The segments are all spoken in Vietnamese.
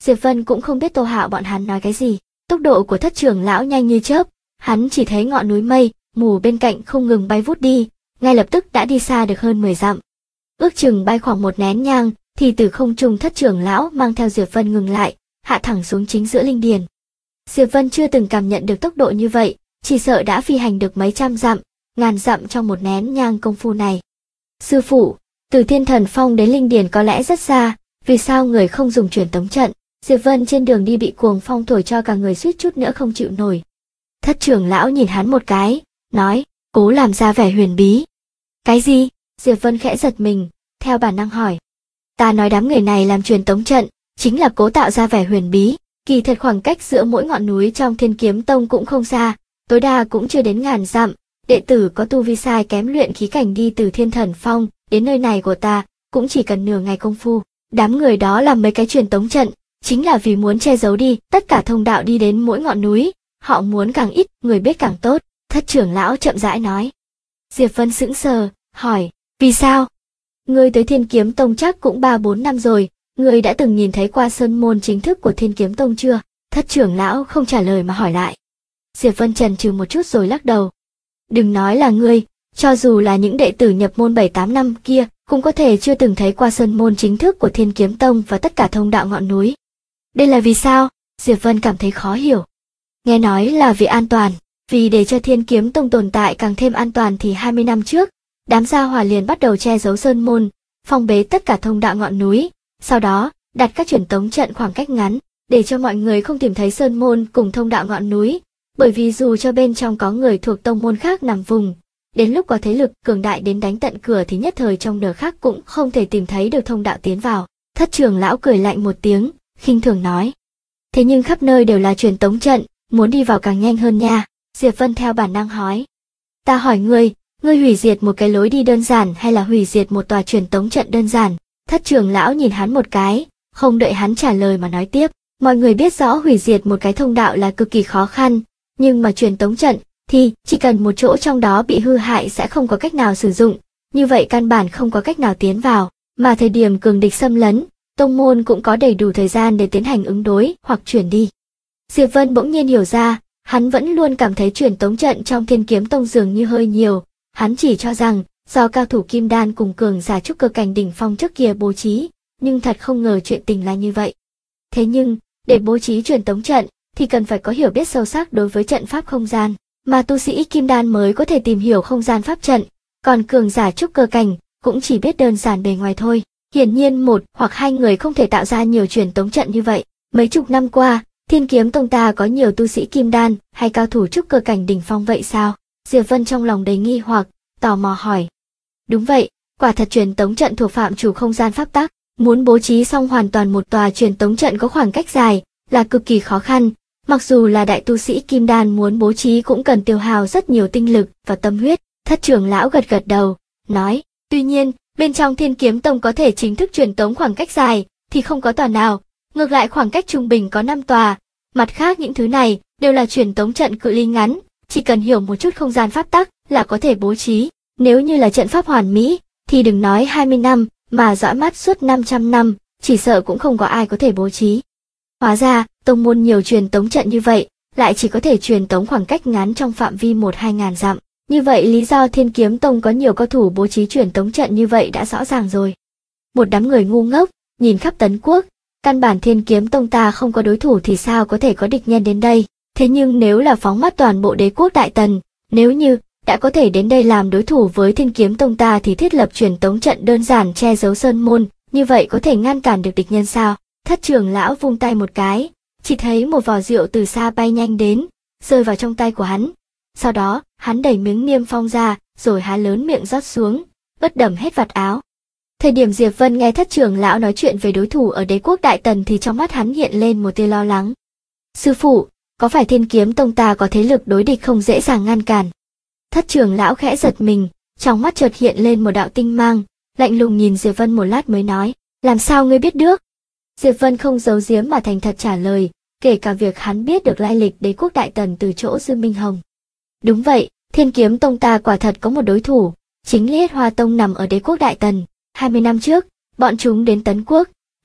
Diệp Vân cũng không biết Tô Hạo bọn hắn nói cái gì. Tốc độ của Thất trưởng lão nhanh như chớp, hắn chỉ thấy ngọn núi mây mù bên cạnh không ngừng bay vút đi, ngay lập tức đã đi xa được hơn 10 dặm. Ước chừng bay khoảng một nén nhang, thì từ không trung Thất trưởng lão mang theo Diệp Vân ngừng lại, hạ thẳng xuống chính giữa linh điền. Diệp Vân chưa từng cảm nhận được tốc độ như vậy, chỉ sợ đã phi hành được mấy trăm dặm, ngàn dặm trong một nén nhang công phu này. Sư phụ, từ Thiên Thần Phong đến linh điền có lẽ rất xa, vì sao người không dùng truyền tống trận? Diệp Vân trên đường đi bị cuồng phong thổi cho cả người suýt chút nữa không chịu nổi. Thất trưởng lão nhìn hắn một cái, nói, cố làm ra vẻ huyền bí. Cái gì? Diệp Vân khẽ giật mình, theo bản năng hỏi. Ta nói đám người này làm truyền tống trận, chính là cố tạo ra vẻ huyền bí. Kỳ thật khoảng cách giữa mỗi ngọn núi trong Thiên Kiếm Tông cũng không xa, tối đa cũng chưa đến ngàn dặm. Đệ tử có tu vi sai kém luyện khí cảnh đi từ Thiên Thần Phong đến nơi này của ta, cũng chỉ cần nửa ngày công phu. Đám người đó làm mấy cái truyền tống trận, chính là vì muốn che giấu đi tất cả thông đạo đi đến mỗi ngọn núi. Họ muốn càng ít người biết càng tốt. Thất trưởng lão chậm rãi nói. Diệp Vân sững sờ, hỏi, vì sao? Ngươi tới Thiên Kiếm Tông chắc cũng 3-4 năm rồi, ngươi đã từng nhìn thấy qua sơn môn chính thức của Thiên Kiếm Tông chưa? Thất trưởng lão không trả lời mà hỏi lại. Diệp Vân chần chừ một chút rồi lắc đầu. Đừng nói là ngươi, cho dù là những đệ tử nhập môn 7-8 năm kia, cũng có thể chưa từng thấy qua sơn môn chính thức của Thiên Kiếm Tông và tất cả thông đạo ngọn núi. Đây là vì sao? Diệp Vân cảm thấy khó hiểu. Nghe nói là vì an toàn, vì để cho Thiên Kiếm Tông tồn tại càng thêm an toàn thì 20 năm trước, đám gia hỏa liền bắt đầu che giấu sơn môn, phong bế tất cả thông đạo ngọn núi, sau đó đặt các truyền tống trận khoảng cách ngắn, để cho mọi người không tìm thấy sơn môn cùng thông đạo ngọn núi, bởi vì dù cho bên trong có người thuộc tông môn khác nằm vùng, đến lúc có thế lực cường đại đến đánh tận cửa thì nhất thời trong nửa khắc cũng không thể tìm thấy được thông đạo tiến vào. Thất trưởng lão cười lạnh một tiếng, khinh thường nói. Thế nhưng khắp nơi đều là truyền tống trận, muốn đi vào càng nhanh hơn nha. Diệp Vân theo bản năng hỏi. Ta hỏi ngươi hủy diệt một cái lối đi đơn giản hay là hủy diệt một tòa truyền tống trận đơn giản? Thất trưởng lão nhìn hắn một cái, không đợi hắn trả lời mà nói tiếp. Mọi người biết rõ hủy diệt một cái thông đạo là cực kỳ khó khăn, nhưng mà truyền tống trận thì chỉ cần một chỗ trong đó bị hư hại sẽ không có cách nào sử dụng, như vậy căn bản không có cách nào tiến vào, mà thời điểm cường địch xâm lấn, tông môn cũng có đầy đủ thời gian để tiến hành ứng đối hoặc chuyển đi. Diệp Vân bỗng nhiên hiểu ra, hắn vẫn luôn cảm thấy truyền tống trận trong Thiên Kiếm Tông dường như hơi nhiều, hắn chỉ cho rằng do cao thủ kim đan cùng cường giả trúc cơ cảnh đỉnh phong trước kia bố trí, nhưng thật không ngờ chuyện tình là như vậy. Thế nhưng, để bố trí truyền tống trận thì cần phải có hiểu biết sâu sắc đối với trận pháp không gian, mà tu sĩ kim đan mới có thể tìm hiểu không gian pháp trận, còn cường giả trúc cơ cảnh cũng chỉ biết đơn giản bề ngoài thôi. Hiển nhiên một hoặc hai người không thể tạo ra nhiều truyền tống trận như vậy. Mấy chục năm qua, Thiên Kiếm Tông ta có nhiều tu sĩ kim đan hay cao thủ trúc cơ cảnh đỉnh phong vậy sao? Diệp Vân trong lòng đầy nghi hoặc, tò mò hỏi. Đúng vậy, quả thật truyền tống trận thuộc phạm chủ không gian pháp tắc, muốn bố trí xong hoàn toàn một tòa truyền tống trận có khoảng cách dài là cực kỳ khó khăn, mặc dù là đại tu sĩ kim đan muốn bố trí cũng cần tiêu hao rất nhiều tinh lực và tâm huyết. Thất trưởng lão gật gật đầu, nói, tuy nhiên, bên trong Thiên Kiếm Tông có thể chính thức truyền tống khoảng cách dài thì không có tòa nào, ngược lại khoảng cách trung bình có 5 tòa, mặt khác những thứ này đều là truyền tống trận cự ly ngắn, chỉ cần hiểu một chút không gian pháp tắc là có thể bố trí. Nếu như là trận pháp hoàn mỹ thì đừng nói 20 năm mà dõi mắt suốt 500 năm, chỉ sợ cũng không có ai có thể bố trí. Hóa ra, tông môn nhiều truyền tống trận như vậy, lại chỉ có thể truyền tống khoảng cách ngắn trong phạm vi 1-2 ngàn dặm. Như vậy lý do Thiên Kiếm Tông có nhiều cao thủ bố trí truyền tống trận như vậy đã rõ ràng rồi. Một đám người ngu ngốc, nhìn khắp Tấn Quốc, căn bản Thiên Kiếm Tông ta không có đối thủ thì sao có thể có địch nhân đến đây. Thế nhưng nếu là phóng mắt toàn bộ đế quốc Đại Tần, nếu như đã có thể đến đây làm đối thủ với Thiên Kiếm Tông ta thì thiết lập truyền tống trận đơn giản che giấu sơn môn, như vậy có thể ngăn cản được địch nhân sao? Thất trưởng lão vung tay một cái, chỉ thấy một vò rượu từ xa bay nhanh đến, rơi vào trong tay của hắn. Sau đó, hắn đẩy miếng niêm phong ra, rồi há lớn miệng rót xuống, bất đầm hết vạt áo. Thời điểm Diệp Vân nghe thất trưởng lão nói chuyện về đối thủ ở đế quốc Đại Tần thì trong mắt hắn hiện lên một tia lo lắng. Sư phụ, có phải Thiên Kiếm Tông ta có thế lực đối địch không dễ dàng ngăn cản? Thất trưởng lão khẽ giật mình, trong mắt chợt hiện lên một đạo tinh mang, lạnh lùng nhìn Diệp Vân một lát mới nói, làm sao ngươi biết được? Diệp Vân không giấu giếm mà thành thật trả lời, kể cả việc hắn biết được lai lịch đế quốc Đại Tần từ chỗ Dư Minh Hồng. Đúng vậy, Thiên Kiếm Tông ta quả thật có một đối thủ, chính là Hết Hoa Tông nằm ở đế quốc Đại Tần. 20 năm trước, bọn chúng đến Tấn Quốc,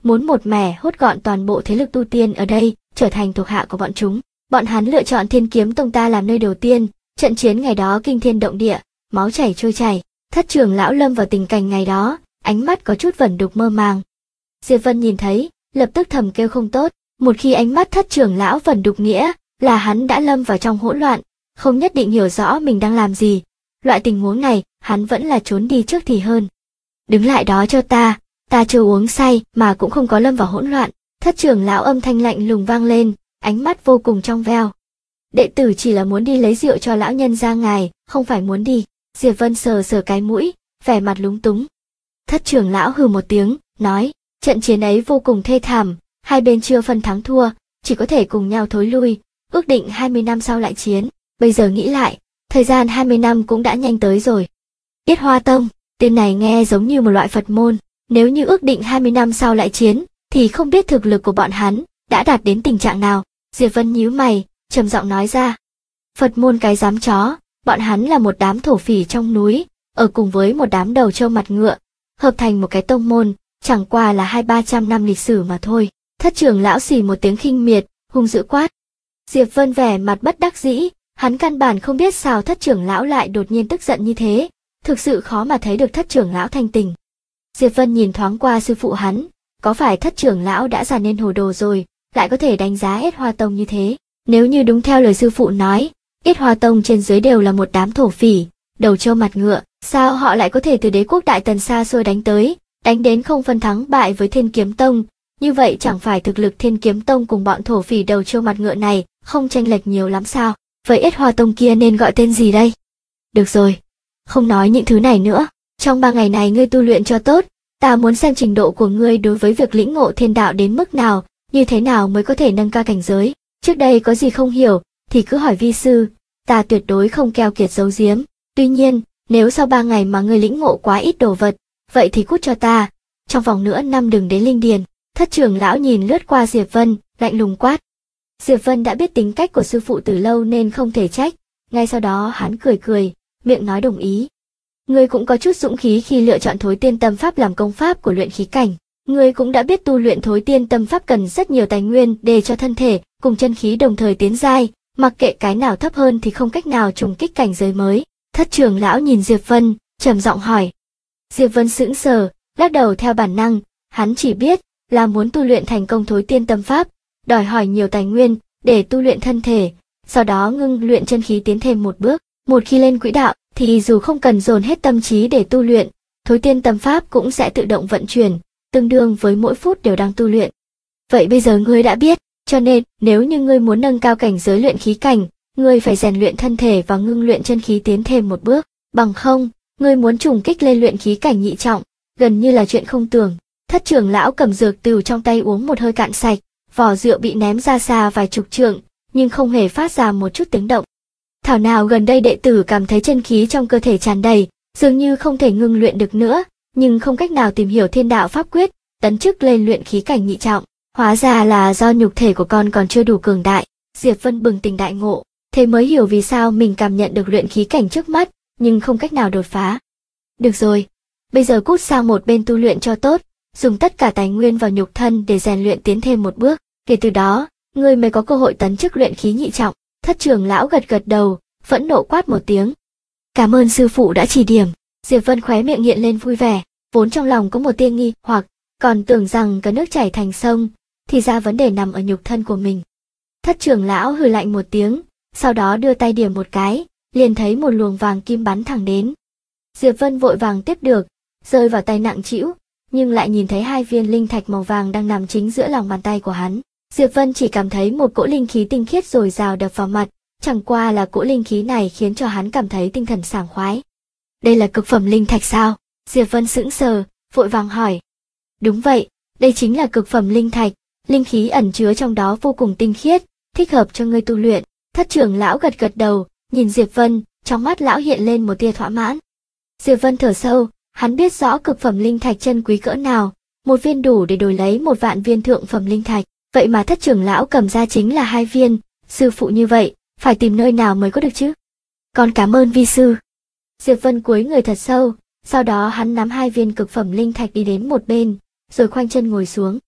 muốn một mẻ hốt gọn toàn bộ thế lực tu tiên ở đây, trở thành thuộc hạ của bọn chúng. Bọn hắn lựa chọn Thiên Kiếm Tông ta làm nơi đầu tiên, trận chiến ngày đó kinh thiên động địa, máu chảy trôi chảy. Thất trưởng lão lâm vào tình cảnh ngày đó, ánh mắt có chút vẩn đục mơ màng. Diệp Vân nhìn thấy, lập tức thầm kêu không tốt, một khi ánh mắt thất trưởng lão vẩn đục nghĩa là hắn đã lâm vào trong hỗn loạn, không nhất định hiểu rõ mình đang làm gì. Loại tình huống này, hắn vẫn là trốn đi trước thì hơn. Đứng lại đó cho ta chưa uống say mà cũng không có lâm vào hỗn loạn. Thất trưởng lão âm thanh lạnh lùng vang lên, ánh mắt vô cùng trong veo. Đệ tử chỉ là muốn đi lấy rượu cho lão nhân gia ngài, không phải muốn đi. Diệp Vân sờ sờ cái mũi, vẻ mặt lúng túng. Thất trưởng lão hừ một tiếng, nói, trận chiến ấy vô cùng thê thảm, hai bên chưa phân thắng thua, chỉ có thể cùng nhau thối lui, ước định 20 năm sau lại chiến. Bây giờ nghĩ lại, thời gian 20 năm cũng đã nhanh tới rồi. Yết Hoa Tông, tên này nghe giống như một loại Phật môn, nếu như ước định 20 năm sau lại chiến, thì không biết thực lực của bọn hắn đã đạt đến tình trạng nào. Diệp Vân nhíu mày, trầm giọng nói ra. Phật môn cái dám chó, bọn hắn là một đám thổ phỉ trong núi, ở cùng với một đám đầu trâu mặt ngựa, hợp thành một cái tông môn, chẳng qua là 200-300 năm lịch sử mà thôi. Thất trưởng lão xì một tiếng khinh miệt, hung dữ quát. Diệp Vân vẻ mặt bất đắc dĩ, hắn căn bản không biết sao thất trưởng lão lại đột nhiên tức giận như thế, thực sự khó mà thấy được thất trưởng lão thanh tình. Diệp Vân nhìn thoáng qua sư phụ hắn, có phải thất trưởng lão đã già nên hồ đồ rồi, lại có thể đánh giá Yết Hoa Tông như thế. Nếu như đúng theo lời sư phụ nói, Yết Hoa Tông trên dưới đều là một đám thổ phỉ, đầu trâu mặt ngựa, sao họ lại có thể từ đế quốc Đại Tần xa xôi đánh tới, đánh đến không phân thắng bại với Thiên Kiếm Tông, như vậy chẳng phải thực lực Thiên Kiếm Tông cùng bọn thổ phỉ đầu trâu mặt ngựa này không chênh lệch nhiều lắm sao? Vậy Yết Hoa Tông kia nên gọi tên gì đây? Được rồi, không nói những thứ này nữa, trong 3 ngày này ngươi tu luyện cho tốt, ta muốn xem trình độ của ngươi đối với việc lĩnh ngộ thiên đạo đến mức nào, như thế nào mới có thể nâng cao cảnh giới. Trước đây có gì không hiểu, thì cứ hỏi vi sư, ta tuyệt đối không keo kiệt giấu giếm. Tuy nhiên, nếu sau 3 ngày mà ngươi lĩnh ngộ quá ít đồ vật, vậy thì cút cho ta, trong vòng nữa năm đừng đến linh điền. Thất trưởng lão nhìn lướt qua Diệp Vân, lạnh lùng quát. Diệp Vân đã biết tính cách của sư phụ từ lâu nên không thể trách, ngay sau đó hắn cười cười, miệng nói đồng ý. Ngươi cũng có chút dũng khí khi lựa chọn Thối Tiên Tâm Pháp làm công pháp của luyện khí cảnh. Ngươi cũng đã biết tu luyện Thối Tiên Tâm Pháp cần rất nhiều tài nguyên để cho thân thể cùng chân khí đồng thời tiến giai, mặc kệ cái nào thấp hơn thì không cách nào trùng kích cảnh giới mới. Thất trưởng lão nhìn Diệp Vân, trầm giọng hỏi. Diệp Vân sững sờ, lắc đầu theo bản năng, hắn chỉ biết là muốn tu luyện thành công Thối Tiên Tâm Pháp, đòi hỏi nhiều tài nguyên để tu luyện thân thể, sau đó ngưng luyện chân khí tiến thêm một bước. Một khi lên quỹ đạo thì dù không cần dồn hết tâm trí để tu luyện, Thối Tiên Tâm Pháp cũng sẽ tự động vận chuyển, tương đương với mỗi phút đều đang tu luyện. Vậy bây giờ ngươi đã biết, cho nên nếu như ngươi muốn nâng cao cảnh giới luyện khí cảnh, ngươi phải rèn luyện thân thể và ngưng luyện chân khí tiến thêm một bước, bằng không, ngươi muốn trùng kích lên luyện khí cảnh nhị trọng, gần như là chuyện không tưởng. Thất trưởng lão cầm dược tửu trong tay uống một hơi cạn sạch, vỏ rượu bị ném ra xa vài chục trượng, nhưng không hề phát ra một chút tiếng động. Thảo nào gần đây đệ tử cảm thấy chân khí trong cơ thể tràn đầy, dường như không thể ngưng luyện được nữa, nhưng không cách nào tìm hiểu thiên đạo pháp quyết, tấn chức lên luyện khí cảnh nhị trọng. Hóa ra là do nhục thể của con còn chưa đủ cường đại. Diệp Vân bừng tỉnh đại ngộ, thế mới hiểu vì sao mình cảm nhận được luyện khí cảnh trước mắt, nhưng không cách nào đột phá. Được rồi, bây giờ cút sang một bên tu luyện cho tốt, dùng tất cả tài nguyên vào nhục thân để rèn luyện tiến thêm một bước, kể từ đó, ngươi mới có cơ hội tấn chức luyện khí nhị trọng. Thất trưởng lão gật gật đầu, phẫn nộ quát một tiếng. Cảm ơn sư phụ đã chỉ điểm. Diệp Vân khóe miệng hiện lên vui vẻ, vốn trong lòng có một tia nghi hoặc, còn tưởng rằng có nước chảy thành sông, thì ra vấn đề nằm ở nhục thân của mình. Thất trưởng lão hừ lạnh một tiếng, sau đó đưa tay điểm một cái, liền thấy một luồng vàng kim bắn thẳng đến. Diệp Vân vội vàng tiếp được, rơi vào tay nặng trĩu, nhưng lại nhìn thấy 2 viên linh thạch màu vàng đang nằm chính giữa lòng bàn tay của hắn. Diệp Vân chỉ cảm thấy một cỗ linh khí tinh khiết dồi dào đập vào mặt, chẳng qua là cỗ linh khí này khiến cho hắn cảm thấy tinh thần sảng khoái. Đây là cực phẩm linh thạch sao? Diệp Vân sững sờ, vội vàng hỏi. Đúng vậy, đây chính là cực phẩm linh thạch, linh khí ẩn chứa trong đó vô cùng tinh khiết, thích hợp cho ngươi tu luyện. Thất trưởng lão gật gật đầu, nhìn Diệp Vân, trong mắt lão hiện lên một tia thỏa mãn. Diệp Vân thở sâu, hắn biết rõ cực phẩm linh thạch chân quý cỡ nào, một viên đủ để đổi lấy 1 vạn viên thượng phẩm linh thạch, vậy mà thất trưởng lão cầm ra chính là 2 viên, sư phụ như vậy, phải tìm nơi nào mới có được chứ? Con cảm ơn vi sư. Diệp Vân cúi người thật sâu, sau đó hắn nắm 2 viên cực phẩm linh thạch đi đến một bên, rồi khoanh chân ngồi xuống.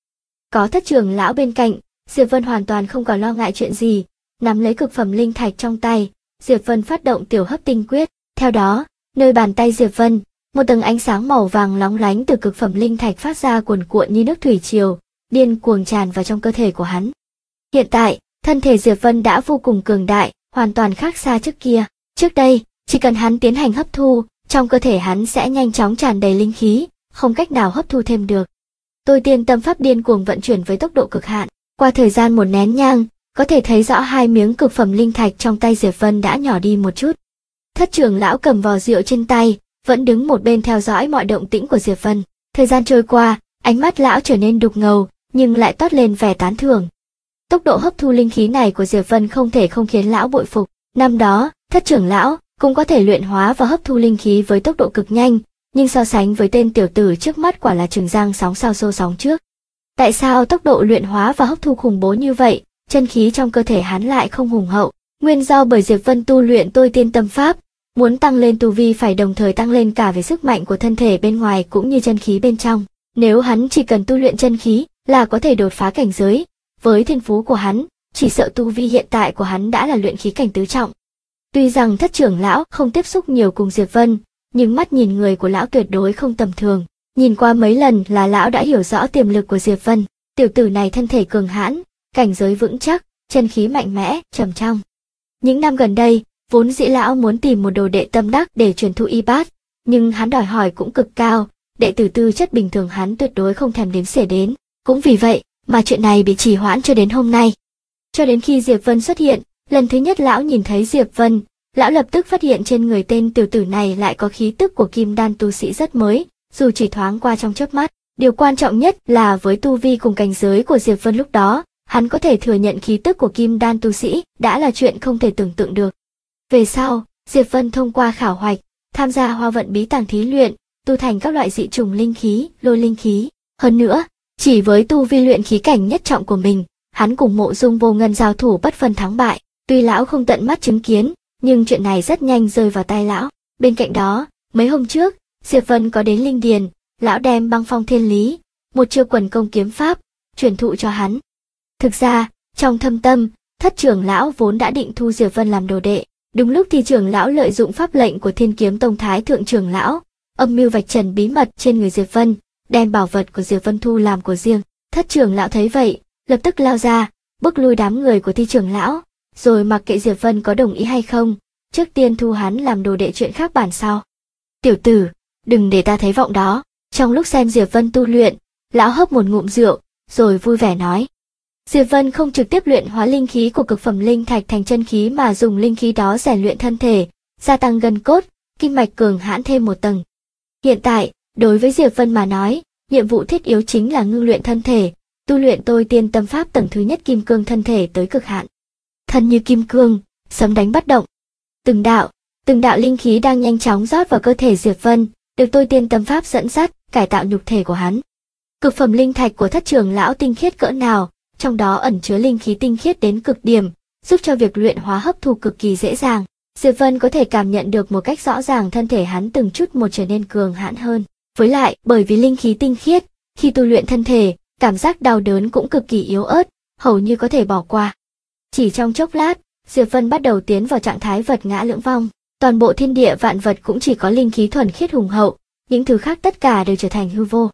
Có thất trưởng lão bên cạnh, Diệp Vân hoàn toàn không còn lo ngại chuyện gì, nắm lấy cực phẩm linh thạch trong tay, Diệp Vân phát động tiểu hấp tinh quyết, theo đó, nơi bàn tay Diệp Vân, một tầng ánh sáng màu vàng lóng lánh từ cực phẩm linh thạch phát ra cuồn cuộn như nước thủy triều, điên cuồng tràn vào trong cơ thể của hắn. Hiện tại, thân thể Diệp Vân đã vô cùng cường đại, hoàn toàn khác xa trước kia. Trước đây, chỉ cần hắn tiến hành hấp thu, trong cơ thể hắn sẽ nhanh chóng tràn đầy linh khí, không cách nào hấp thu thêm được. Tôi tiên tâm pháp điên cuồng vận chuyển với tốc độ cực hạn, qua thời gian một nén nhang, có thể thấy rõ hai miếng cực phẩm linh thạch trong tay Diệp Vân đã nhỏ đi một chút. Thất trưởng lão cầm vò rượu trên tay, vẫn đứng một bên theo dõi mọi động tĩnh của Diệp Vân. Thời gian trôi qua, ánh mắt lão trở nên đục ngầu, nhưng lại toát lên vẻ tán thưởng. Tốc độ hấp thu linh khí này của Diệp Vân không thể không khiến lão bội phục. Năm đó, thất trưởng lão cũng có thể luyện hóa và hấp thu linh khí với tốc độ cực nhanh, nhưng so sánh với tên tiểu tử trước mắt quả là trường giang sóng sau xô sóng trước. Tại sao tốc độ luyện hóa và hấp thu khủng bố như vậy, chân khí trong cơ thể hắn lại không hùng hậu? Nguyên do bởi Diệp Vân tu luyện tôi tiên tâm pháp, muốn tăng lên tu vi phải đồng thời tăng lên cả về sức mạnh của thân thể bên ngoài cũng như chân khí bên trong. Nếu hắn chỉ cần tu luyện chân khí là có thể đột phá cảnh giới, với thiên phú của hắn, chỉ sợ tu vi hiện tại của hắn đã là luyện khí cảnh tứ trọng. Tuy rằng thất trưởng lão không tiếp xúc nhiều cùng Diệp Vân, nhưng mắt nhìn người của lão tuyệt đối không tầm thường. Nhìn qua mấy lần là lão đã hiểu rõ tiềm lực của Diệp Vân. Tiểu tử này thân thể cường hãn, cảnh giới vững chắc, chân khí mạnh mẽ, trầm trong. Những năm gần đây, vốn dĩ lão muốn tìm một đồ đệ tâm đắc để truyền thụ y bát, nhưng hắn đòi hỏi cũng cực cao, đệ tử tư chất bình thường hắn tuyệt đối không thèm đếm xỉa đến. Cũng vì vậy mà chuyện này bị trì hoãn cho đến hôm nay. Cho đến khi Diệp Vân xuất hiện, lần thứ nhất lão nhìn thấy Diệp Vân, lão lập tức phát hiện trên người tên tiểu tử này lại có khí tức của kim đan tu sĩ rất mới, dù chỉ thoáng qua trong chớp mắt. Điều quan trọng nhất là với tu vi cùng cảnh giới của Diệp Vân lúc đó, hắn có thể thừa nhận khí tức của kim đan tu sĩ đã là chuyện không thể tưởng tượng được. Về sau, Diệp Vân thông qua khảo hoạch, tham gia hoa vận bí tàng thí luyện, tu thành các loại dị trùng linh khí, lôi linh khí. Hơn nữa, chỉ với tu vi luyện khí cảnh nhất trọng của mình, hắn cùng Mộ Dung Vô Ngân giao thủ bất phân thắng bại. Tuy lão không tận mắt chứng kiến, nhưng chuyện này rất nhanh rơi vào tay lão. Bên cạnh đó, mấy hôm trước, Diệp Vân có đến Linh Điền, lão đem Băng Phong Thiên Lý, một chiêu quần công kiếm pháp, truyền thụ cho hắn. Thực ra, trong thâm tâm, thất trưởng lão vốn đã định thu Diệp Vân làm đồ đệ. Đúng lúc thì trưởng lão lợi dụng pháp lệnh của Thiên Kiếm Tông Thái thượng trưởng lão, âm mưu vạch trần bí mật trên người Diệp Vân, đem bảo vật của Diệp Vân thu làm của riêng. Thất trưởng lão thấy vậy, lập tức lao ra, bức lui đám người của Thi trưởng lão, rồi mặc kệ Diệp Vân có đồng ý hay không, trước tiên thu hắn làm đồ đệ, chuyện khác bàn sau. Tiểu tử, đừng để ta thấy vọng đó. Trong lúc xem Diệp Vân tu luyện, lão hớp một ngụm rượu, rồi vui vẻ nói. Diệp Vân không trực tiếp luyện hóa linh khí của cực phẩm linh thạch thành chân khí mà dùng linh khí đó rèn luyện thân thể, gia tăng gân cốt, kinh mạch cường hãn thêm một tầng. Hiện tại, đối với Diệp Vân mà nói, nhiệm vụ thiết yếu chính là ngưng luyện thân thể, tu luyện tôi tiên tâm pháp tầng thứ nhất kim cương thân thể tới cực hạn. Thân như kim cương, sấm đánh bất động. Từng đạo linh khí đang nhanh chóng rót vào cơ thể Diệp Vân, được tôi tiên tâm pháp dẫn dắt, cải tạo nhục thể của hắn. Cực phẩm linh thạch của thất trưởng lão tinh khiết cỡ nào, trong đó ẩn chứa linh khí tinh khiết đến cực điểm, giúp cho việc luyện hóa hấp thu cực kỳ dễ dàng. Diệp Vân có thể cảm nhận được một cách rõ ràng thân thể hắn từng chút một trở nên cường hãn hơn. Với lại, bởi vì linh khí tinh khiết, khi tu luyện thân thể, cảm giác đau đớn cũng cực kỳ yếu ớt, hầu như có thể bỏ qua. Chỉ trong chốc lát, Diệp Vân bắt đầu tiến vào trạng thái vật ngã lưỡng vong. Toàn bộ thiên địa vạn vật cũng chỉ có linh khí thuần khiết hùng hậu, những thứ khác tất cả đều trở thành hư vô.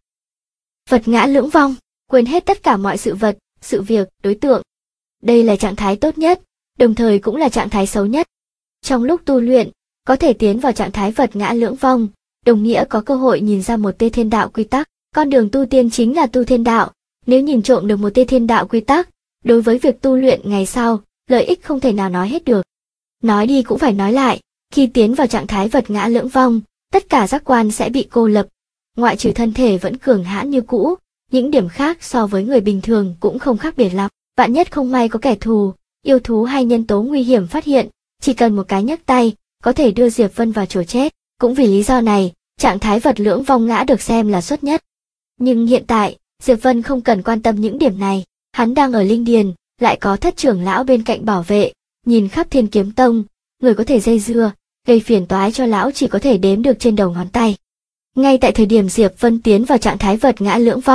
Vật ngã lưỡng vong, quên hết tất cả mọi sự vật, sự việc, đối tượng. Đây là trạng thái tốt nhất, đồng thời cũng là trạng thái xấu nhất. Trong lúc tu luyện, có thể tiến vào trạng thái vật ngã lưỡng vong, đồng nghĩa có cơ hội nhìn ra một tia thiên đạo quy tắc. Con đường tu tiên chính là tu thiên đạo, nếu nhìn trộm được một tia thiên đạo quy tắc, đối với việc tu luyện ngày sau, lợi ích không thể nào nói hết được. Nói đi cũng phải nói lại, khi tiến vào trạng thái vật ngã lưỡng vong, tất cả giác quan sẽ bị cô lập, ngoại trừ thân thể vẫn cường hãn như cũ, những điểm khác so với người bình thường cũng không khác biệt lắm. Vạn nhất không may có kẻ thù, yêu thú hay nhân tố nguy hiểm phát hiện, chỉ cần một cái nhấc tay, có thể đưa Diệp Vân vào chỗ chết. Cũng vì lý do này, trạng thái vật lưỡng vong ngã được xem là xuất nhất. Nhưng hiện tại, Diệp Vân không cần quan tâm những điểm này, hắn đang ở Linh Điền, lại có thất trưởng lão bên cạnh bảo vệ, nhìn khắp Thiên Kiếm Tông, người có thể dây dưa, gây phiền toái cho lão chỉ có thể đếm được trên đầu ngón tay. Ngay tại thời điểm Diệp Vân tiến vào trạng thái vật ngã lưỡng vong,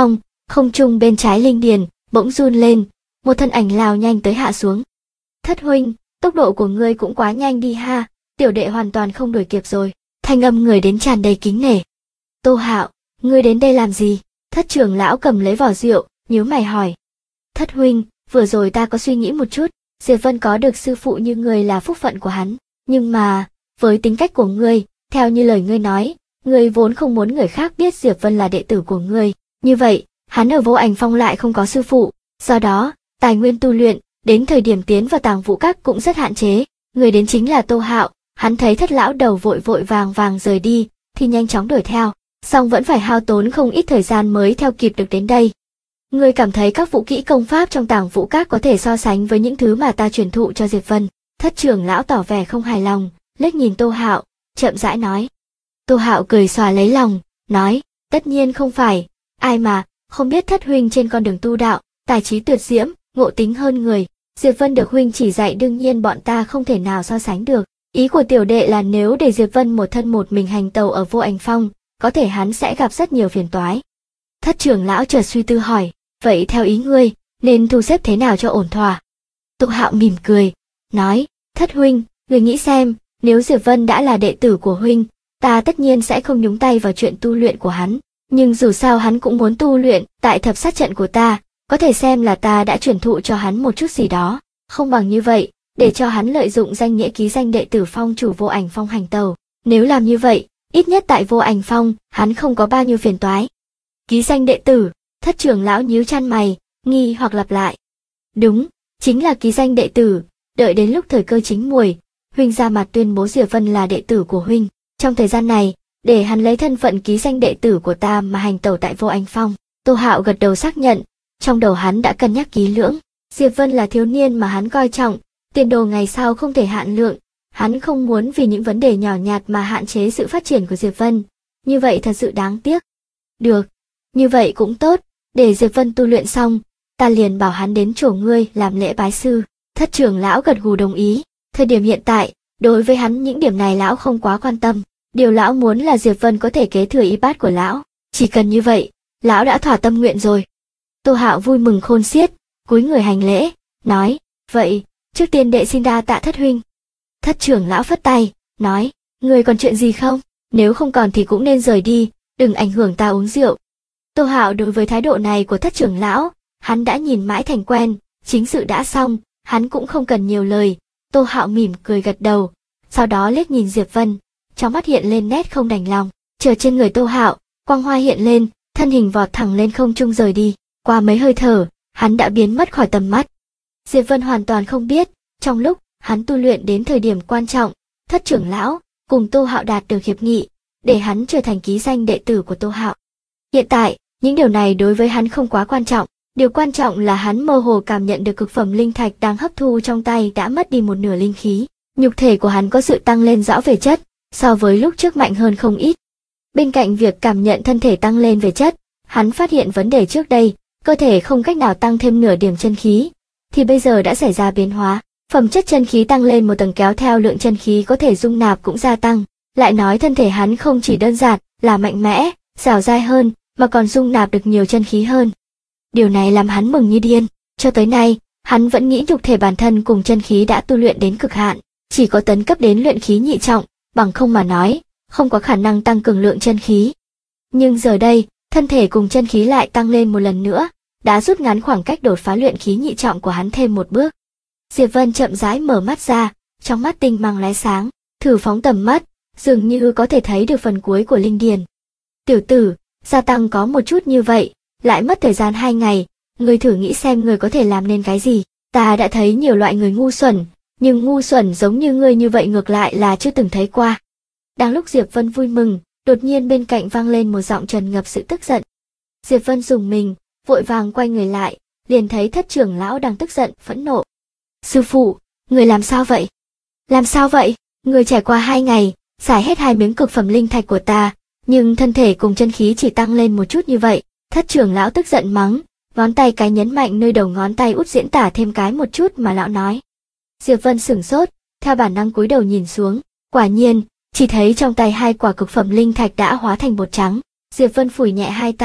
Không trung bên trái linh điền bỗng run lên, một thân ảnh lao nhanh tới hạ xuống. Thất huynh, tốc độ của ngươi cũng quá nhanh đi ha, tiểu đệ hoàn toàn không đuổi kịp rồi. Thanh âm người đến tràn đầy kính nể. Tô Hạo, ngươi đến đây làm gì? Thất trưởng lão cầm lấy vỏ rượu, nhíu mày hỏi. Thất huynh, vừa rồi ta có suy nghĩ một chút, Diệp Vân có được sư phụ như ngươi là phúc phận của hắn, nhưng mà, với tính cách của ngươi, theo như lời ngươi nói, ngươi vốn không muốn người khác biết Diệp Vân là đệ tử của ngươi, như vậy, hắn ở Vô Ảnh Phong lại không có sư phụ, do đó, tài nguyên tu luyện, đến thời điểm tiến vào Tàng Vũ Các cũng rất hạn chế. Người đến chính là Tô Hạo, hắn thấy Thất lão đầu vội vội vàng rời đi, thì nhanh chóng đuổi theo, song vẫn phải hao tốn không ít thời gian mới theo kịp được đến đây. Ngươi cảm thấy các vũ kỹ công pháp trong Tàng Vũ Các có thể so sánh với những thứ mà ta truyền thụ cho Diệp Vân? Thất trưởng lão tỏ vẻ không hài lòng, liếc nhìn Tô Hạo, chậm rãi nói. Tô Hạo cười xòa lấy lòng, nói, tất nhiên không phải, ai mà không biết thất huynh trên con đường tu đạo, tài trí tuyệt diễm, ngộ tính hơn người. Diệp Vân được huynh chỉ dạy đương nhiên bọn ta không thể nào so sánh được. Ý của tiểu đệ là nếu để Diệp Vân một thân một mình hành tàu ở Vô Ảnh Phong, có thể hắn sẽ gặp rất nhiều phiền toái. Thất trưởng lão chợt suy tư hỏi, vậy theo ý ngươi, nên thu xếp thế nào cho ổn thỏa? Tô Hạo mỉm cười, nói, thất huynh, người nghĩ xem, nếu Diệp Vân đã là đệ tử của huynh, ta tất nhiên sẽ không nhúng tay vào chuyện tu luyện của hắn, nhưng dù sao hắn cũng muốn tu luyện tại thập sát trận của ta, có thể xem là ta đã truyền thụ cho hắn một chút gì đó, không bằng như vậy, để cho hắn lợi dụng danh nghĩa ký danh đệ tử phong chủ Vô Ảnh Phong hành tàu. Nếu làm như vậy, ít nhất tại Vô Ảnh Phong, hắn không có bao nhiêu phiền toái. Ký danh đệ tử, thất trưởng lão nhíu chăn mày, nghi hoặc lặp lại. Đúng, chính là ký danh đệ tử, đợi đến lúc thời cơ chín muồi, huynh ra mặt tuyên bố Diệp Vân là đệ tử của huynh. Trong thời gian này, để hắn lấy thân phận ký danh đệ tử của ta mà hành tẩu tại Vô Ảnh Phong. Tô Hạo gật đầu xác nhận, trong đầu hắn đã cân nhắc kỹ lưỡng. Diệp Vân là thiếu niên mà hắn coi trọng, tiền đồ ngày sau không thể hạn lượng, hắn không muốn vì những vấn đề nhỏ nhặt mà hạn chế sự phát triển của Diệp Vân, như vậy thật sự đáng tiếc. Được, như vậy cũng tốt, để Diệp Vân tu luyện xong, ta liền bảo hắn đến chỗ ngươi làm lễ bái sư. Thất trưởng lão gật gù đồng ý, thời điểm hiện tại, đối với hắn những điểm này lão không quá quan tâm, điều lão muốn là Diệp Vân có thể kế thừa y bát của lão, chỉ cần như vậy, lão đã thỏa tâm nguyện rồi. Tô Hạo vui mừng khôn xiết, cúi người hành lễ, nói, vậy, trước tiên đệ xin đa tạ thất huynh. Thất trưởng lão phất tay, nói, người còn chuyện gì không? Nếu không còn thì cũng nên rời đi, đừng ảnh hưởng ta uống rượu. Tô Hạo đối với thái độ này của thất trưởng lão, hắn đã nhìn mãi thành quen, chính sự đã xong, hắn cũng không cần nhiều lời. Tô Hạo mỉm cười gật đầu, sau đó liếc nhìn Diệp Vân, trong mắt hiện lên nét không đành lòng. Chợt trên người Tô Hạo, quang hoa hiện lên, thân hình vọt thẳng lên không trung rời đi. Qua mấy hơi thở, hắn đã biến mất khỏi tầm mắt. Diệp Vân hoàn toàn không biết, trong lúc hắn tu luyện đến thời điểm quan trọng, thất trưởng lão cùng Tô Hạo đạt được hiệp nghị, để hắn trở thành ký danh đệ tử của Tô Hạo. Hiện tại, những điều này đối với hắn không quá quan trọng, điều quan trọng là hắn mơ hồ cảm nhận được cực phẩm linh thạch đang hấp thu trong tay đã mất đi một nửa linh khí, nhục thể của hắn có sự tăng lên rõ về chất, so với lúc trước mạnh hơn không ít. Bên cạnh việc cảm nhận thân thể tăng lên về chất, hắn phát hiện vấn đề trước đây, cơ thể không cách nào tăng thêm nửa điểm chân khí, thì bây giờ đã xảy ra biến hóa. Phẩm chất chân khí tăng lên một tầng kéo theo lượng chân khí có thể dung nạp cũng gia tăng, lại nói thân thể hắn không chỉ đơn giản là mạnh mẽ, dẻo dai hơn, mà còn dung nạp được nhiều chân khí hơn. Điều này làm hắn mừng như điên, cho tới nay, hắn vẫn nghĩ nhục thể bản thân cùng chân khí đã tu luyện đến cực hạn, chỉ có tấn cấp đến luyện khí nhị trọng, bằng không mà nói, không có khả năng tăng cường lượng chân khí. Nhưng giờ đây, thân thể cùng chân khí lại tăng lên một lần nữa, đã rút ngắn khoảng cách đột phá luyện khí nhị trọng của hắn thêm một bước. Diệp Vân chậm rãi mở mắt ra, trong mắt tinh mang lóe sáng, thử phóng tầm mắt, dường như có thể thấy được phần cuối của linh điền. Tiểu tử, gia tăng có một chút như vậy, lại mất thời gian 2 ngày, ngươi thử nghĩ xem ngươi có thể làm nên cái gì. Ta đã thấy nhiều loại người ngu xuẩn, nhưng ngu xuẩn giống như ngươi như vậy ngược lại là chưa từng thấy qua. Đang lúc Diệp Vân vui mừng, đột nhiên bên cạnh vang lên một giọng tràn ngập sự tức giận. Diệp Vân rùng mình, vội vàng quay người lại, liền thấy thất trưởng lão đang tức giận, phẫn nộ. Sư phụ, người làm sao vậy? Làm sao vậy? Người trải qua 2 ngày, xài hết 2 miếng cực phẩm linh thạch của ta, nhưng thân thể cùng chân khí chỉ tăng lên một chút như vậy. Thất trưởng lão tức giận mắng, ngón tay cái nhấn mạnh nơi đầu ngón tay út diễn tả thêm cái một chút mà lão nói. Diệp Vân sửng sốt, theo bản năng cúi đầu nhìn xuống, quả nhiên, chỉ thấy trong tay 2 quả cực phẩm linh thạch đã hóa thành bột trắng. Diệp Vân phủi nhẹ 2 tay,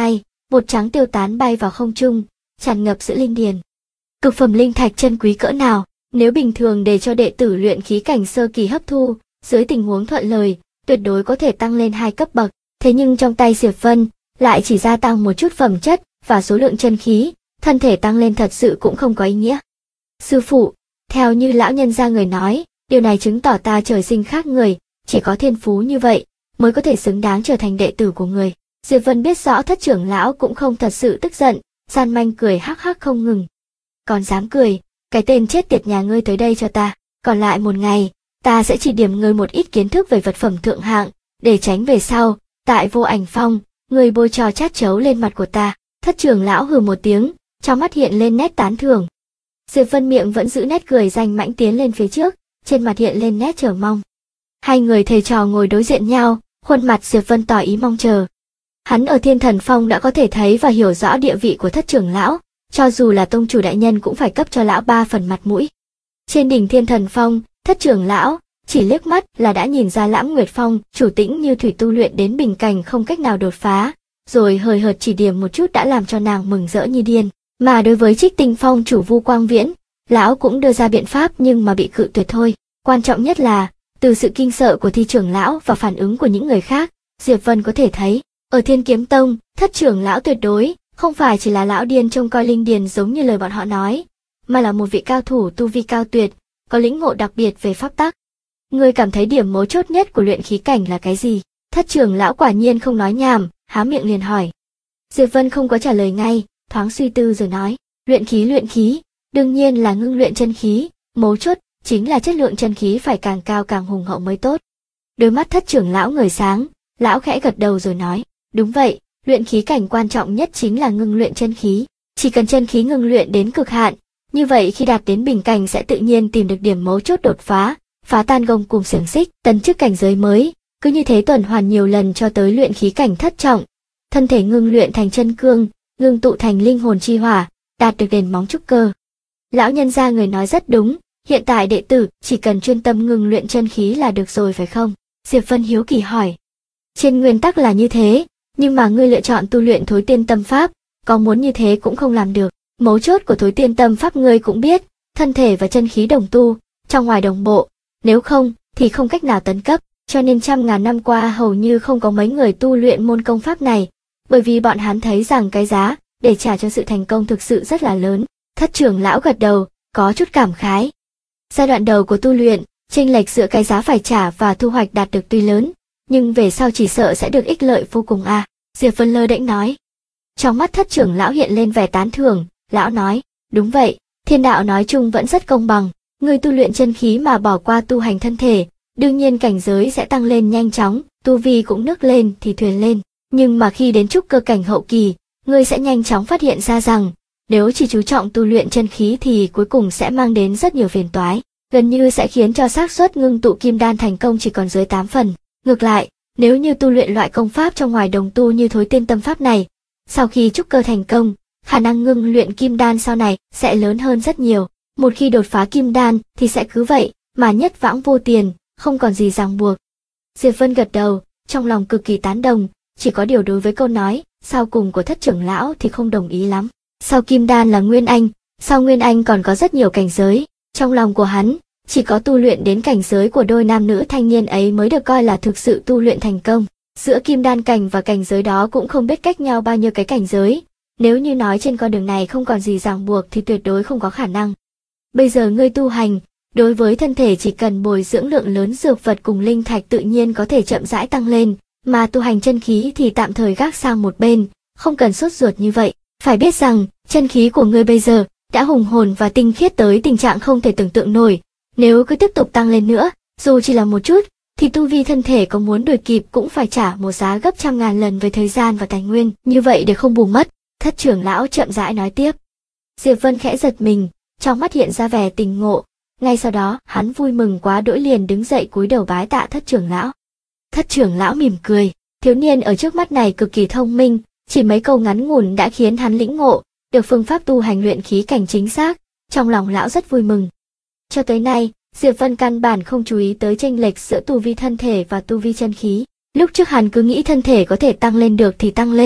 bột trắng tiêu tán bay vào không trung, tràn ngập giữa linh điền. Cực phẩm linh thạch chân quý cỡ nào, nếu bình thường để cho đệ tử luyện khí cảnh sơ kỳ hấp thu, dưới tình huống thuận lợi, tuyệt đối có thể tăng lên 2 cấp bậc, thế nhưng trong tay Diệp Vân lại chỉ gia tăng một chút phẩm chất và số lượng chân khí, thân thể tăng lên thật sự cũng không có ý nghĩa. Sư phụ, theo như lão nhân gia người nói, điều này chứng tỏ ta trời sinh khác người, chỉ có thiên phú như vậy mới có thể xứng đáng trở thành đệ tử của người. Diệp Vân biết rõ Thất trưởng lão cũng không thật sự tức giận, gian manh cười hắc hắc không ngừng. Còn dám cười, cái tên chết tiệt nhà ngươi tới đây cho ta, còn lại một ngày, ta sẽ chỉ điểm ngươi một ít kiến thức về vật phẩm thượng hạng, để tránh về sau, tại Vô Ảnh Phong, ngươi bôi trò chát chấu lên mặt của ta. Thất trưởng lão hừ một tiếng, trong mắt hiện lên nét tán thưởng. Diệp Vân miệng vẫn giữ nét cười danh mãnh tiến lên phía trước, trên mặt hiện lên nét chờ mong. Hai người thầy trò ngồi đối diện nhau, khuôn mặt Diệp Vân tỏ ý mong chờ. Hắn ở Thiên Thần Phong đã có thể thấy và hiểu rõ địa vị của Thất trưởng lão, cho dù là tông chủ đại nhân cũng phải cấp cho lão 3 phần mặt mũi. Trên đỉnh Thiên Thần Phong, Thất trưởng lão chỉ liếc mắt là đã nhìn ra Lãm Nguyệt Phong chủ tĩnh như thủy tu luyện đến bình cảnh không cách nào đột phá, rồi hời hợt chỉ điểm một chút đã làm cho nàng mừng rỡ như điên. Mà đối với Trích Tinh Phong chủ Vu Quang Viễn, lão cũng đưa ra biện pháp nhưng mà bị cự tuyệt thôi. Quan trọng nhất là, từ sự kinh sợ của Thi trưởng lão và phản ứng của những người khác, Diệp Vân có thể thấy, ở Thiên Kiếm Tông, Thất trưởng lão tuyệt đối không phải chỉ là lão điên trông coi linh điền giống như lời bọn họ nói, mà là một vị cao thủ tu vi cao tuyệt, có lĩnh ngộ đặc biệt về pháp tắc. Ngươi cảm thấy điểm mấu chốt nhất của luyện khí cảnh là cái gì? Thất trưởng lão quả nhiên không nói nhảm, há miệng liền hỏi. Diệp Vân không có trả lời ngay, thoáng suy tư rồi nói, luyện khí, đương nhiên là ngưng luyện chân khí, mấu chốt chính là chất lượng chân khí phải càng cao càng hùng hậu mới tốt. Đôi mắt Thất trưởng lão ngời sáng, lão khẽ gật đầu rồi nói, đúng vậy, luyện khí cảnh quan trọng nhất chính là ngưng luyện chân khí, chỉ cần chân khí ngưng luyện đến cực hạn, như vậy khi đạt đến bình cảnh sẽ tự nhiên tìm được điểm mấu chốt đột phá, phá tan gông cùm xiềng xích, tấn chức cảnh giới mới, cứ như thế tuần hoàn nhiều lần cho tới luyện khí cảnh thất trọng, thân thể ngưng luyện thành chân cương, ngưng tụ thành linh hồn chi hỏa, đạt được nền móng trúc cơ. Lão nhân gia người nói rất đúng, hiện tại đệ tử chỉ cần chuyên tâm ngưng luyện chân khí là được rồi phải không? Diệp Vân hiếu kỳ hỏi. Trên nguyên tắc là như thế, nhưng mà ngươi lựa chọn tu luyện Thối Tiên Tâm Pháp, có muốn như thế cũng không làm được. Mấu chốt của Thối Tiên Tâm Pháp ngươi cũng biết, thân thể và chân khí đồng tu, trong ngoài đồng bộ, nếu không thì không cách nào tấn cấp, cho nên trăm ngàn năm qua hầu như không có mấy người tu luyện môn công pháp này, bởi vì bọn hắn thấy rằng cái giá để trả cho sự thành công thực sự rất là lớn. Thất trưởng lão gật đầu, có chút cảm khái. Giai đoạn đầu của tu luyện, chênh lệch giữa cái giá phải trả và thu hoạch đạt được tuy lớn, nhưng về sau chỉ sợ sẽ được ích lợi vô cùng a. Diệp Vân lơ đễnh nói. Trong mắt Thất trưởng lão hiện lên vẻ tán thưởng, lão nói, đúng vậy, thiên đạo nói chung vẫn rất công bằng, người tu luyện chân khí mà bỏ qua tu hành thân thể, đương nhiên cảnh giới sẽ tăng lên nhanh chóng, tu vi cũng nước lên thì thuyền lên, nhưng mà khi đến trúc cơ cảnh hậu kỳ, ngươi sẽ nhanh chóng phát hiện ra rằng, nếu chỉ chú trọng tu luyện chân khí thì cuối cùng sẽ mang đến rất nhiều phiền toái, gần như sẽ khiến cho xác suất ngưng tụ kim đan thành công chỉ còn dưới 8 phần. Ngược lại, nếu như tu luyện loại công pháp trong ngoài đồng tu như Thối Tiên Tâm Pháp này, sau khi trúc cơ thành công, khả năng ngưng luyện kim đan sau này sẽ lớn hơn rất nhiều. Một khi đột phá kim đan thì sẽ cứ vậy, mà nhất vãng vô tiền, không còn gì ràng buộc. Diệp Vân gật đầu, trong lòng cực kỳ tán đồng, chỉ có điều đối với câu nói sau cùng của Thất trưởng lão thì không đồng ý lắm. Sau kim đan là Nguyên Anh, sau Nguyên Anh còn có rất nhiều cảnh giới, trong lòng của hắn, chỉ có tu luyện đến cảnh giới của đôi nam nữ thanh niên ấy mới được coi là thực sự tu luyện thành công. Giữa kim đan cảnh và cảnh giới đó cũng không biết cách nhau bao nhiêu cái cảnh giới, nếu như nói trên con đường này không còn gì ràng buộc thì tuyệt đối không có khả năng. Bây giờ ngươi tu hành, đối với thân thể chỉ cần bồi dưỡng lượng lớn dược vật cùng linh thạch tự nhiên có thể chậm rãi tăng lên, mà tu hành chân khí thì tạm thời gác sang một bên, không cần sốt ruột như vậy. Phải biết rằng, chân khí của ngươi bây giờ đã hùng hồn và tinh khiết tới tình trạng không thể tưởng tượng nổi, nếu cứ tiếp tục tăng lên nữa, dù chỉ là một chút, thì tu vi thân thể có muốn đuổi kịp cũng phải trả một giá gấp trăm ngàn lần về thời gian và tài nguyên, như vậy để không bù mất. Thất trưởng lão chậm rãi nói tiếp. Diệp Vân khẽ giật mình, trong mắt hiện ra vẻ tình ngộ, ngay sau đó hắn vui mừng quá đỗi liền đứng dậy cúi đầu bái tạ Thất trưởng lão. Thất trưởng lão mỉm cười, thiếu niên ở trước mắt này cực kỳ thông minh, chỉ mấy câu ngắn ngủn đã khiến hắn lĩnh ngộ được phương pháp tu hành luyện khí cảnh chính xác, trong lòng lão rất vui mừng. Cho tới nay, Diệp Vân căn bản không chú ý tới chênh lệch giữa tu vi thân thể và tu vi chân khí. Lúc trước hắn cứ nghĩ thân thể có thể tăng lên được thì tăng lên,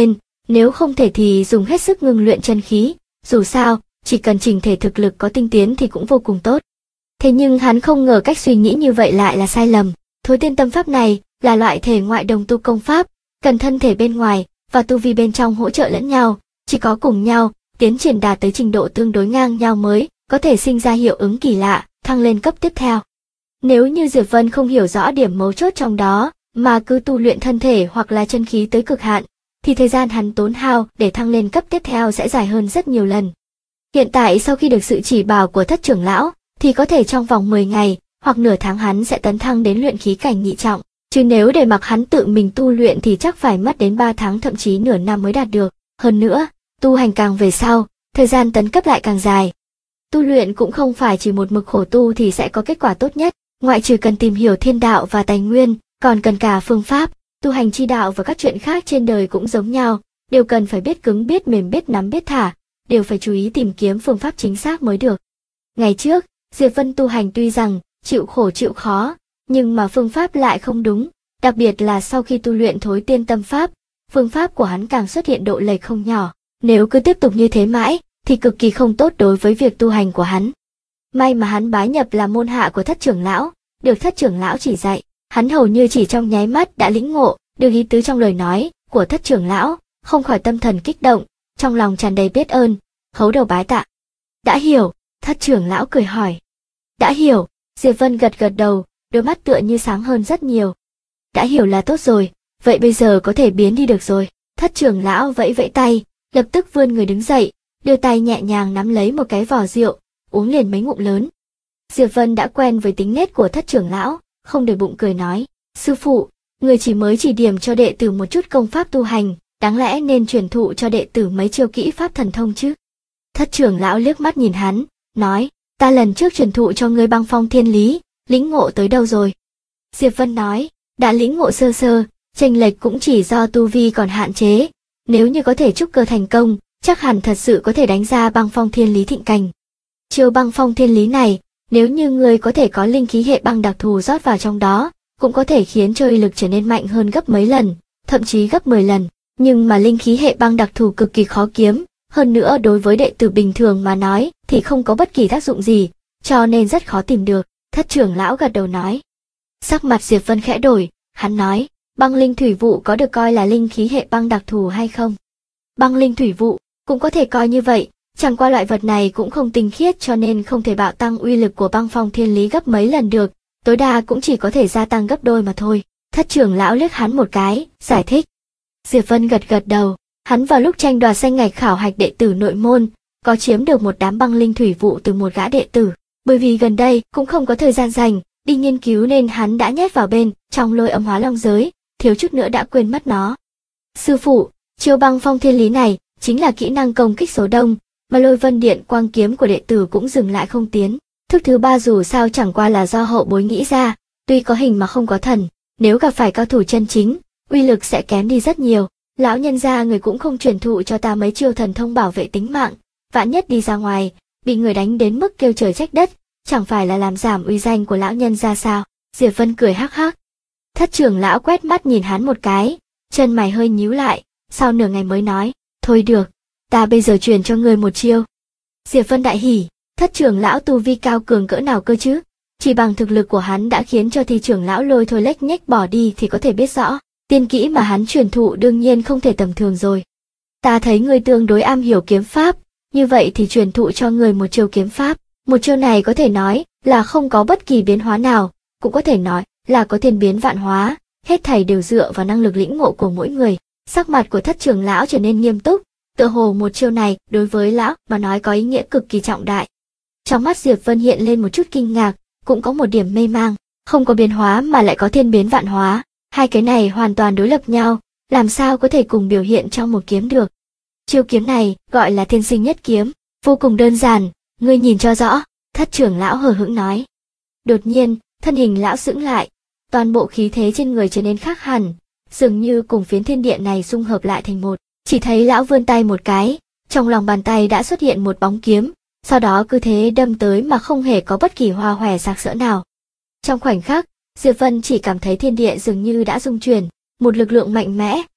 nếu không thể thì dùng hết sức ngưng luyện chân khí, dù sao, chỉ cần chỉnh thể thực lực có tinh tiến thì cũng vô cùng tốt. Thế nhưng hắn không ngờ cách suy nghĩ như vậy lại là sai lầm. Thối tiên tâm pháp này là loại thể ngoại đồng tu công pháp, cần thân thể bên ngoài và tu vi bên trong hỗ trợ lẫn nhau, chỉ có cùng nhau, tiến triển đạt tới trình độ tương đối ngang nhau mới có thể sinh ra hiệu ứng kỳ lạ, thăng lên cấp tiếp theo. Nếu như Diệp Vân không hiểu rõ điểm mấu chốt trong đó, mà cứ tu luyện thân thể hoặc là chân khí tới cực hạn, thì thời gian hắn tốn hao để thăng lên cấp tiếp theo sẽ dài hơn rất nhiều lần. Hiện tại sau khi được sự chỉ bảo của Thất trưởng lão, thì có thể trong vòng 10 ngày hoặc nửa tháng hắn sẽ tấn thăng đến luyện khí cảnh nhị trọng, chứ nếu để mặc hắn tự mình tu luyện thì chắc phải mất đến 3 tháng thậm chí nửa năm mới đạt được. Hơn nữa, tu hành càng về sau, thời gian tấn cấp lại càng dài. Tu luyện cũng không phải chỉ một mực khổ tu thì sẽ có kết quả tốt nhất, ngoại trừ cần tìm hiểu thiên đạo và tài nguyên, còn cần cả phương pháp, tu hành chi đạo và các chuyện khác trên đời cũng giống nhau, đều cần phải biết cứng biết mềm biết nắm biết thả, đều phải chú ý tìm kiếm phương pháp chính xác mới được. Ngày trước, Diệp Vân tu hành tuy rằng chịu khổ chịu khó, nhưng mà phương pháp lại không đúng, đặc biệt là sau khi tu luyện thối tiên tâm pháp, phương pháp của hắn càng xuất hiện độ lệch không nhỏ, nếu cứ tiếp tục như thế mãi, thì cực kỳ không tốt đối với việc tu hành của hắn. May mà hắn bái nhập là môn hạ của Thất trưởng lão, được Thất trưởng lão chỉ dạy, hắn hầu như chỉ trong nháy mắt đã lĩnh ngộ được ý tứ trong lời nói của Thất trưởng lão, không khỏi tâm thần kích động, trong lòng tràn đầy biết ơn, khấu đầu bái tạ. Đã hiểu, Thất trưởng lão cười hỏi. Đã hiểu, Diệp Vân gật gật đầu, đôi mắt tựa như sáng hơn rất nhiều. Đã hiểu là tốt rồi, vậy bây giờ có thể biến đi được rồi. Thất trưởng lão vẫy vẫy tay, lập tức vươn người đứng dậy, đưa tay nhẹ nhàng nắm lấy một cái vò rượu, uống liền mấy ngụm lớn. Diệp Vân đã quen với tính nết của Thất trưởng lão, không để bụng cười nói, sư phụ, người chỉ mới chỉ điểm cho đệ tử một chút công pháp tu hành, đáng lẽ nên truyền thụ cho đệ tử mấy chiêu kỹ pháp thần thông chứ. Thất trưởng lão liếc mắt nhìn hắn, nói, ta lần trước truyền thụ cho ngươi băng phong thiên lý, lĩnh ngộ tới đâu rồi? Diệp Vân nói, đã lĩnh ngộ sơ sơ, chênh lệch cũng chỉ do tu vi còn hạn chế, nếu như có thể trúc cơ thành công, chắc hẳn thật sự có thể đánh ra băng phong thiên lý thịnh cảnh. Chiêu băng phong thiên lý này, nếu như ngươi có thể có linh khí hệ băng đặc thù rót vào trong đó, cũng có thể khiến cho uy lực trở nên mạnh hơn gấp mấy lần, thậm chí gấp 10 lần, nhưng mà linh khí hệ băng đặc thù cực kỳ khó kiếm, hơn nữa đối với đệ tử bình thường mà nói thì không có bất kỳ tác dụng gì, cho nên rất khó tìm được. Thất trưởng lão gật đầu nói. Sắc mặt Diệp Vân khẽ đổi, hắn nói, băng linh thủy vụ có được coi là linh khí hệ băng đặc thù hay không? Băng linh thủy vụ, cũng có thể coi như vậy, chẳng qua loại vật này cũng không tinh khiết cho nên không thể bạo tăng uy lực của băng phong thiên lý gấp mấy lần được, tối đa cũng chỉ có thể gia tăng gấp đôi mà thôi. Thất trưởng lão liếc hắn một cái, giải thích. Diệp Vân gật gật đầu, hắn vào lúc tranh đoạt danh ngạch khảo hạch đệ tử nội môn, có chiếm được một đám băng linh thủy vụ từ một gã đệ tử, bởi vì gần đây cũng không có thời gian dành đi nghiên cứu nên hắn đã nhét vào bên trong Lôi Âm Hóa Long giới, thiếu chút nữa đã quên mất nó. Sư phụ, chiêu băng phong thiên lý này chính là kỹ năng công kích số đông, mà Lôi Vân Điện quang kiếm của đệ tử cũng dừng lại không tiến. Thức thứ ba dù sao chẳng qua là do hậu bối nghĩ ra, tuy có hình mà không có thần, nếu gặp phải cao thủ chân chính, uy lực sẽ kém đi rất nhiều. Lão nhân gia người cũng không truyền thụ cho ta mấy chiêu thần thông bảo vệ tính mạng, vạn nhất đi ra ngoài, bị người đánh đến mức kêu trời trách đất, chẳng phải là làm giảm uy danh của lão nhân gia sao? Diệp Vân cười hắc hắc. Thất trưởng lão quét mắt nhìn hắn một cái, chân mày hơi nhíu lại, sau nửa ngày mới nói, thôi được, ta bây giờ truyền cho ngươi một chiêu. Diệp Vân đại hỉ, Thất trưởng lão tu vi cao cường cỡ nào cơ chứ? Chỉ bằng thực lực của hắn đã khiến cho thi trưởng lão Lôi Thôi lếch nhếch bỏ đi thì có thể biết rõ. Tiên kỹ mà hắn truyền thụ đương nhiên không thể tầm thường rồi. Ta thấy ngươi tương đối am hiểu kiếm pháp, như vậy thì truyền thụ cho ngươi một chiêu kiếm pháp. Một chiêu này có thể nói là không có bất kỳ biến hóa nào, cũng có thể nói là có thiên biến vạn hóa, hết thảy đều dựa vào năng lực lĩnh ngộ của mỗi người. Sắc mặt của Thất trưởng lão trở nên nghiêm túc, tựa hồ một chiêu này đối với lão mà nói có ý nghĩa cực kỳ trọng đại. Trong mắt Diệp Vân hiện lên một chút kinh ngạc, cũng có một điểm mê mang, không có biến hóa mà lại có thiên biến vạn hóa. Hai cái này hoàn toàn đối lập nhau, làm sao có thể cùng biểu hiện trong một kiếm được. Chiêu kiếm này gọi là thiên sinh nhất kiếm, vô cùng đơn giản, ngươi nhìn cho rõ, Thất trưởng lão hờ hững nói. Đột nhiên, thân hình lão sững lại, toàn bộ khí thế trên người trở nên khác hẳn, dường như cùng phiến thiên địa này xung hợp lại thành một. Chỉ thấy lão vươn tay một cái, trong lòng bàn tay đã xuất hiện một bóng kiếm, sau đó cứ thế đâm tới mà không hề có bất kỳ hoa hòe sặc sỡ nào. Trong khoảnh khắc, Diệp Vân chỉ cảm thấy thiên địa dường như đã rung chuyển, một lực lượng mạnh mẽ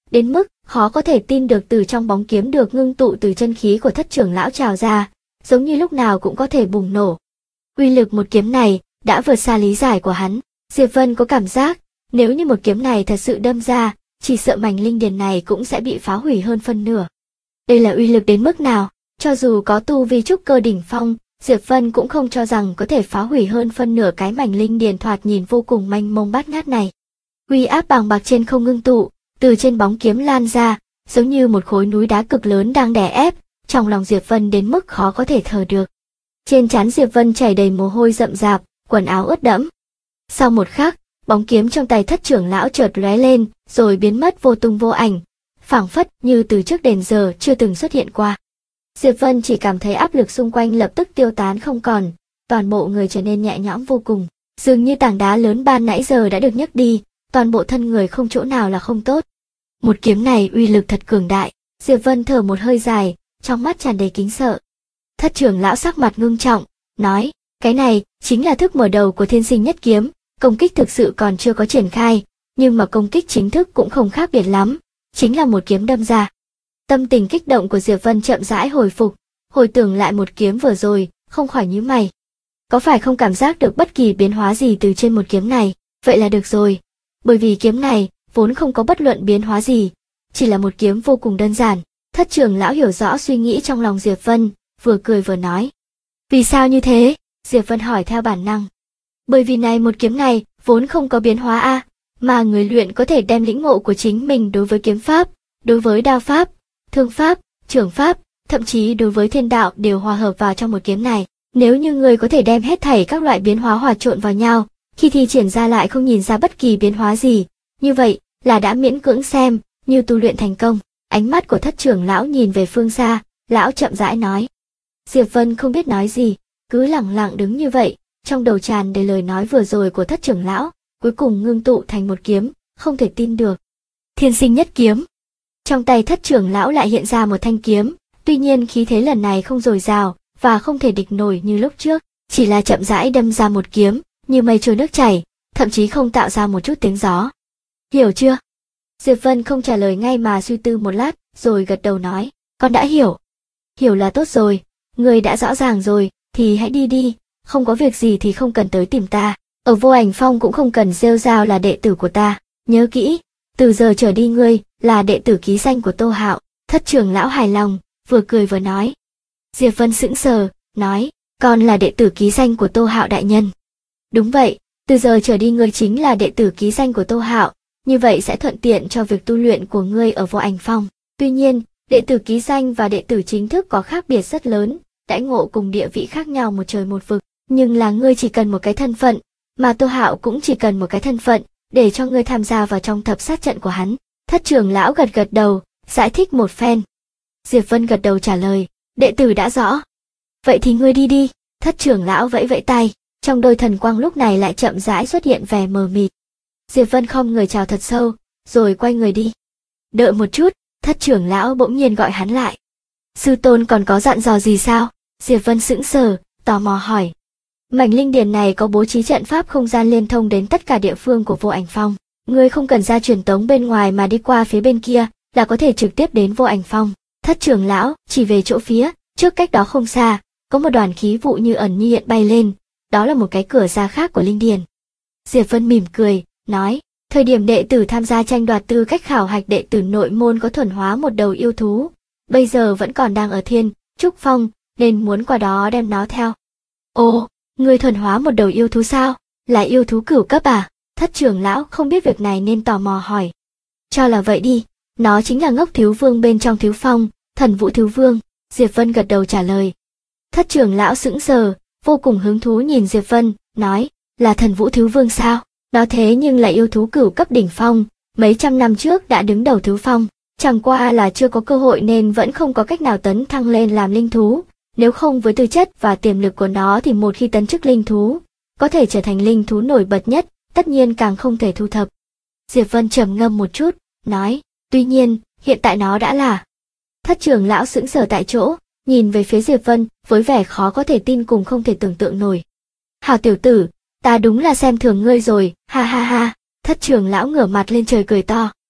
đến mức khó có thể tin được từ trong bóng kiếm được ngưng tụ từ chân khí của thất trưởng lão trào ra, giống như lúc nào cũng có thể bùng nổ. Uy lực một kiếm này đã vượt xa lý giải của hắn. Diệp Vân có cảm giác, nếu như một kiếm này thật sự đâm ra, chỉ sợ mảnh linh điền này cũng sẽ bị phá hủy hơn phân nửa. Đây là uy lực đến mức nào? Cho dù có tu vi trúc cơ đỉnh phong, Diệp Vân cũng không cho rằng có thể phá hủy hơn phân nửa cái mảnh linh điền thoạt nhìn vô cùng mênh mông bát ngát này. Uy áp bàng bạc trên không ngưng tụ, từ trên bóng kiếm lan ra, giống như một khối núi đá cực lớn đang đè ép, trong lòng Diệp Vân đến mức khó có thể thở được. Trên trán Diệp Vân chảy đầy mồ hôi rậm rạp, quần áo ướt đẫm. Sau một khắc, bóng kiếm trong tay thất trưởng lão chợt lóe lên, rồi biến mất vô tung vô ảnh, phảng phất như từ trước đến giờ chưa từng xuất hiện qua. Diệp Vân chỉ cảm thấy áp lực xung quanh lập tức tiêu tán không còn, toàn bộ người trở nên nhẹ nhõm vô cùng, dường như tảng đá lớn ban nãy giờ đã được nhấc đi, toàn bộ thân người không chỗ nào là không tốt. Một kiếm này uy lực thật cường đại. Diệp Vân thở một hơi dài, trong mắt tràn đầy kính sợ. Thất trưởng lão sắc mặt ngưng trọng, nói, cái này chính là thức mở đầu của Thiên Sinh Nhất Kiếm, công kích thực sự còn chưa có triển khai, nhưng mà công kích chính thức cũng không khác biệt lắm, chính là một kiếm đâm ra. Tâm tình kích động của Diệp Vân chậm rãi hồi phục, hồi tưởng lại một kiếm vừa rồi, không khỏi nhíu mày. Có phải không cảm giác được bất kỳ biến hóa gì từ trên một kiếm này? Vậy là được rồi, bởi vì kiếm này vốn không có bất luận biến hóa gì, chỉ là một kiếm vô cùng đơn giản. Thất trưởng lão hiểu rõ suy nghĩ trong lòng Diệp Vân, vừa cười vừa nói. Vì sao như thế? Diệp Vân hỏi theo bản năng. Bởi vì này một kiếm này vốn không có biến hóa a, mà người luyện có thể đem lĩnh ngộ của chính mình đối với kiếm pháp, đối với đao pháp, thương pháp, trưởng pháp, thậm chí đối với thiên đạo đều hòa hợp vào trong một kiếm này. Nếu như người có thể đem hết thảy các loại biến hóa hòa trộn vào nhau, khi thi triển ra lại không nhìn ra bất kỳ biến hóa gì, như vậy là đã miễn cưỡng xem như tu luyện thành công. Ánh mắt của thất trưởng lão nhìn về phương xa, lão chậm rãi nói. Diệp Vân không biết nói gì, cứ lẳng lặng đứng như vậy, trong đầu tràn đầy lời nói vừa rồi của thất trưởng lão, cuối cùng ngưng tụ thành một kiếm, không thể tin được. Thiên Sinh Nhất Kiếm. Trong tay thất trưởng lão lại hiện ra một thanh kiếm, tuy nhiên khí thế lần này không dồi dào và không thể địch nổi như lúc trước, chỉ là chậm rãi đâm ra một kiếm, như mây trôi nước chảy, thậm chí không tạo ra một chút tiếng gió. Hiểu chưa? Diệp Vân không trả lời ngay mà suy tư một lát, rồi gật đầu nói, con đã hiểu. Hiểu là tốt rồi, người đã rõ ràng rồi, thì hãy đi đi, không có việc gì thì không cần tới tìm ta, ở Vô Ảnh Phong cũng không cần rêu rao là đệ tử của ta, nhớ kỹ, từ giờ trở đi ngươi là đệ tử ký danh của Tô Hạo. Thất trưởng lão hài lòng, vừa cười vừa nói. Diệp Vân sững sờ, nói, con là đệ tử ký danh của Tô Hạo đại nhân. Đúng vậy, từ giờ trở đi ngươi chính là đệ tử ký danh của Tô Hạo, như vậy sẽ thuận tiện cho việc tu luyện của ngươi ở Vô Ảnh Phong. Tuy nhiên, đệ tử ký danh và đệ tử chính thức có khác biệt rất lớn, đãi ngộ cùng địa vị khác nhau một trời một vực, nhưng là ngươi chỉ cần một cái thân phận, mà Tô Hạo cũng chỉ cần một cái thân phận, để cho ngươi tham gia vào trong thập sát trận của hắn. Thất trưởng lão gật gật đầu, giải thích một phen. Diệp Vân gật đầu trả lời, đệ tử đã rõ. Vậy thì ngươi đi đi. Thất trưởng lão vẫy vẫy tay, trong đôi thần quang lúc này lại chậm rãi xuất hiện vẻ mờ mịt. Diệp Vân khom người chào thật sâu, rồi quay người đi. Đợi một chút, thất trưởng lão bỗng nhiên gọi hắn lại. Sư tôn còn có dặn dò gì sao? Diệp Vân sững sờ, tò mò hỏi. Mảnh linh điền này có bố trí trận pháp không gian liên thông đến tất cả địa phương của Vô Ảnh Phong. Ngươi không cần ra truyền tống bên ngoài mà đi qua phía bên kia, là có thể trực tiếp đến Vô Ảnh Phong. Thất trưởng lão chỉ về chỗ phía trước cách đó không xa, có một đoàn khí vụ như ẩn như hiện bay lên, đó là một cái cửa ra khác của linh điền. Diệp Vân mỉm cười, nói, thời điểm đệ tử tham gia tranh đoạt tư cách khảo hạch đệ tử nội môn có thuần hóa một đầu yêu thú, bây giờ vẫn còn đang ở Thiên Trúc Phong, nên muốn qua đó đem nó theo. Ồ, ngươi thuần hóa một đầu yêu thú sao? Là yêu thú cửu cấp à? Thất trưởng lão không biết việc này nên tò mò hỏi. Cho là vậy đi, nó chính là Ngốc Thiếu Vương bên trong Thiếu Phong, Thần Vũ Thiếu Vương. Diệp Vân gật đầu trả lời. Thất trưởng lão sững sờ, vô cùng hứng thú nhìn Diệp Vân, nói, là Thần Vũ Thiếu Vương sao? Đó thế nhưng là yêu thú cửu cấp đỉnh phong, mấy trăm năm trước đã đứng đầu Thiếu Phong, chẳng qua là chưa có cơ hội nên vẫn không có cách nào tấn thăng lên làm linh thú, nếu không với tư chất và tiềm lực của nó thì một khi tấn chức linh thú, có thể trở thành linh thú nổi bật nhất, tất nhiên càng không thể thu thập. Diệp Vân trầm ngâm một chút, nói, tuy nhiên, hiện tại nó đã là. Thất trưởng lão sững sờ tại chỗ, nhìn về phía Diệp Vân với vẻ khó có thể tin cùng không thể tưởng tượng nổi. Hảo tiểu tử, ta đúng là xem thường ngươi rồi, ha ha ha. Thất trưởng lão ngửa mặt lên trời cười to.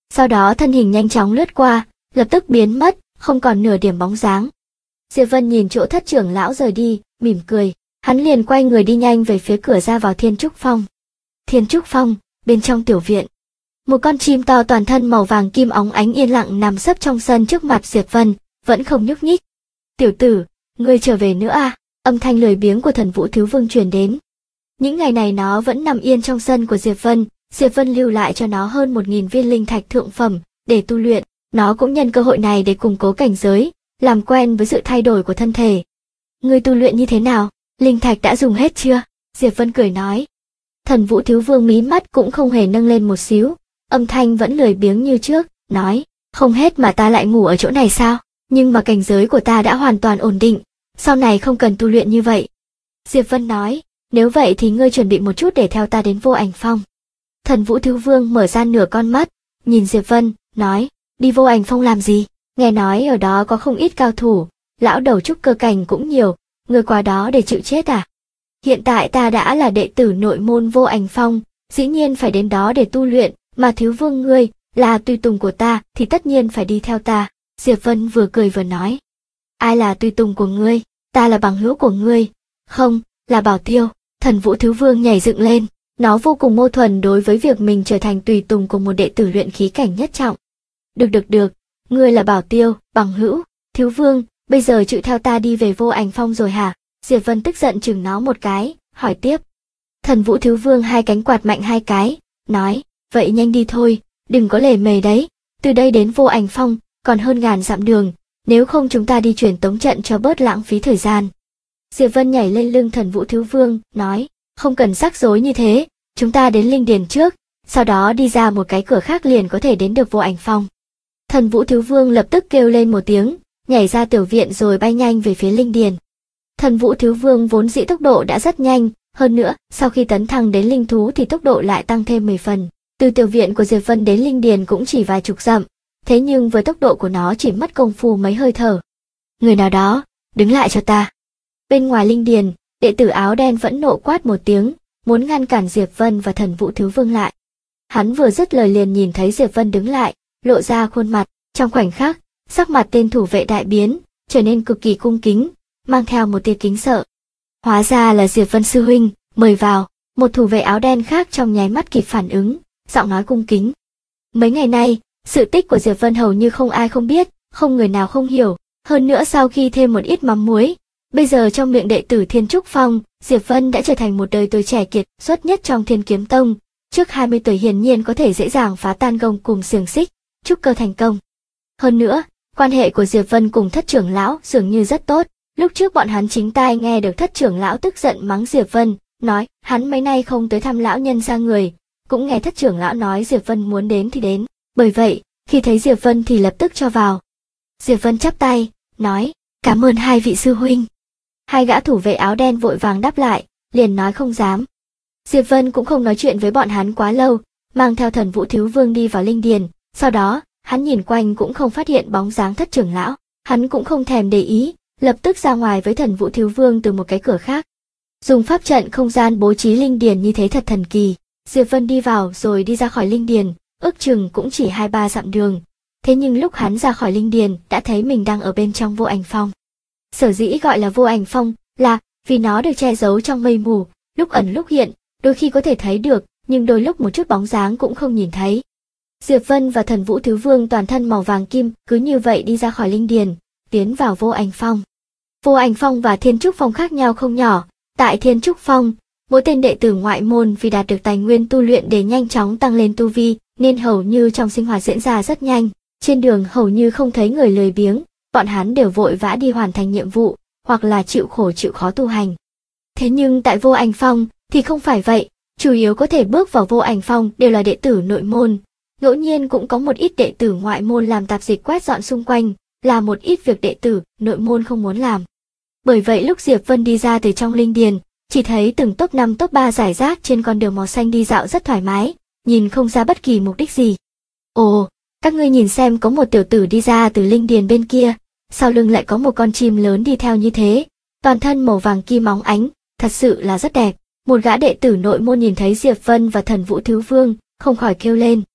Sau đó thân hình nhanh chóng lướt qua, lập tức biến mất, không còn nửa điểm bóng dáng. Diệp Vân nhìn chỗ thất trưởng lão rời đi, mỉm cười, hắn liền quay người đi nhanh về phía cửa ra vào Thiên Trúc Phong. Thiên Trúc Phong, bên trong tiểu viện. Một con chim to toàn thân màu vàng kim óng ánh yên lặng nằm sấp trong sân trước mặt Diệp Vân, vẫn không nhúc nhích. Tiểu tử, ngươi trở về nữa à? Âm thanh lười biếng của Thần Vũ Thiếu Vương truyền đến. Những ngày này nó vẫn nằm yên trong sân của Diệp Vân lưu lại cho nó hơn 1000 viên linh thạch thượng phẩm để tu luyện, nó cũng nhân cơ hội này để củng cố cảnh giới, làm quen với sự thay đổi của thân thể. Ngươi tu luyện như thế nào? Linh thạch đã dùng hết chưa? Diệp Vân cười nói. Thần Vũ Thiếu Vương mí mắt cũng không hề nâng lên một xíu, âm thanh vẫn lười biếng như trước, nói, không hết mà ta lại ngủ ở chỗ này sao? Nhưng mà cảnh giới của ta đã hoàn toàn ổn định, sau này không cần tu luyện như vậy. Diệp Vân nói, nếu vậy thì ngươi chuẩn bị một chút để theo ta đến Vô Ảnh Phong. Thần Vũ Thiếu Vương mở ra nửa con mắt, nhìn Diệp Vân, nói, đi Vô Ảnh Phong làm gì? Nghe nói ở đó có không ít cao thủ, lão đầu trúc cơ cảnh cũng nhiều, ngươi qua đó để chịu chết à? Hiện tại ta đã là đệ tử nội môn Vô Ảnh Phong, dĩ nhiên phải đến đó để tu luyện, mà Thiếu Vương ngươi là tùy tùng của ta thì tất nhiên phải đi theo ta. Diệp Vân vừa cười vừa nói, ai là tùy tùng của ngươi? Ta là bằng hữu của ngươi. Không, là Bảo Tiêu. Thần Vũ Thiếu Vương nhảy dựng lên, nó vô cùng mâu thuẫn đối với việc mình trở thành tùy tùng của một đệ tử luyện khí cảnh nhất trọng. Được, ngươi là Bảo Tiêu, bằng hữu. Thiếu Vương, bây giờ chịu theo ta đi về Vô Ảnh Phong rồi hả? Diệp Vân tức giận chừng nó một cái, hỏi tiếp. Thần Vũ Thiếu Vương hai cánh quạt mạnh hai cái, nói, vậy nhanh đi thôi, đừng có lề mề đấy, từ đây đến Vô Ảnh Phong, còn hơn ngàn dặm đường, nếu không chúng ta đi truyền tống trận cho bớt lãng phí thời gian. Diệp Vân nhảy lên lưng Thần Vũ Thiếu Vương, nói, không cần rắc rối như thế, chúng ta đến Linh Điền trước, sau đó đi ra một cái cửa khác liền có thể đến được Vô Ảnh Phong. Thần Vũ Thiếu Vương lập tức kêu lên một tiếng, nhảy ra tiểu viện rồi bay nhanh về phía Linh Điền. Thần Vũ Thiếu Vương vốn dĩ tốc độ đã rất nhanh, hơn nữa, sau khi tấn thăng đến linh thú thì tốc độ lại tăng thêm 10 phần. Từ tiểu viện của Diệp Vân đến Linh Điền cũng chỉ vài chục dặm, thế nhưng với tốc độ của nó chỉ mất công phu mấy hơi thở. Người nào đó, đứng lại cho ta. Bên ngoài Linh Điền, đệ tử áo đen vẫn nộ quát một tiếng, muốn ngăn cản Diệp Vân và Thần Vũ Thiếu Vương lại. Hắn vừa dứt lời liền nhìn thấy Diệp Vân đứng lại, lộ ra khuôn mặt, trong khoảnh khắc, sắc mặt tên thủ vệ đại biến, trở nên cực kỳ cung kính, mang theo một tia kính sợ. Hóa ra là Diệp Vân sư huynh, mời vào. Một thủ vệ áo đen khác trong nháy mắt kịp phản ứng, giọng nói cung kính. Mấy ngày nay, sự tích của Diệp Vân hầu như không ai không biết, không người nào không hiểu, hơn nữa sau khi thêm một ít mắm muối, bây giờ trong miệng đệ tử Thiên Trúc Phong, Diệp Vân đã trở thành một đời tuổi trẻ kiệt xuất nhất trong Thiên Kiếm Tông, trước 20 tuổi hiển nhiên có thể dễ dàng phá tan gông cùng xiềng xích, trúc cơ thành công. Hơn nữa, quan hệ của Diệp Vân cùng thất trưởng lão dường như rất tốt, lúc trước bọn hắn chính tai nghe được thất trưởng lão tức giận mắng Diệp Vân, nói hắn mấy nay không tới thăm lão nhân ra người, cũng nghe thất trưởng lão nói Diệp Vân muốn đến thì đến, bởi vậy, khi thấy Diệp Vân thì lập tức cho vào. Diệp Vân chắp tay, nói, cảm ơn hai vị sư huynh. Hai gã thủ vệ áo đen vội vàng đáp lại, liền nói không dám. Diệp Vân cũng không nói chuyện với bọn hắn quá lâu, mang theo Thần Vũ Thiếu Vương đi vào Linh Điền, sau đó, hắn nhìn quanh cũng không phát hiện bóng dáng thất trưởng lão, hắn cũng không thèm để ý, lập tức ra ngoài với Thần Vũ Thiếu Vương từ một cái cửa khác. Dùng pháp trận không gian bố trí Linh Điền như thế thật thần kỳ. Diệp Vân đi vào rồi đi ra khỏi Linh Điền, ước chừng cũng chỉ 2-3 dặm đường. Thế nhưng lúc hắn ra khỏi Linh Điền đã thấy mình đang ở bên trong Vô Ảnh Phong. Sở dĩ gọi là Vô Ảnh Phong là vì nó được che giấu trong mây mù, lúc ẩn lúc hiện, đôi khi có thể thấy được, nhưng đôi lúc một chút bóng dáng cũng không nhìn thấy. Diệp Vân và Thần Vũ Thiếu Vương toàn thân màu vàng kim cứ như vậy đi ra khỏi Linh Điền, tiến vào Vô Ảnh Phong. Vô Ảnh Phong và Thiên Trúc Phong khác nhau không nhỏ. Tại Thiên Trúc Phong, mỗi tên đệ tử ngoại môn vì đạt được tài nguyên tu luyện để nhanh chóng tăng lên tu vi, nên hầu như trong sinh hoạt diễn ra rất nhanh. Trên đường hầu như không thấy người lười biếng, bọn hắn đều vội vã đi hoàn thành nhiệm vụ, hoặc là chịu khổ chịu khó tu hành. Thế nhưng tại Vô Ảnh Phong thì không phải vậy, chủ yếu có thể bước vào Vô Ảnh Phong đều là đệ tử nội môn. Ngẫu nhiên cũng có một ít đệ tử ngoại môn làm tạp dịch quét dọn xung quanh, là một ít việc đệ tử nội môn không muốn làm. Bởi vậy lúc Diệp Vân đi ra từ trong Linh Điền, chỉ thấy từng top 5 top 3 rải rác trên con đường màu xanh đi dạo rất thoải mái, nhìn không ra bất kỳ mục đích gì. Ồ, các ngươi nhìn xem, có một tiểu tử đi ra từ Linh Điền bên kia, sau lưng lại có một con chim lớn đi theo như thế, toàn thân màu vàng kim óng ánh, thật sự là rất đẹp. Một gã đệ tử nội môn nhìn thấy Diệp Vân và Thần Vũ Thiếu Vương, không khỏi kêu lên.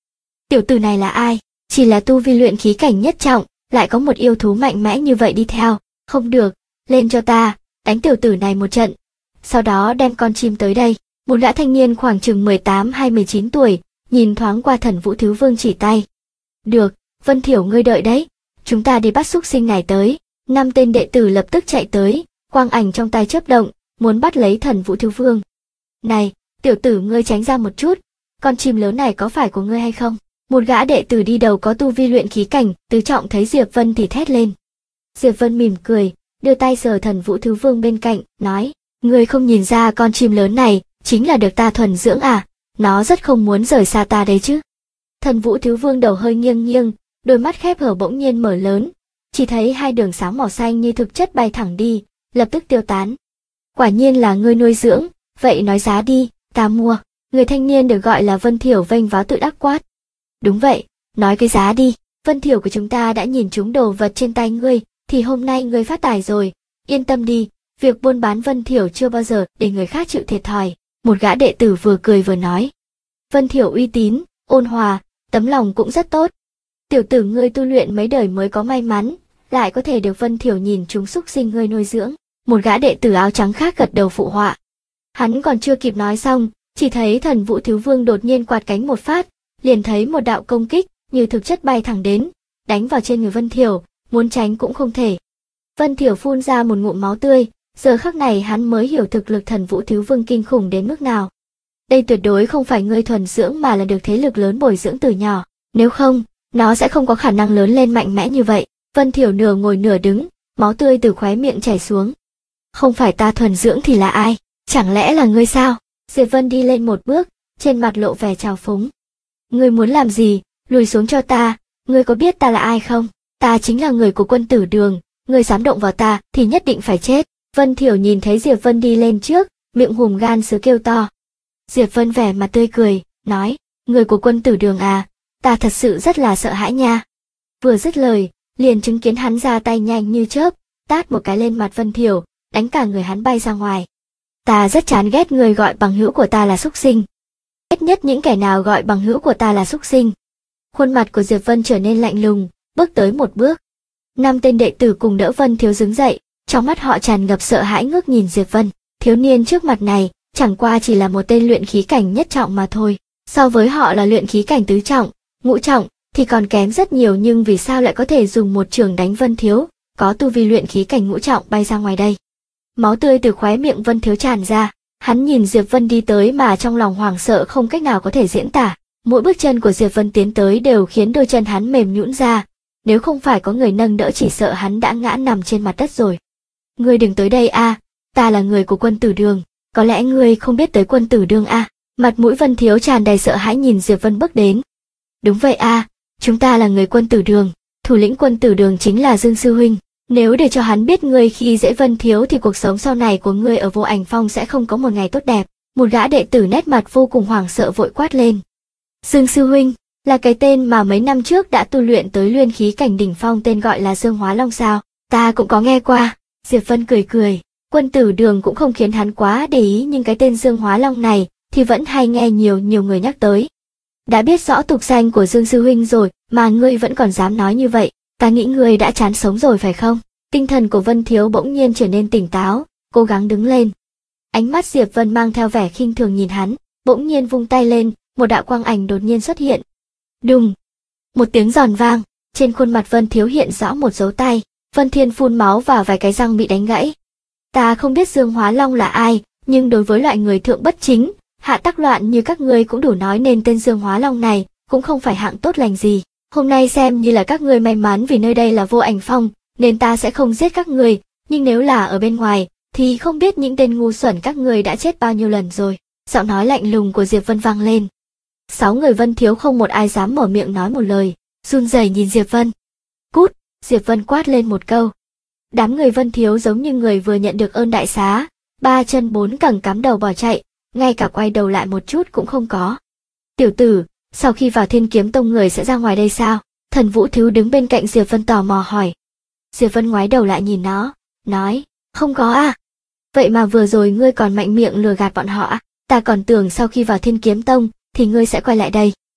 Tiểu tử này là ai? Chỉ là tu vi luyện khí cảnh nhất trọng, lại có một yêu thú mạnh mẽ như vậy đi theo. Không được, lên cho ta, đánh tiểu tử này một trận. Sau đó đem con chim tới đây. Một gã thanh niên khoảng chừng 18 hay 19 tuổi, nhìn thoáng qua Thần Vũ Thiếu Vương chỉ tay. Được, Vân Thiểu ngươi đợi đấy, chúng ta đi bắt xúc sinh này tới. 5 tên đệ tử lập tức chạy tới, quang ảnh trong tay chớp động, muốn bắt lấy Thần Vũ Thiếu Vương. Này, tiểu tử ngươi tránh ra một chút, con chim lớn này có phải của ngươi hay không? Một gã đệ tử đi đầu có tu vi luyện khí cảnh, tứ trọng thấy Diệp Vân thì thét lên. Diệp Vân mỉm cười, đưa tay sờ Thần Vũ Thiếu Vương bên cạnh, nói, ngươi không nhìn ra con chim lớn này chính là được ta thuần dưỡng à, nó rất không muốn rời xa ta đấy chứ. Thần Vũ Thiếu Vương đầu hơi nghiêng nghiêng, đôi mắt khép hở bỗng nhiên mở lớn, chỉ thấy hai đường sáng màu xanh như thực chất bay thẳng đi, lập tức tiêu tán. Quả nhiên là ngươi nuôi dưỡng, vậy nói giá đi, ta mua. Người thanh niên được gọi là Vân Thiểu vênh váo tự đắc quát. Đúng vậy, nói cái giá đi, Vân Thiểu của chúng ta đã nhìn trúng đồ vật trên tay ngươi, thì hôm nay ngươi phát tài rồi, yên tâm đi, việc buôn bán Vân Thiểu chưa bao giờ để người khác chịu thiệt thòi. Một gã đệ tử vừa cười vừa nói. Vân Thiểu uy tín, ôn hòa, tấm lòng cũng rất tốt. Tiểu tử ngươi tu luyện mấy đời mới có may mắn, lại có thể được Vân Thiểu nhìn chúng xúc sinh ngươi nuôi dưỡng. Một gã đệ tử áo trắng khác gật đầu phụ họa. Hắn còn chưa kịp nói xong, chỉ thấy Thần Vũ Thiếu Vương đột nhiên quạt cánh một phát, liền thấy một đạo công kích như thực chất bay thẳng đến, đánh vào trên người Vân Thiểu, muốn tránh cũng không thể. Vân Thiểu phun ra một ngụm máu tươi, giờ khắc này hắn mới hiểu thực lực Thần Vũ Thiếu Vương kinh khủng đến mức nào. Đây tuyệt đối không phải ngươi thuần dưỡng mà là được thế lực lớn bồi dưỡng từ nhỏ, nếu không, nó sẽ không có khả năng lớn lên mạnh mẽ như vậy. Vân Thiểu nửa ngồi nửa đứng, máu tươi từ khóe miệng chảy xuống. Không phải ta thuần dưỡng thì là ai? Chẳng lẽ là ngươi sao? Diệp Vân đi lên một bước, trên mặt lộ vẻ trào phúng. Ngươi muốn làm gì? Lùi xuống cho ta, ngươi có biết ta là ai không? Ta chính là người của Quân Tử Đường, ngươi dám động vào ta thì nhất định phải chết. Vân Thiểu nhìn thấy Diệp Vân đi lên trước, miệng hùm gan sứ kêu to. Diệp Vân vẻ mặt tươi cười, nói, người của Quân Tử Đường à, ta thật sự rất là sợ hãi nha. Vừa dứt lời, liền chứng kiến hắn ra tay nhanh như chớp, tát một cái lên mặt Vân Thiểu, đánh cả người hắn bay ra ngoài. Ta rất chán ghét người gọi bằng hữu của ta là xúc sinh. Ghét nhất những kẻ nào gọi bằng hữu của ta là xúc sinh. Khuôn mặt của Diệp Vân trở nên lạnh lùng, bước tới một bước. 5 tên đệ tử cùng đỡ Vân Thiếu đứng dậy, trong mắt họ tràn ngập sợ hãi ngước nhìn Diệp Vân. Thiếu niên trước mặt này, chẳng qua chỉ là một tên luyện khí cảnh nhất trọng mà thôi. So với họ là luyện khí cảnh tứ trọng, ngũ trọng, thì còn kém rất nhiều, nhưng vì sao lại có thể dùng một chưởng đánh Vân Thiếu, có tu vi luyện khí cảnh ngũ trọng bay ra ngoài đây. Máu tươi từ khóe miệng Vân Thiếu tràn ra, hắn nhìn Diệp Vân đi tới mà trong lòng hoảng sợ không cách nào có thể diễn tả. Mỗi bước chân của Diệp Vân tiến tới đều khiến đôi chân hắn mềm nhũn ra, nếu không phải có người nâng đỡ chỉ sợ hắn đã ngã nằm trên mặt đất rồi. Ngươi đừng tới đây a, ta là người của Quân Tử Đường, có lẽ ngươi không biết tới Quân Tử Đường a? Mặt mũi Vân Thiếu tràn đầy sợ hãi nhìn Diệp Vân bước đến. Đúng vậy a, chúng ta là người Quân Tử Đường, thủ lĩnh Quân Tử Đường chính là Dương sư huynh. Nếu để cho hắn biết ngươi khi dễ Vân Thiếu thì cuộc sống sau này của ngươi ở Vô Ảnh Phong sẽ không có một ngày tốt đẹp. Một gã đệ tử nét mặt vô cùng hoảng sợ vội quát lên. Dương sư huynh, là cái tên mà mấy năm trước đã tu luyện tới luyện khí cảnh đỉnh phong, tên gọi là Dương Hóa Long sao? Ta cũng có nghe qua. Diệp Vân cười cười, Quân Tử Đường cũng không khiến hắn quá để ý, nhưng cái tên Dương Hóa Long này thì vẫn hay nghe nhiều người nhắc tới. Đã biết rõ tục danh của Dương sư huynh rồi mà ngươi vẫn còn dám nói như vậy, ta nghĩ ngươi đã chán sống rồi phải không? Tinh thần của Vân Thiếu bỗng nhiên trở nên tỉnh táo, cố gắng đứng lên. Ánh mắt Diệp Vân mang theo vẻ khinh thường nhìn hắn, bỗng nhiên vung tay lên, một đạo quang ảnh đột nhiên xuất hiện. Đùng! Một tiếng giòn vang, trên khuôn mặt Vân Thiếu hiện rõ một dấu tay, Vân Thiên phun máu và vài cái răng bị đánh gãy. Ta không biết Dương Hóa Long là ai, nhưng đối với loại người thượng bất chính, hạ tắc loạn như các ngươi cũng đủ nói nên tên Dương Hóa Long này cũng không phải hạng tốt lành gì. Hôm nay xem như là các ngươi may mắn vì nơi đây là Vô Ảnh Phong, nên ta sẽ không giết các ngươi, nhưng nếu là ở bên ngoài, thì không biết những tên ngu xuẩn các ngươi đã chết bao nhiêu lần rồi. Giọng nói lạnh lùng của Diệp Vân vang lên. 6 người Vân Thiếu không một ai dám mở miệng nói một lời, run rẩy nhìn Diệp Vân. Cút! Diệp Vân quát lên một câu. Đám người Vân Thiếu giống như người vừa nhận được ơn đại xá, 3 chân 4 cẳng cắm đầu bỏ chạy, ngay cả quay đầu lại một chút cũng không có. Tiểu tử, sau khi vào Thiên Kiếm Tông người sẽ ra ngoài đây sao? Thần Vũ Thiếu đứng bên cạnh Diệp Vân tò mò hỏi. Diệp Vân ngoái đầu lại nhìn nó, nói, không có à? Vậy mà vừa rồi ngươi còn mạnh miệng lừa gạt bọn họ à? Ta còn tưởng sau khi vào Thiên Kiếm Tông thì ngươi sẽ quay lại đây.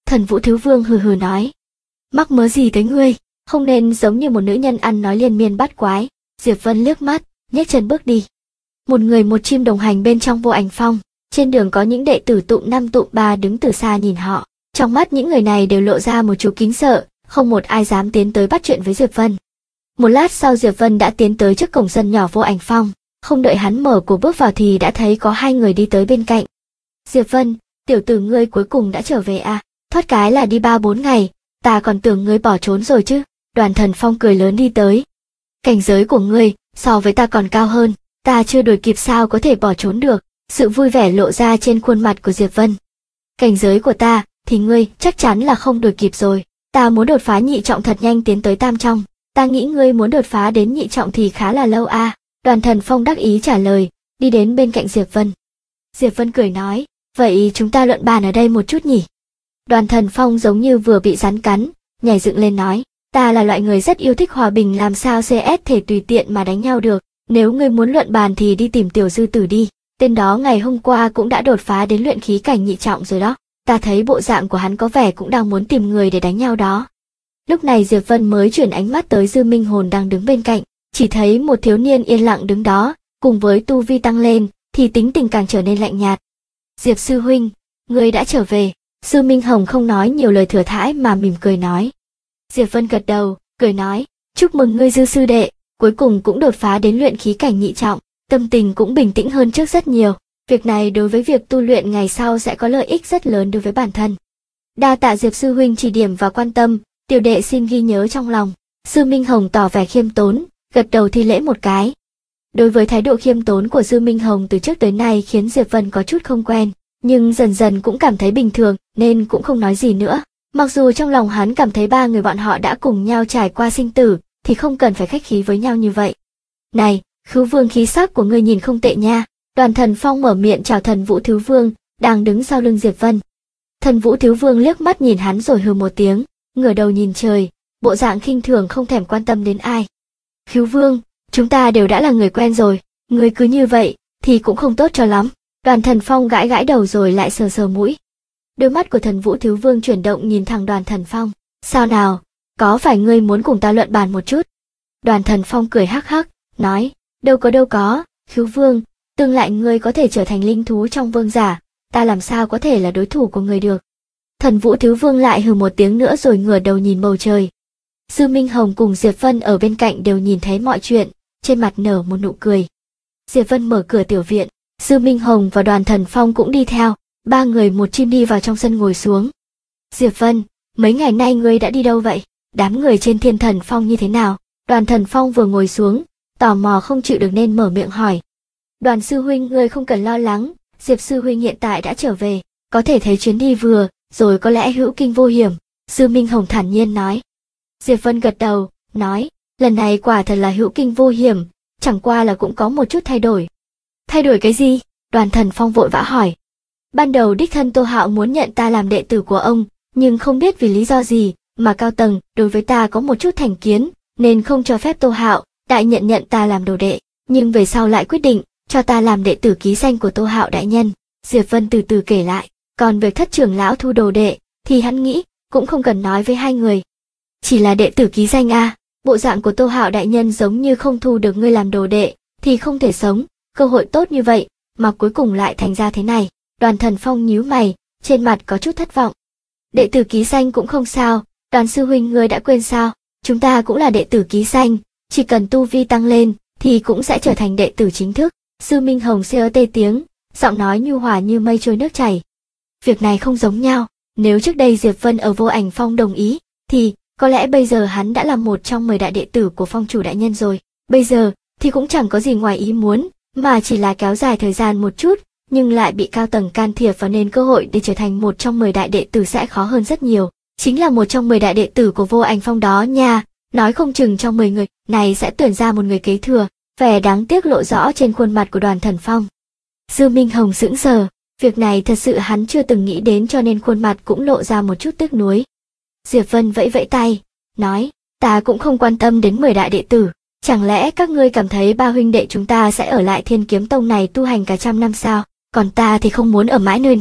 Thần Vũ Thiếu Vương hừ hừ nói. Mắc mớ gì tới ngươi, không nên giống như một nữ nhân ăn nói liên miên bắt quái. Diệp Vân liếc mắt, nhếch chân bước đi. Một người một chim đồng hành bên trong Vô Ảnh Phong, trên đường có những đệ tử tụng 5 tụng 3 đứng từ xa nhìn họ. Trong mắt những người này đều lộ ra một chút kính sợ, không một ai dám tiến tới bắt chuyện với Diệp Vân. Một lát sau Diệp Vân đã tiến tới trước cổng sân nhỏ Vô Ảnh Phong, không đợi hắn mở cửa bước vào thì đã thấy có hai người đi tới bên cạnh. Diệp Vân, tiểu tử ngươi cuối cùng đã trở về à, thoát cái là đi 3-4 ngày, ta còn tưởng ngươi bỏ trốn rồi chứ. Đoàn Thần Phong cười lớn đi tới. Cảnh giới của ngươi, so với ta còn cao hơn, ta chưa đuổi kịp sao có thể bỏ trốn được, sự vui vẻ lộ ra trên khuôn mặt của Diệp Vân. Cảnh giới của ta, thì ngươi chắc chắn là không đuổi kịp rồi, ta muốn đột phá nhị trọng thật nhanh tiến tới tam trọng, ta nghĩ ngươi muốn đột phá đến nhị trọng thì khá là lâu à. Đoàn Thần Phong đắc ý trả lời, đi đến bên cạnh Diệp Vân. Diệp Vân cười nói, vậy chúng ta luận bàn ở đây một chút nhỉ. Đoàn Thần Phong giống như vừa bị rắn cắn, nhảy dựng lên nói, ta là loại người rất yêu thích hòa bình, làm sao CS thể tùy tiện mà đánh nhau được, nếu ngươi muốn luận bàn thì đi tìm Tiểu Dư Tử đi, tên đó ngày hôm qua cũng đã đột phá đến luyện khí cảnh nhị trọng rồi đó, ta thấy bộ dạng của hắn có vẻ cũng đang muốn tìm người để đánh nhau đó. Lúc này Diệp Vân mới chuyển ánh mắt tới Dư Minh Hồn đang đứng bên cạnh, chỉ thấy một thiếu niên yên lặng đứng đó, cùng với tu vi tăng lên, thì tính tình càng trở nên lạnh nhạt. Diệp sư huynh, ngươi đã trở về. Dư Minh Hồng không nói nhiều lời thừa thãi mà mỉm cười nói. Diệp Vân gật đầu, cười nói, chúc mừng ngươi Dư sư đệ, cuối cùng cũng đột phá đến luyện khí cảnh nhị trọng, tâm tình cũng bình tĩnh hơn trước rất nhiều. Việc này đối với việc tu luyện ngày sau sẽ có lợi ích rất lớn đối với bản thân. Đa tạ Diệp sư huynh chỉ điểm và quan tâm, tiểu đệ xin ghi nhớ trong lòng. Dư Minh Hồng tỏ vẻ khiêm tốn, gật đầu thi lễ một cái. Đối với thái độ khiêm tốn của Dư Minh Hồng từ trước tới nay khiến Diệp Vân có chút không quen, nhưng dần dần cũng cảm thấy bình thường nên cũng không nói gì nữa. Mặc dù trong lòng hắn cảm thấy ba người bọn họ đã cùng nhau trải qua sinh tử, thì không cần phải khách khí với nhau như vậy. Này, Khứu Vương, khí sắc của ngươi nhìn không tệ nha. Đoàn Thần Phong mở miệng chào Thần Vũ Thiếu Vương, đang đứng sau lưng Diệp Vân. Thần Vũ Thiếu Vương liếc mắt nhìn hắn rồi hừ một tiếng, ngửa đầu nhìn trời, bộ dạng khinh thường không thèm quan tâm đến ai. Khứu Vương, chúng ta đều đã là người quen rồi, ngươi cứ như vậy, thì cũng không tốt cho lắm. Đoàn Thần Phong gãi gãi đầu rồi lại sờ sờ mũi. Đôi mắt của Thần Vũ Thiếu Vương chuyển động nhìn thẳng Đoàn Thần Phong. Sao nào, có phải ngươi muốn cùng ta luận bàn một chút? Đoàn Thần Phong cười hắc hắc, nói, đâu có, Khứu Vương, tương lai ngươi có thể trở thành linh thú trong vương giả, ta làm sao có thể là đối thủ của ngươi được. Thần Vũ Thiếu Vương lại hừ một tiếng nữa rồi ngửa đầu nhìn bầu trời. Dư Minh Hồng cùng Diệp Vân ở bên cạnh đều nhìn thấy mọi chuyện, trên mặt nở một nụ cười. Diệp Vân mở cửa tiểu viện, Dư Minh Hồng và Đoàn Thần Phong cũng đi theo, ba người một chim đi vào trong sân ngồi xuống. Diệp Vân, mấy ngày nay ngươi đã đi đâu vậy? Đám người trên Thiên Thần Phong như thế nào? Đoàn Thần Phong vừa ngồi xuống, tò mò không chịu được nên mở miệng hỏi. Đoàn sư huynh, ngươi không cần lo lắng, Diệp sư huynh hiện tại đã trở về, có thể thấy chuyến đi vừa rồi có lẽ hữu kinh vô hiểm, Dư Minh Hồng thản nhiên nói. Diệp Vân gật đầu, nói, lần này quả thật là hữu kinh vô hiểm, chẳng qua là cũng có một chút thay đổi. Thay đổi cái gì? Đoàn Thần Phong vội vã hỏi. Ban đầu đích thân Tô Hạo muốn nhận ta làm đệ tử của ông, nhưng không biết vì lý do gì mà cao tầng đối với ta có một chút thành kiến, nên không cho phép Tô Hạo đại nhận ta làm đồ đệ, nhưng về sau lại quyết định cho ta làm đệ tử ký danh của Tô Hạo đại nhân. Diệp Vân từ từ kể lại, còn việc thất trưởng lão thu đồ đệ thì hắn nghĩ cũng không cần nói với hai người. Chỉ là đệ tử ký danh à? Bộ dạng của Tô Hạo đại nhân giống như không thu được ngươi làm đồ đệ thì không thể sống, cơ hội tốt như vậy mà cuối cùng lại thành ra thế này. Đoàn Thần Phong nhíu mày, trên mặt có chút thất vọng. Đệ tử ký danh cũng không sao, Đoàn sư huynh ngươi đã quên sao? Chúng ta cũng là đệ tử ký danh, chỉ cần tu vi tăng lên thì cũng sẽ trở thành đệ tử chính thức. Dư Minh Hồng xê tê tiếng, giọng nói nhu hòa như mây trôi nước chảy. Việc này không giống nhau, nếu trước đây Diệp Vân ở Vô Ảnh Phong đồng ý, thì có lẽ bây giờ hắn đã là một trong 10 đại đệ tử của phong chủ đại nhân rồi. Bây giờ thì cũng chẳng có gì ngoài ý muốn, mà chỉ là kéo dài thời gian một chút, nhưng lại bị cao tầng can thiệp và nên cơ hội để trở thành một trong 10 đại đệ tử sẽ khó hơn rất nhiều. Chính là một trong 10 đại đệ tử của Vô Ảnh Phong đó nha, nói không chừng trong 10 người này sẽ tuyển ra một người kế thừa. Vẻ đáng tiếc lộ rõ trên khuôn mặt của Đoàn Thần Phong. Dư Minh Hồng sững sờ, việc này thật sự hắn chưa từng nghĩ đến cho nên khuôn mặt cũng lộ ra một chút tiếc nuối. Diệp Vân vẫy vẫy tay, nói, ta cũng không quan tâm đến 10 đại đệ tử, chẳng lẽ các ngươi cảm thấy ba huynh đệ chúng ta sẽ ở lại Thiên Kiếm Tông này tu hành cả trăm năm sao? Còn ta thì không muốn ở mãi nơi này,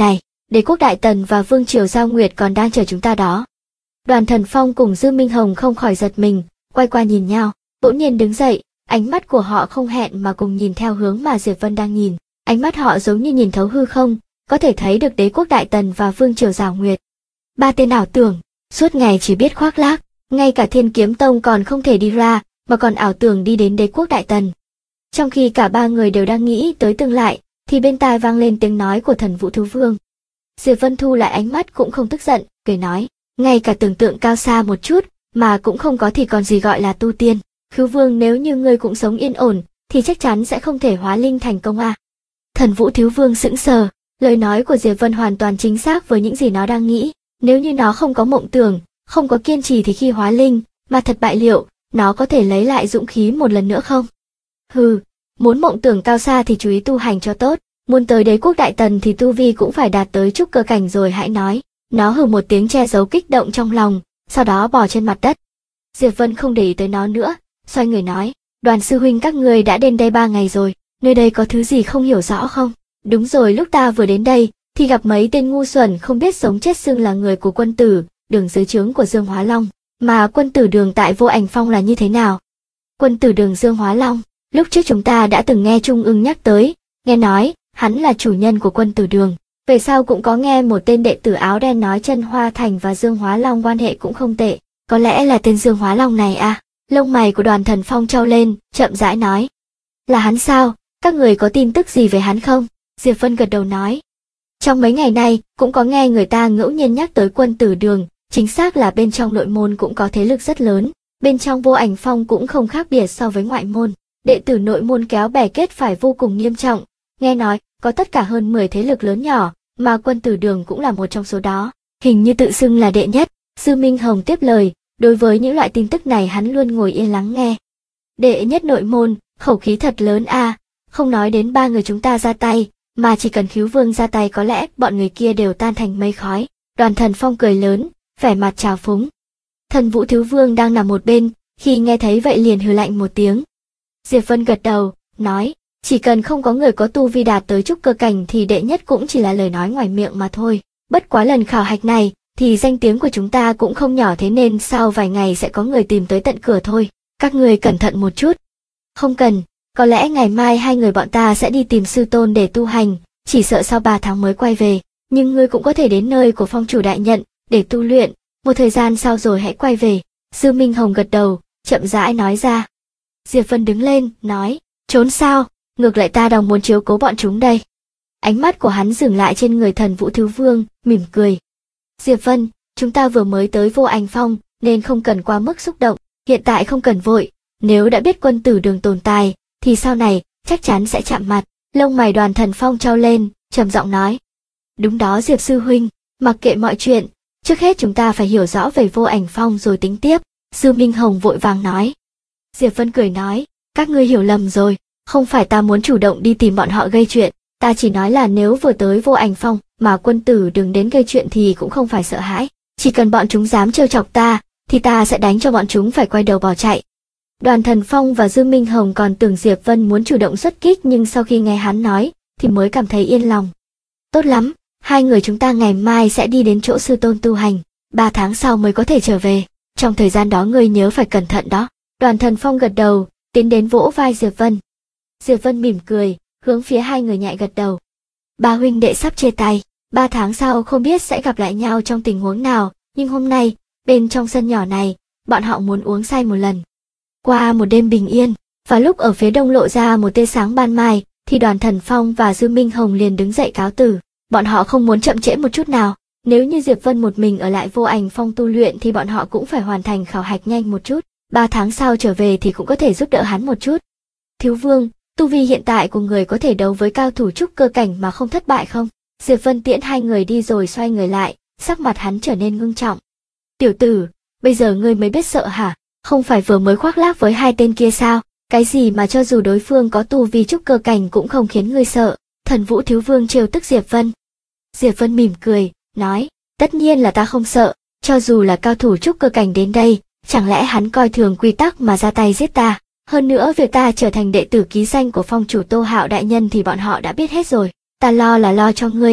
Đế quốc Đại Tần và Vương triều Giao Nguyệt còn đang chờ chúng ta đó. Đoàn Thần Phong cùng Dư Minh Hồng không khỏi giật mình, quay qua nhìn nhau, bỗng nhiên đứng dậy, ánh mắt của họ không hẹn mà cùng nhìn theo hướng mà Diệp Vân đang nhìn. Ánh mắt họ giống như nhìn thấu hư không, có thể thấy được đế quốc Đại Tần và Vương triều Giao Nguyệt. Ba tên ảo tưởng, suốt ngày chỉ biết khoác lác, ngay cả Thiên Kiếm Tông còn không thể đi ra, mà còn ảo tưởng đi đến đế quốc Đại Tần. Trong khi cả ba người đều đang nghĩ tới tương lai, thì bên tai vang lên tiếng nói của Thần Vũ Thú Vương. Diệp Vân thu lại ánh mắt cũng không tức giận, cười nói, ngay cả tưởng tượng cao xa một chút, mà cũng không có thì còn gì gọi là tu tiên. Khứ Vương, nếu như ngươi cũng sống yên ổn, thì chắc chắn sẽ không thể hóa linh thành công à. Thần Vũ Thiếu Vương sững sờ, lời nói của Diệp Vân hoàn toàn chính xác với những gì nó đang nghĩ. Nếu như nó không có mộng tưởng, không có kiên trì thì khi hóa linh, mà thật bại liệu, nó có thể lấy lại dũng khí một lần nữa không? Hừ, muốn mộng tưởng cao xa thì chú ý tu hành cho tốt, muốn tới đế quốc Đại Tần thì tu vi cũng phải đạt tới trúc cơ cảnh rồi hãy nói. Nó hừ một tiếng che giấu kích động trong lòng, sau đó bò trên mặt đất. Diệp Vân không để ý tới nó nữa, xoay người nói, Đoàn sư huynh các ngươi đã đến đây 3 ngày rồi, nơi đây có thứ gì không hiểu rõ không? Đúng rồi, lúc ta vừa đến đây, thì gặp mấy tên ngu xuẩn không biết sống chết xưng là người của quân tử, Đường dưới trướng của Dương Hóa Long. Mà quân tử Đường tại Vô Ảnh Phong là như thế nào? Quân tử Đường Dương Hóa Long, lúc trước chúng ta đã từng nghe Trung Ưng nhắc tới, nghe nói, hắn là chủ nhân của quân tử Đường. Về sau cũng có nghe một tên đệ tử áo đen nói Chân Hoa Thành và Dương Hóa Long quan hệ cũng không tệ, có lẽ là tên Dương Hóa Long này à? Lông mày của Đoàn Thần Phong trao lên, chậm rãi nói. Là hắn sao? Các người có tin tức gì về hắn không? Diệp Vân gật đầu nói. Trong mấy ngày nay, cũng có nghe người ta ngẫu nhiên nhắc tới quân tử Đường, chính xác là bên trong nội môn cũng có thế lực rất lớn, bên trong Vô Ảnh Phong cũng không khác biệt so với ngoại môn, đệ tử nội môn kéo bè kết phải vô cùng nghiêm trọng, nghe nói, có tất cả hơn 10 thế lực lớn nhỏ, mà quân tử Đường cũng là một trong số đó, hình như tự xưng là đệ nhất. Dư Minh Hồng tiếp lời, đối với những loại tin tức này hắn luôn ngồi yên lắng nghe. Đệ nhất nội môn, khẩu khí thật lớn a, không nói đến 3 người chúng ta ra tay, mà chỉ cần Khứ Vương ra tay có lẽ bọn người kia đều tan thành mây khói. Đoàn Thần Phong cười lớn, vẻ mặt trào phúng. Thần Vũ Thiếu Vương đang nằm một bên, khi nghe thấy vậy liền hừ lạnh một tiếng. Diệp Vân gật đầu, nói, chỉ cần không có người có tu vi đạt tới trúc cơ cảnh thì đệ nhất cũng chỉ là lời nói ngoài miệng mà thôi. Bất quá lần khảo hạch này, thì danh tiếng của chúng ta cũng không nhỏ, thế nên sau vài ngày sẽ có người tìm tới tận cửa thôi. Các người cẩn thận một chút. Không cần, có lẽ ngày mai 2 người bọn ta sẽ đi tìm sư tôn để tu hành, chỉ sợ sau 3 tháng mới quay về. Nhưng ngươi cũng có thể đến nơi của phong chủ đại nhận, để tu luyện, một thời gian sau rồi hãy quay về. Dư Minh Hồng gật đầu, chậm rãi nói ra. Diệp Vân đứng lên, nói, trốn sao, ngược lại ta đang muốn chiếu cố bọn chúng đây. Ánh mắt của hắn dừng lại trên người Thần Vũ Thiếu Vương, mỉm cười. Diệp Vân, chúng ta vừa mới tới Vô Ảnh Phong, nên không cần quá mức xúc động, hiện tại không cần vội, nếu đã biết quân tử Đường tồn tại, thì sau này, chắc chắn sẽ chạm mặt. Lông mày Đoàn Thần Phong trao lên, trầm giọng nói. Đúng đó Diệp sư huynh, mặc kệ mọi chuyện, trước hết chúng ta phải hiểu rõ về Vô Ảnh Phong rồi tính tiếp. Dư Minh Hồng vội vàng nói. Diệp Vân cười nói, các ngươi hiểu lầm rồi, không phải ta muốn chủ động đi tìm bọn họ gây chuyện, ta chỉ nói là nếu vừa tới Vô Ảnh Phong mà quân tử Đường đến gây chuyện thì cũng không phải sợ hãi, chỉ cần bọn chúng dám trêu chọc ta, thì ta sẽ đánh cho bọn chúng phải quay đầu bỏ chạy. Đoàn Thần Phong và Dư Minh Hồng còn tưởng Diệp Vân muốn chủ động xuất kích, nhưng sau khi nghe hắn nói, thì mới cảm thấy yên lòng. Tốt lắm, 2 người chúng ta ngày mai sẽ đi đến chỗ sư tôn tu hành, 3 tháng sau mới có thể trở về, trong thời gian đó ngươi nhớ phải cẩn thận đó. Đoàn Thần Phong gật đầu, tiến đến vỗ vai Diệp Vân. Diệp Vân mỉm cười, hướng phía 2 người nhạy gật đầu. Ba huynh đệ sắp chia tay, 3 tháng sau không biết sẽ gặp lại nhau trong tình huống nào, nhưng hôm nay, bên trong sân nhỏ này, bọn họ muốn uống say một lần. Qua một đêm bình yên, và lúc ở phía đông lộ ra một tia sáng ban mai, thì Đoàn Thần Phong và Dư Minh Hồng liền đứng dậy cáo từ. Bọn họ không muốn chậm trễ một chút nào, nếu như Diệp Vân một mình ở lại Vô Ảnh Phong tu luyện thì bọn họ cũng phải hoàn thành khảo hạch nhanh một chút, 3 tháng sau trở về thì cũng có thể giúp đỡ hắn một chút. Thiếu Vương, tu vi hiện tại của người có thể đấu với cao thủ trúc cơ cảnh mà không thất bại không? Diệp Vân tiễn 2 người đi rồi xoay người lại, sắc mặt hắn trở nên ngưng trọng. Tiểu tử, bây giờ ngươi mới biết sợ hả? Không phải vừa mới khoác lác với 2 tên kia sao? Cái gì mà cho dù đối phương có tu vi trúc cơ cảnh cũng không khiến ngươi sợ? Thần Vũ Thiếu Vương trêu tức Diệp Vân. Diệp Vân mỉm cười, nói, tất nhiên là ta không sợ, cho dù là cao thủ trúc cơ cảnh đến đây, chẳng lẽ hắn coi thường quy tắc mà ra tay giết ta? Hơn nữa việc ta trở thành đệ tử ký danh của phong chủ Tô Hạo đại nhân thì bọn họ đã biết hết rồi, ta lo là lo cho ngươi,